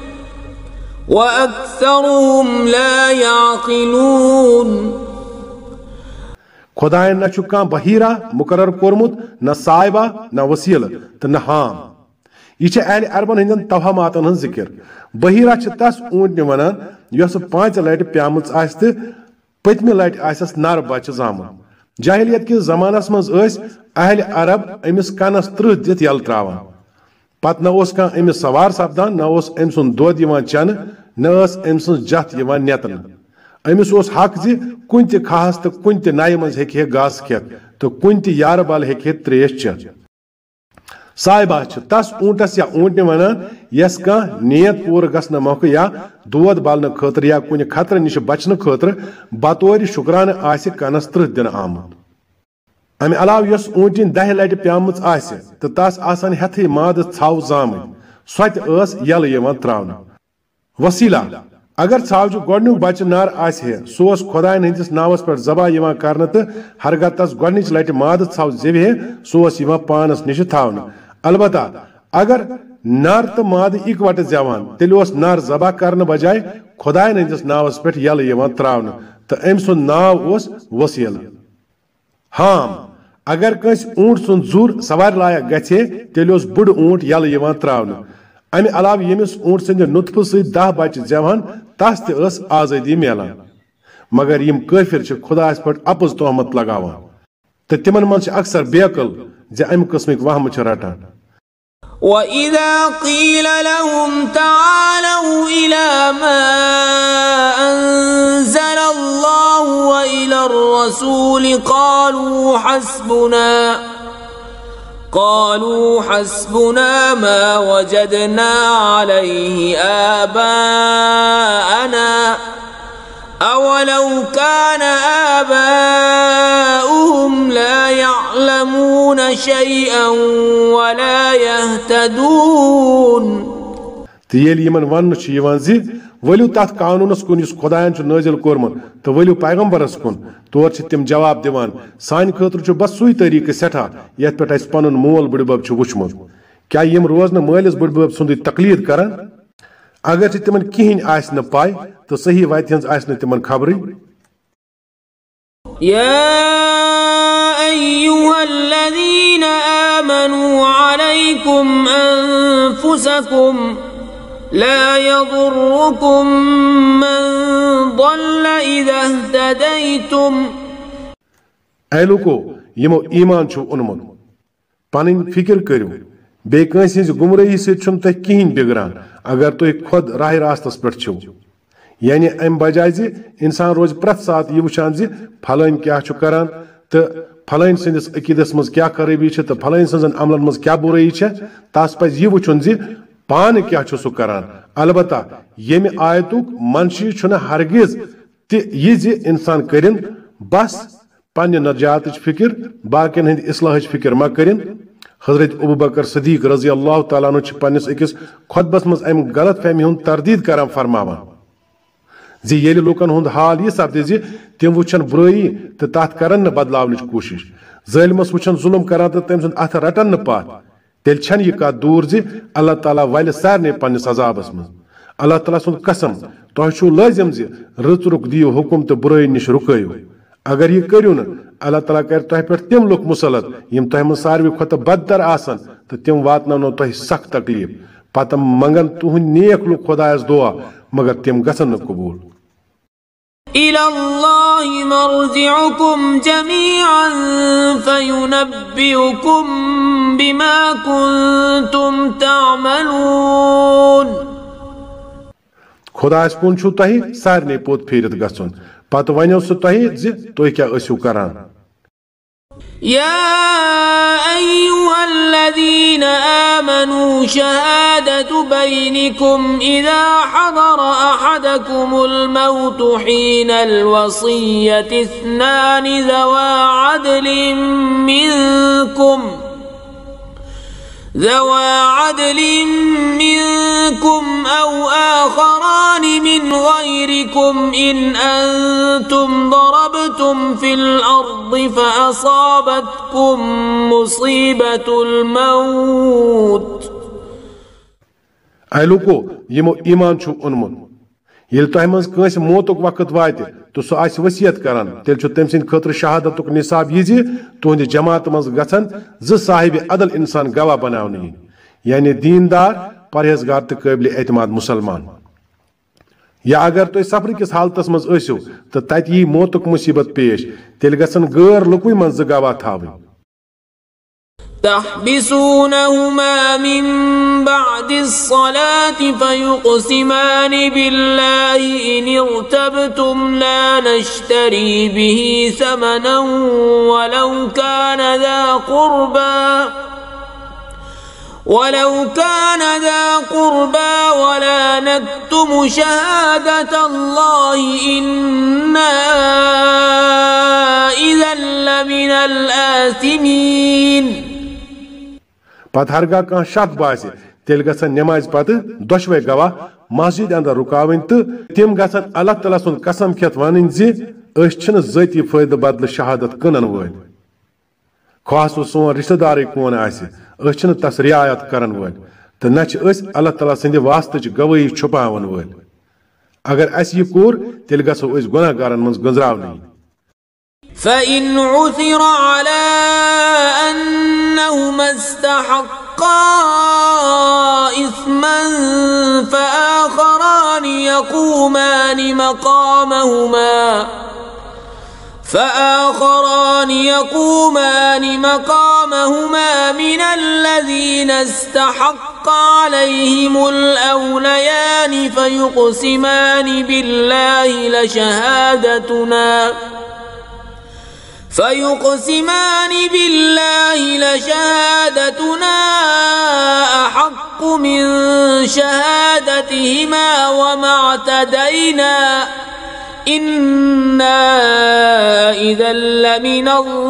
وأكثرهم لا يعقلون. خدایَن نہ چھُ کانٛہہ بحیرہ مقرر کوٚرمُت نہ صاحبہ نہ وسیلہٕ تہٕ نہ حام. یہِ چھِ اہلِ عربن ہٕنٛدٮ۪ن توہماتن ہٕنٛز ذِکر. بحیرہ چھِ تس اوٗنٛٹنہِ ونان یۄسہٕ پانٛژِ لٹہِ پیٛامٕژ آسہِ تہٕ پٔتمہِ لٹہِ آسٮ۪س نر بچہِ زامُت. جاہلیت کِس زمانس منٛز ٲسۍ اہلِ عرب أمِس کنس ترٕہ دِتھ یلہٕ تراوان. پتہٕ نہ اوس کانٛہہ أمِس سوار سپدان نہ اوس أمۍ سُنٛد دۄد یِوان چٮ۪نہٕ نہ ٲس أمۍ سٕنٛز جتھ یِوان نٮ۪تنہٕ. أمِس اوس حق زِ کُنہِ تہِ کھاہس تہٕ کُنہِ تہِ نایہِ منٛز ہیٚکہِ ہے گاسہٕ کھٮ۪تھ تہٕ کُنہِ تہِ یارٕ بل ہیٚکہِ ہے ترٛیش چٮ۪تھ. صاحبہ چھِ تس اوٗنٹس یا اوٗنٛٹنہِ ونان یس کانٛہہ نیت پوٗرٕ گژھنہٕ مۄکھٕ یا دود بالنہٕ خٲطرٕ یا کُنہِ خطرٕ نِش بچنہٕ خٲطرٕ بطورِ شُکرانہٕ آسہِ کنس ترٕہ دِنہٕ آمُت. امہِ علاوٕ یۄس اوٗنٛٹِنۍ دہہِ لٹہِ پیٛامٕژ آسہِ تہٕ تس آسن ہٮ۪تھٕے مادٕ ژھو زامٕتۍ سۄ تہِ ٲس یلہٕ یِوان تراونہٕ. وسیلہ अगर सावजु गोडनु बच्चे नार आसे सोस खुदायन हंदिस नावस पर जबा यवान करने तो हरगा तस गोडनिच लटि मादत साव जेवे सोस यवान पानस निश थावन अलबत्ता अगर नार तो माद इकवट जवान तेल ओस नार जबा करने बजाय खुदायन हंदिस नावस पे यल यवान त्रावन तो अम सुन नाव ओस वसील हाम अगर कस ऊंट सुन जुर सवार लायक गछे तेल ओस बुड़ ऊंट यल यवान त्रावन अमे अलाव यमिस ऊंट संद नुतफ सि दह बच्चे जवान तस तस आजादी मिलान मगर यम काफिर छ खुदास पर अपज तोहमत लगावान तो तिमन मन अक्सर बेअकल जे अमि किस्मिक वहम छ रटान وَإِذَا قِيلَ لَهُمْ تَعَالَوْا إِلَى مَا أَنزَلَ اللَّهُ وَإِلَى الرَّسُولِ قَالُوا حَسْبُنَا قالوا حسبنا ما وجدنا عليه آباءنا أولو كان آباؤهم لا يعلمون شيئا ولا يهتدون تيل يمن ون چھ یوان زِ ولو تات قانونس کُن یُس خۄدایَن چھُ نٲزِل کوٚرمُت تہٕ ولو پیغمبرس کُن تور چھِ تِم جواب دِوان سانہِ خٲطرٕ چھُ بس سُے طریٖقہٕ سٮ۪ٹھاہ یتھ پٮ۪ٹھ اَسہِ پنُن مول بٕڈِبب چھُ وٕچھمُت کیٛاہ یِم روز نہٕ مٲلِس بٕڈِبب سُنٛدٕے تقلیٖد کران اگر چھِ تِمن کِہیٖنۍ آسہِ نہٕ پاے تہٕ صحیح وتہِ ہٕنٛز آسہِ نہٕ تِمن خبرٕے يا أيها الذين آمنوا عليكم أنفسكم لا يضركم من ضل إذا اهتديتم اے لوکو یمو ایمان چھو اونمُت پنٕنۍ فکر کٔرِو بیٚیہِ کٲنٛسہِ ہٕنٛزِ گمرٲہی سۭتۍ چھُنہٕ تۄہہِ کِہیٖنۍ بِگڑان اگر تُہۍ خۄد راہِ راستس پٮ۪ٹھ چھِو یعنی امہِ بجاے زِ انسان روزِ پرٛٮ۪تھ ساتہٕ یہِ وٕچھان زِ پھلٲنۍ کیٛاہ چھُ کران تہٕ پھلٲنۍ سٕنٛدِس عقیٖدس منٛز کیٛاہ خرٲبی چھِ تہٕ پھلٲنۍ سٕنٛزن عملن منٛز کیٛاہ بُرٲیی چھےٚ تس پزِ یہِ وٕچھُن زِ پانہٕ کیٛاہ چھُ سُہ کران البتہ ییٚمہِ آیتُک منشی چھُنہٕ ہرگز تہِ یہِ زِ انسان کٔرِن بس پننہِ نجاتٕچ فکر باقین ہٕنٛدِ اصلاحٕچ فکر ما کٔرِن حضرت ابوبکر صدیق رضی اللہ تعالیٰ عنہ چھِ پننِس أکِس خۄطبس منٛز امہِ غلط فہمی ہُنٛد تردیٖد کران فرماوان زِ ییٚلہِ لوٗکن ہُنٛد حال یہِ سپدِ زِ تِم وٕچھن برٲیی تہٕ تتھ کرن نہٕ بدلاونٕچ کوٗشش ظٲلمس وٕچھن ظُلم کران تہٕ تٔمۍ سُنٛد اتھٕ رٹن نہٕ پتھ تیٚلہِ چھنہٕ یہِ کتھ دوٗر زِ اللہ تعالیٰ ولہِ سارنٕے پننِس عذابس منٛز اللہ تعالیٰ سُنٛد قسم تۄہہِ چھُو لٲزِم زِ رٕژ رُک دِیِو حُکم تہٕ بُرٲیی نِش رُکٲیِو اگر یہِ کٔرِو نہٕ اللہ تعالیٰ کرِ تۄہہِ پٮ۪ٹھ تِم لُکھ مُسلط یِم تۄہہِ منٛز ساروٕے کھۄتہٕ بدتر آسن تہٕ تِم واتناونو تۄہہِ سخ تکلیٖف پتہٕ منگن تُہنٛدۍ نیک لُکھ خۄدایس دُعا مگر تِم گژھن نہٕ قبوٗل إلى الله مرجعكم جميعا فينبئكم بما كنتم تعملون خۄدایس کُن چھُو تۄہہِ سارنٕے پوٚت پھیٖرِتھ گژھُن پتہٕ ونیو سُہ تۄہہِ زِ تُہۍ کیٛاہ ٲسِو کران يا أيها الذين آمنوا شهادة بينكم إذا حضر أحدكم الموت حين الوصية اثنان ذوى عدل منكم ذوى عدل منكم أو آخران من غيركم إن أنتم ضربتم في الأرض فأصابتكم مصيبة الموت اے لوکو یمو ایمان چھُ اوٚنمُت ییٚلہِ تۄہہِ منٛز کٲنٛسہِ موتُک وقت واتہِ تہٕ سُہ آسہِ ؤصیت کران تیٚلہِ چھُ تٔمۍ سٕنٛدِ خٲطرٕ شہادتُک نصاب یہِ زِ تُہنٛدِ جماعت منٛز گژھن زٕ صاحبِ عدل انسان گواہ بناونہٕ یِنۍ یعنی دیندار پرہیزگار تہٕ قٲبلِ اعتماد مسلمان یا اگر تُہۍ سفرٕ کِس حالتس منٛز ٲسِو تہٕ تتہِ یی موتُک مُصیبت پیش تیٚلہِ گژھن غٲر لُکوٕے منٛز زٕ گواہ تھاوٕنۍ تحبسونهما من بعد الصلاة فيقسمان بالله إن ارتبتم لا نشتري به ثمنا ولو كان ذا قربى ولو كان ذا قربى ولا نكتم شهادة الله إنا إذا لمن الآثمين پتہٕ ہرگاہ کانٛہہ شک باسہِ तेल गसन नमाज पत दोशवे गवाह मस्जिद अंदर रुकावन तो तिम गसन अल्लाह ताला सुन कसम खेत वन जे जती फायदे बदल शहादत कनन वल खा सो सोन रिश्तेदार कौन आन तस रियायत करन वल तो न अल्लाह ताला सद वास्ते गवाही छुपावन वल अगर अस यह कोर तेल गसो गुनाहगारन मज गंजरावन فإن عثر على أنهما استحقا إثما فآخران يقومان مقامهما فآخران يقومان مقامهما من الذين استحق عليهم الأوليان فيقسمان بالله لشهادتنا فيقسمان بالله لشهادتنا أحق من شهادتهما وما اعتدينا إنا إذا لمن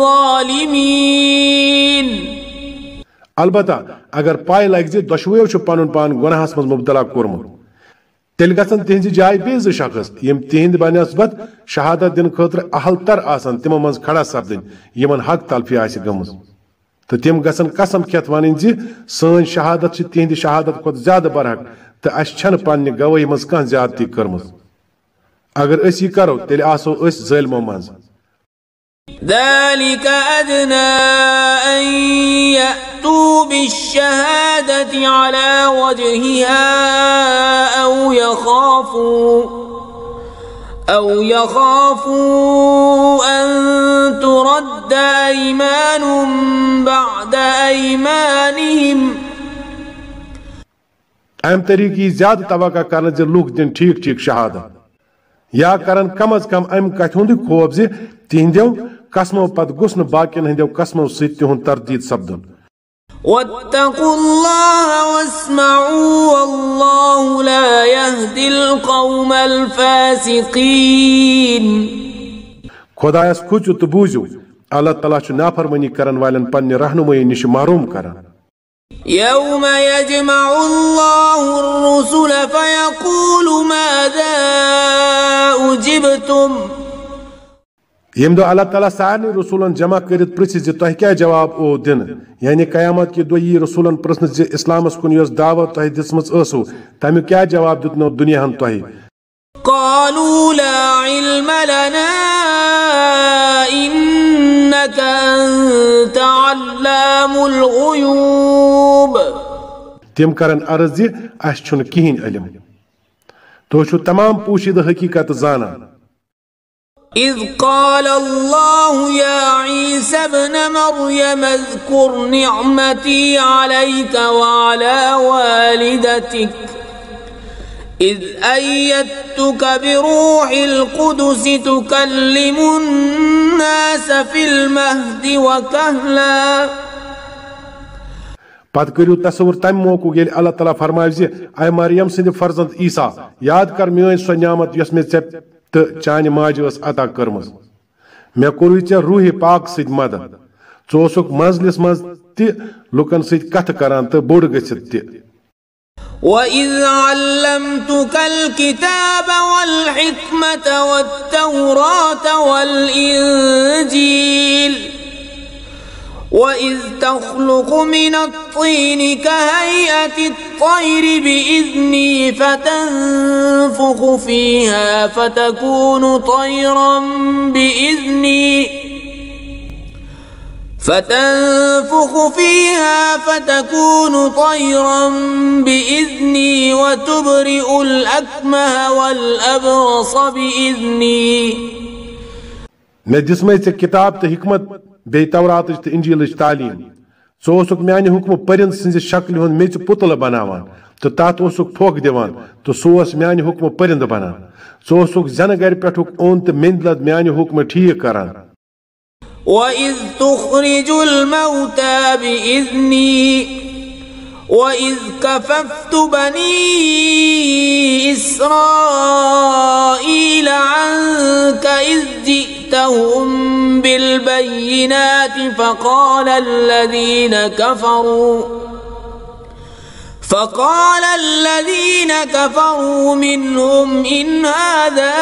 الظالمين البتہ اگر پائی لگ دشویو پن پان گناہس مز مبتلا کورمت تیل گژھن تہنزِ جایہِ بیٚیہِ زٕ شخص یِم تہنٛدِ بنسبت شہادت دِنہٕ خٲطرٕ اہل تر آسن تِمو منٛز کھڑا سپدٕنۍ یِمن حق تلفی آسہِ گٔمٕژ تہٕ تِم گژھن قسم کھٮ۪تھ وَنٕنۍ زِ سٲنۍ شہادت چھِ تِہنٛدِ شہادت کھۄتہٕ زیادٕ برحق تہٕ اَسہِ چھنہٕ پننہِ گوٲہی منٛز کانٛہہ زیادتی کٔرمٕژ اگر أسۍ یہِ کرو تیٚلہِ آسو أسۍ ظٲلمو منٛز ذلك أدنى أن يأتوا بالشهادة على وجهها أو يخافوا أو يخافوا أن ترد أيمان بعد أيمانهم أم طریقی زیادٕ توقع کرن زِ لوٗکھ دِن ٹھیٖک ٹھیٖک شہادت یا کرن کم از کم امہِ کتھِ ہُنٛدٕے خوف زِ تِہنٛدیو قسمو پتہٕ گوٚژھ نہٕ باقین ہٕنٛدیو قسمو سۭتۍ تِہُنٛد تردید سپدُن واتقوا الله واسمعوا والله لا يهدي القوم الفاسقين خدایس کھوٗژِو تہٕ بوٗزِو اللہ تعالیٰ چھُ نافرمٲنی کرن والٮ۪ن پننہِ رہنمٲیی نِش محروم کران يوم يجمع الله الرسل فيقول ماذا أجبتم یم دو اللہ تعالیٰ سارنٕے رسولن جمع کٔرِتھ پرژھِ زِ تۄہہِ کیٛاہ جواب او دِنہٕ یعنی قیامت کہِ دۄہ یی رسولن پرژھنہٕ زِ اسلامس کُن یۄس دعوت تۄہہِ دِژمٕژ ٲسوٕ تمیُک کیٛاہ جواب دیُتنو دُنیاہن تۄہہِ قالوا لا علم لنا إنك أنت علام الغيوب تِم کرن عرض زِ اَسہِ چھُنہٕ کِہیٖنۍ علم تُہۍ چھِو تمام پوٗشیدٕ حقیٖقت زانان إذ قال الله يا عيسى ابن مريم اذكر نعمتي عليك وعلى والدتك إذ أيدتك بروح القدس تكلم الناس في المهد وكهلا پتہٕ کٔرِو تصور تمہِ موقعُک ییٚلہِ اللہ تعالیٰ فرمایہِ زِ اے مریم سٕنٛدِ فرزند عیسیٰ یاد کر میٲنۍ سۄ نعمت یۄس مےٚ ژےٚ تہٕ چانہِ ماجہِ ٲس عطا کٔرمٕژ مےٚ کوٚرُے ژےٚ روحِ پاک سۭتۍ مدد ژٕ اوسُکھ منزلِس منٛز تہِ لُکن سۭتۍ کتھٕ کران تہٕ بوٚڑ گٔژھِتھ تہِ وَإِذْ عَلَّمْتُكَ الْكِتَابَ وَالْحِكْمَةَ وَالتَّوْرَاةَ وَالْإِنْجِيلَ وَإِذْ تَخْلُقُ مِنَ الطِّينِ كَهَيْئَةِ الطَّيْرِ بِإِذْنِي فَتَنفُخُ فِيهَا فَتَكُونُ طَيْرًا بِإِذْنِي فتنفخ فيها فتكون طيرا بإذني وتبرئ الأكمه والأبرص بإذني مےٚ دِژمَے ژےٚ کِتاب تہٕ حکمت بیٚیہِ توراتٕچ تہٕ انجیلٕچ تعلیٖم ژٕ اوسُکھ میانہِ حُکمہٕ پٔرِنٛد سٕنٛزِ شکلہِ ہُنٛد میٚژِ پُتلہٕ بناوان تہٕ تتھ اوسُکھ پھۄکھ دِوان تہٕ سُہ اوس میانہِ حُکمہٕ پٔرِنٛدٕ بنان ژٕ اوسُکھ زنہٕ گرِ پٮ۪ٹھُک اوٚن تہٕ میٚنٛدِ لد میانہِ حُکمہٕ ٹھیٖک کران وَإِذْ تُخْرِجُ الْمَوْتَى بِإِذْنِي وَإِذْ كَفَفْتُ بَنِي إِسْرَائِيلَ عَنْكَ إِذْ جِئْتَهُمْ بِالْبَيِّنَاتِ فَقَالَ الَّذِينَ كَفَرُوا فقال الذين كفروا منهم إن هذا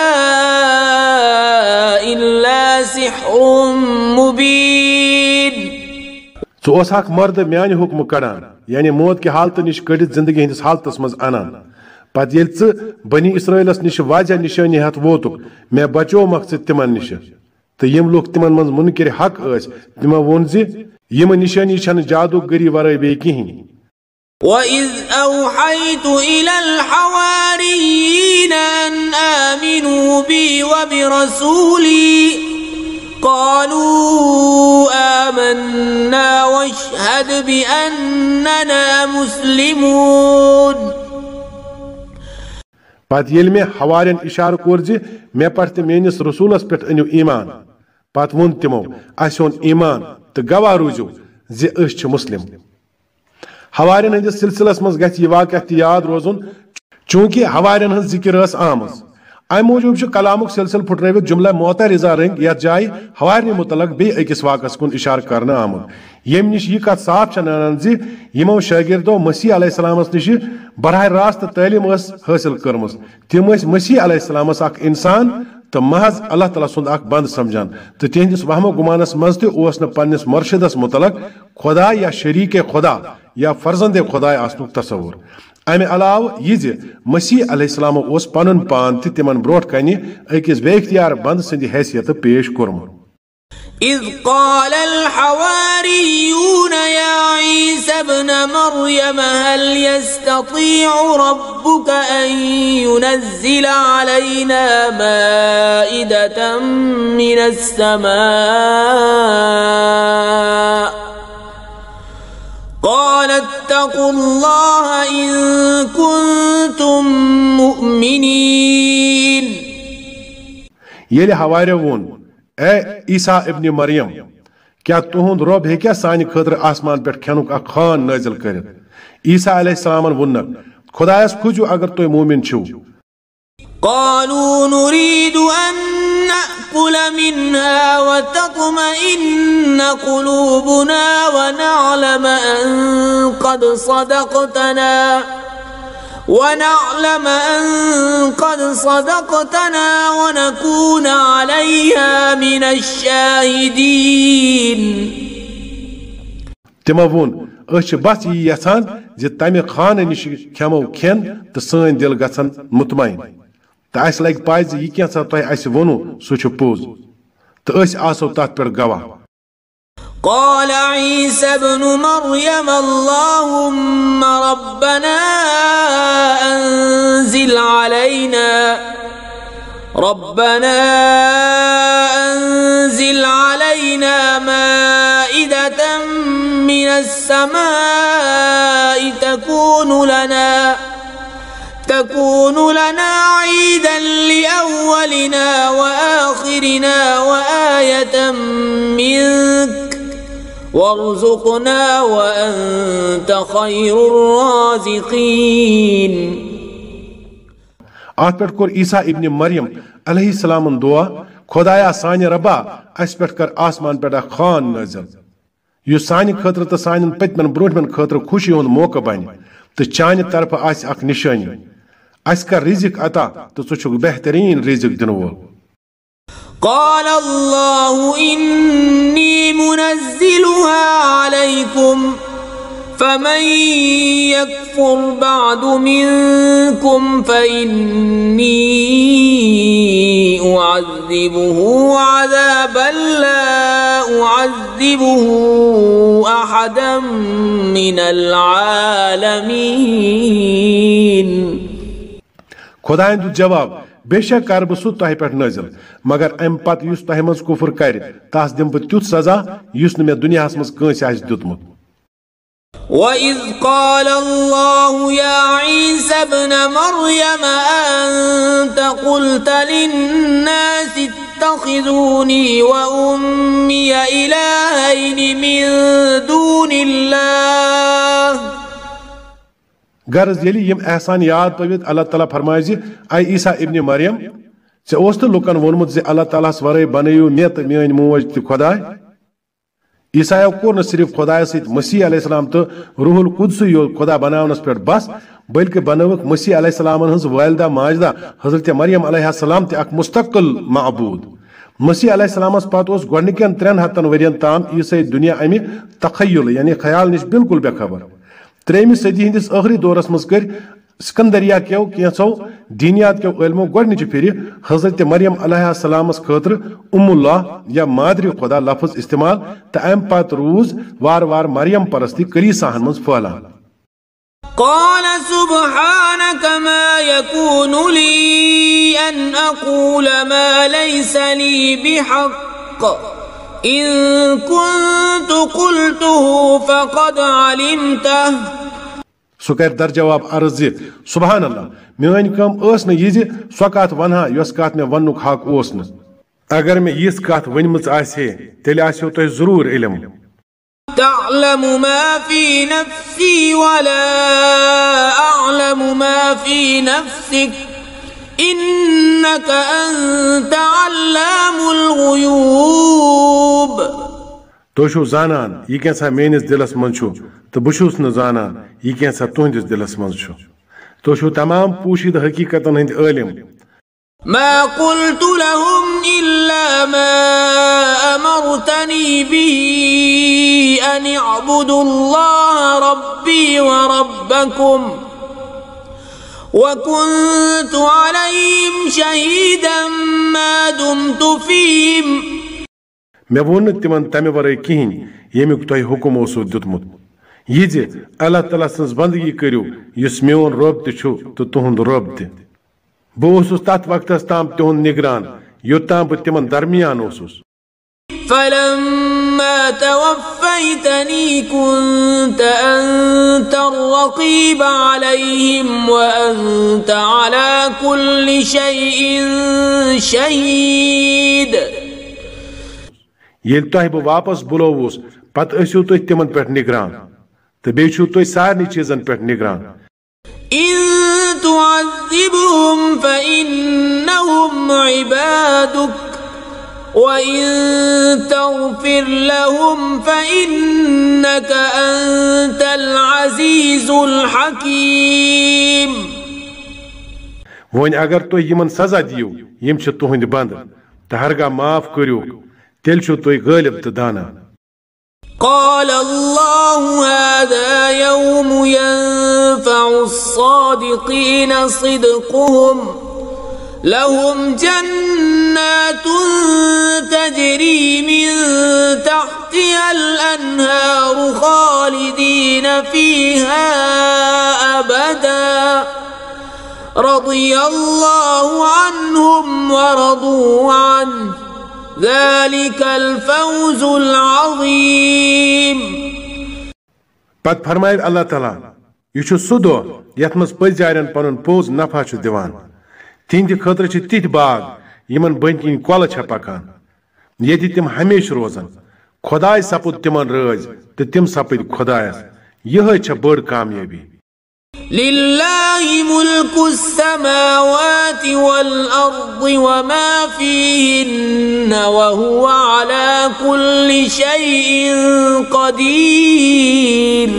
إلا سحر مبين. سو اوس اکھ مرد میانہ حکم کڑان یعنی موت کی حالت نش کڑت زندگی ہندس حالتس مز انان پتہ ییٚلہِ ژٕ بنی اسرائیلس نش واضح نشانی ہتھ ووتُک مےٚ بچو مقصد تمن نش تہٕ یِم لوٗکھ تمن منٛز منکر حق ٲسۍ تِمو ووٚن زِ یِم نشانی چھنہٕ جادو گری ورٲے بیٚیہِ کِہیٖنۍ. وَإِذْ أَوْحَيْتُ إِلَى الْحَوَارِيِّينَ أَنْ آمِنُوا بِي وَبِرَسُولِي قالوا آمنا واشهد بأننا مسلمون. پتہٕ ییٚلہِ مےٚ حوارین اشارٕ کوٚر زِ مےٚ پٮ۪ٹھ تہٕ میٲنِس رسوٗلس پٮ۪ٹھ أنِو ایٖمان پتہٕ ووٚن تِمو اَسہِ اوٚن ایٖمان تہٕ گواہ روٗزِو زِ أسۍ چھِ مُسلِم. حوارین ہٕنٛدِس سلسلس منٛز گژھِ یہِ واقعہ تہِ یاد روزُن چوٗنٛکہِ حوارین ہٕنٛز ذِکر ٲس آمٕژ. امہ موجوب چھُ کلامُک سلسل پھٹرٲوِتھ جملہ معترضہ رنگ یتھ جایہِ حوارنہِ متعلق بیٚیہِ أکِس واقعس کُن اِشارٕ کرنہٕ آمُت ییٚمہِ نِش یہِ کتھ صاف چھےٚ ننان زِ یِمو شٲگِردو مسیح علیہ السلامس نِش براہ راست تعلیٖم ٲس حٲصِل کٔرمٕژ تِم ٲسۍ مسیح علیہ السلامس اکھ انسان تہٕ محض اللہ تعالیٰ سُنٛد اکھ بنٛد سمجھان تہٕ تِہنٛدِس وہمو گُمانس منٛز تہِ اوس نہٕ پننِس مرشدس متعلق خدا یا شریٖک خدا یا فرزندِ خداے آسنُک تصور. امہ علاوہ یہ زِ مسیح علیہ السلام اوس پنن پان تہِ تِمن برونٛٹھ کنہِ أکِس بے اختیار بند سٕنٛدِ حیثیت پیش کوٚرمُت. إذ قال الحواريون يا عيسى ابن مريم هل يستطيع ربك أن ينزل علينا مائدة من السماء قال اتقوا الله إن كنتم مؤمنين. يلي حواري وون اے عیسیٰ ابن مریم کیا تہند رب ہیکیا سانہِ خٲطرٕ آسمان پٮ۪ٹھ کھٮ۪نُک اکھ خان نٲزِل کٔرِتھ. عیسیٰ علیہ السلامن ووٚننکھ خدایس کھوٗجِو اگر تُہۍ مومن چھِو. قالوا نريد أن نأكل منها وتطمئن قلوبنا ونعلم أن قد صدقتنا ونعلم أن قد صدقتنا ونكون عليها من الشاهدين. تِمو ووٚن أسۍ چھِ بس یی یژھان زِ تمہِ خانہٕ نِش کھٮ۪مو کھٮ۪ن تہٕ سٲنۍ دِل گژھن مطمعین تہٕ اَسہِ لگہِ پاے زِ یہِ کینٛژھا تۄہہِ اَسہِ ووٚنوٕ سُہ چھُ پوٚز تہٕ أسۍ آسو تتھ پٮ۪ٹھ گواہ. قال عيسى ابن مريم اللهم ربنا أنزل علينا ربنا أنزل علينا مائدة من السماء تكون لنا تكون لنا عيدا لأولنا وآخرنا وآية منك وارزقنا وأنت خير الرازقين. ات پٮ۪ٹھ کوٚر عیسیٰ ابن مریم علیہ السلامن دعا خدایا سانہِ ربا اَسہِ پٮ۪ٹھ کر آسمان پٮ۪ٹھ اکھ خان نٲزِل یُس سانہِ خٲطرٕ تہٕ سانٮ۪ن پٔتمٮ۪ن برٛونٛٹھمٮ۪ن خٲطرٕ خوشی ہُنٛد موقعہٕ بنہِ تہٕ چانہِ طرفہٕ آسہِ اکھ نِشٲنی اَسہِ کر رِزق عطا تہٕ ژٕ چھُکھ بہتریٖن رِزق دِنہٕ وول. قال الله إني منزلها عليكم فمن يكفر بعد منكم فإني أعذبه عذابا لا أعذبه أحدا من العالمين. خداین دیُت جواب بے شک کر بہٕ سُہ تۄہہِ پٮ۪ٹھ نٲزِل مگر امہِ پتہٕ یُس تۄہہِ منٛز کُفر کرِ تس دِمہٕ بہٕ تیُتھ سزا یُس نہٕ مےٚ دُنیاہس منٛز کٲنٛسہِ آسہِ دیُتمُت. وَإِذْ قَالَ اللَّهُ يَا عِيسَى ابْنَ مَرْيَمَ أَنْتَ قُلْتَ لِلنَّاسِ اتَّخِذُونِي وَأُمِّيَ إِلَٰهَيْنِ مِن دُونِ اللَّهِ. غرض ییٚلہِ یِم احسان یاد پٲوِتھ اللہ تعالیٰ فرمایہِ زِ اے عیسیٰ ابن مریم ژےٚ اوس تہٕ لُکن ووٚنمُت زِ اللہ تعالیٰ ہس ورٲے بنٲیِو مےٚ تہٕ میٲنۍ موج تہِ خۄداے. ईसायो कोर न सिर्फ खुदा सत मसीह अलैहिस्सलाम तो रूहुल कुद्स यो खुदा बनावनस पे बस बल्कि बनवक मसीह अलैहिस्सलाम हज वालिदा माजदा हजरत मरियम अलैहिस्सलाम ते अक मुस्तकिल माबूद। मसीह अलैहिस्सलामस पत ओस गोडनिकन त्रेन हतन वरियन ताम ईसाई दुनिया अमि तखय्युल यानी ख्याल निश बिल्कुल बेखबर। त्रेमी सदी हिंदिस आखिरी दौरस मज कर सिकंदरिया के कैंसो दीनियात के इल्मो गोडनिच फिर हजरत मरियम अलैहिस्सलामस खतर उम्मुल्लाह या मादरी खुदा लफ्ज इस्तेमाल त अम पत रूज वार वार मरियम परस्ती कलीसाहन मज फहलान। قال سبحانك ما يكون لي أن أقول ما ليس لي بحق إن كنت قلته فقد علمته सो कर दर जवाब अर्ज सुबहान अल्लाह मेन कम ओस न यह सो कत वनहा यस कत मे वनुक हक ओस न अगर मे यस कत वनमच आसे तेल आसो तोह जरूर इल्म। تعلم ما في نفسي ولا أعلم ما في نفسك إنك أنت علام الغيوب तो छो जानन यह कैसा मेनिस दिलस मन छो तो बुशुस न जानन यह कैसा तुहंदिस दिलस मन छो तो छो तमाम पूशिद हकीकतन हिंद इल्म। ما قلت لهم إلا ما أمرتني به أن اعبدوا الله ربي وربكم وكنت عليهم شهيدا ما دمت فيهم मे वोन तिमन तमे वरे कहीं यमुक तुह हुकुम ओसो दितमुत यह अल्लाह ताला सज बंदगी करो यस मोन रब तु तो तुहद रब त बह तथ वक्त ताम तिहुंद निगरान योताम बह तिमन दरमियान ओसुस। فلما توفيتني كنت أنت الرقيب عليهم وأنت على كل شيء شهيد ये तुह बह वापस बुलोवुस पत ऐसो तुह तिमन पे निगरान तो बे तुह सारे चीजन पे निगरान। إن تعذبهم فإنهم عبادك وإن تغفر لهم فإنك أنت العزيز الحكيم वन अगर तुह यमन सजा दियो यम तुहंद बंद तो हरगा माफ करो तेल तुह गालिब तो दाना। قال الله هذا يوم ينفع الصادقين صدقهم لهم جنات تجري من تحتها الأنهار خالدين فيها أبدا رضي الله عنهم ورضوا عنه ذلك الفوز العظيم पत फरमाय अल्लाह ताला यह सह दह यथ मज पजारन पन पोज नफा दिवान तिंद खतर तिथ बाग यमन बन किन कल पकान ये तिम हमेश रोजान खुदाय सपुद तिमन रज तो तिम सपद खुदायस यह बड़ कामयाबी। لله ملك السماوات والأرض وما فيهن وهو على كل شيء قدير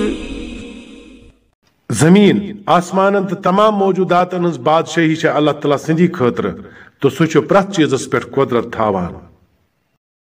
जमीन आसमान तो तमाम मौजूदात हज बादशाही अल्लाह ताला सदी खतर तो सह प्रथ चीजस पे कुदरत थावान।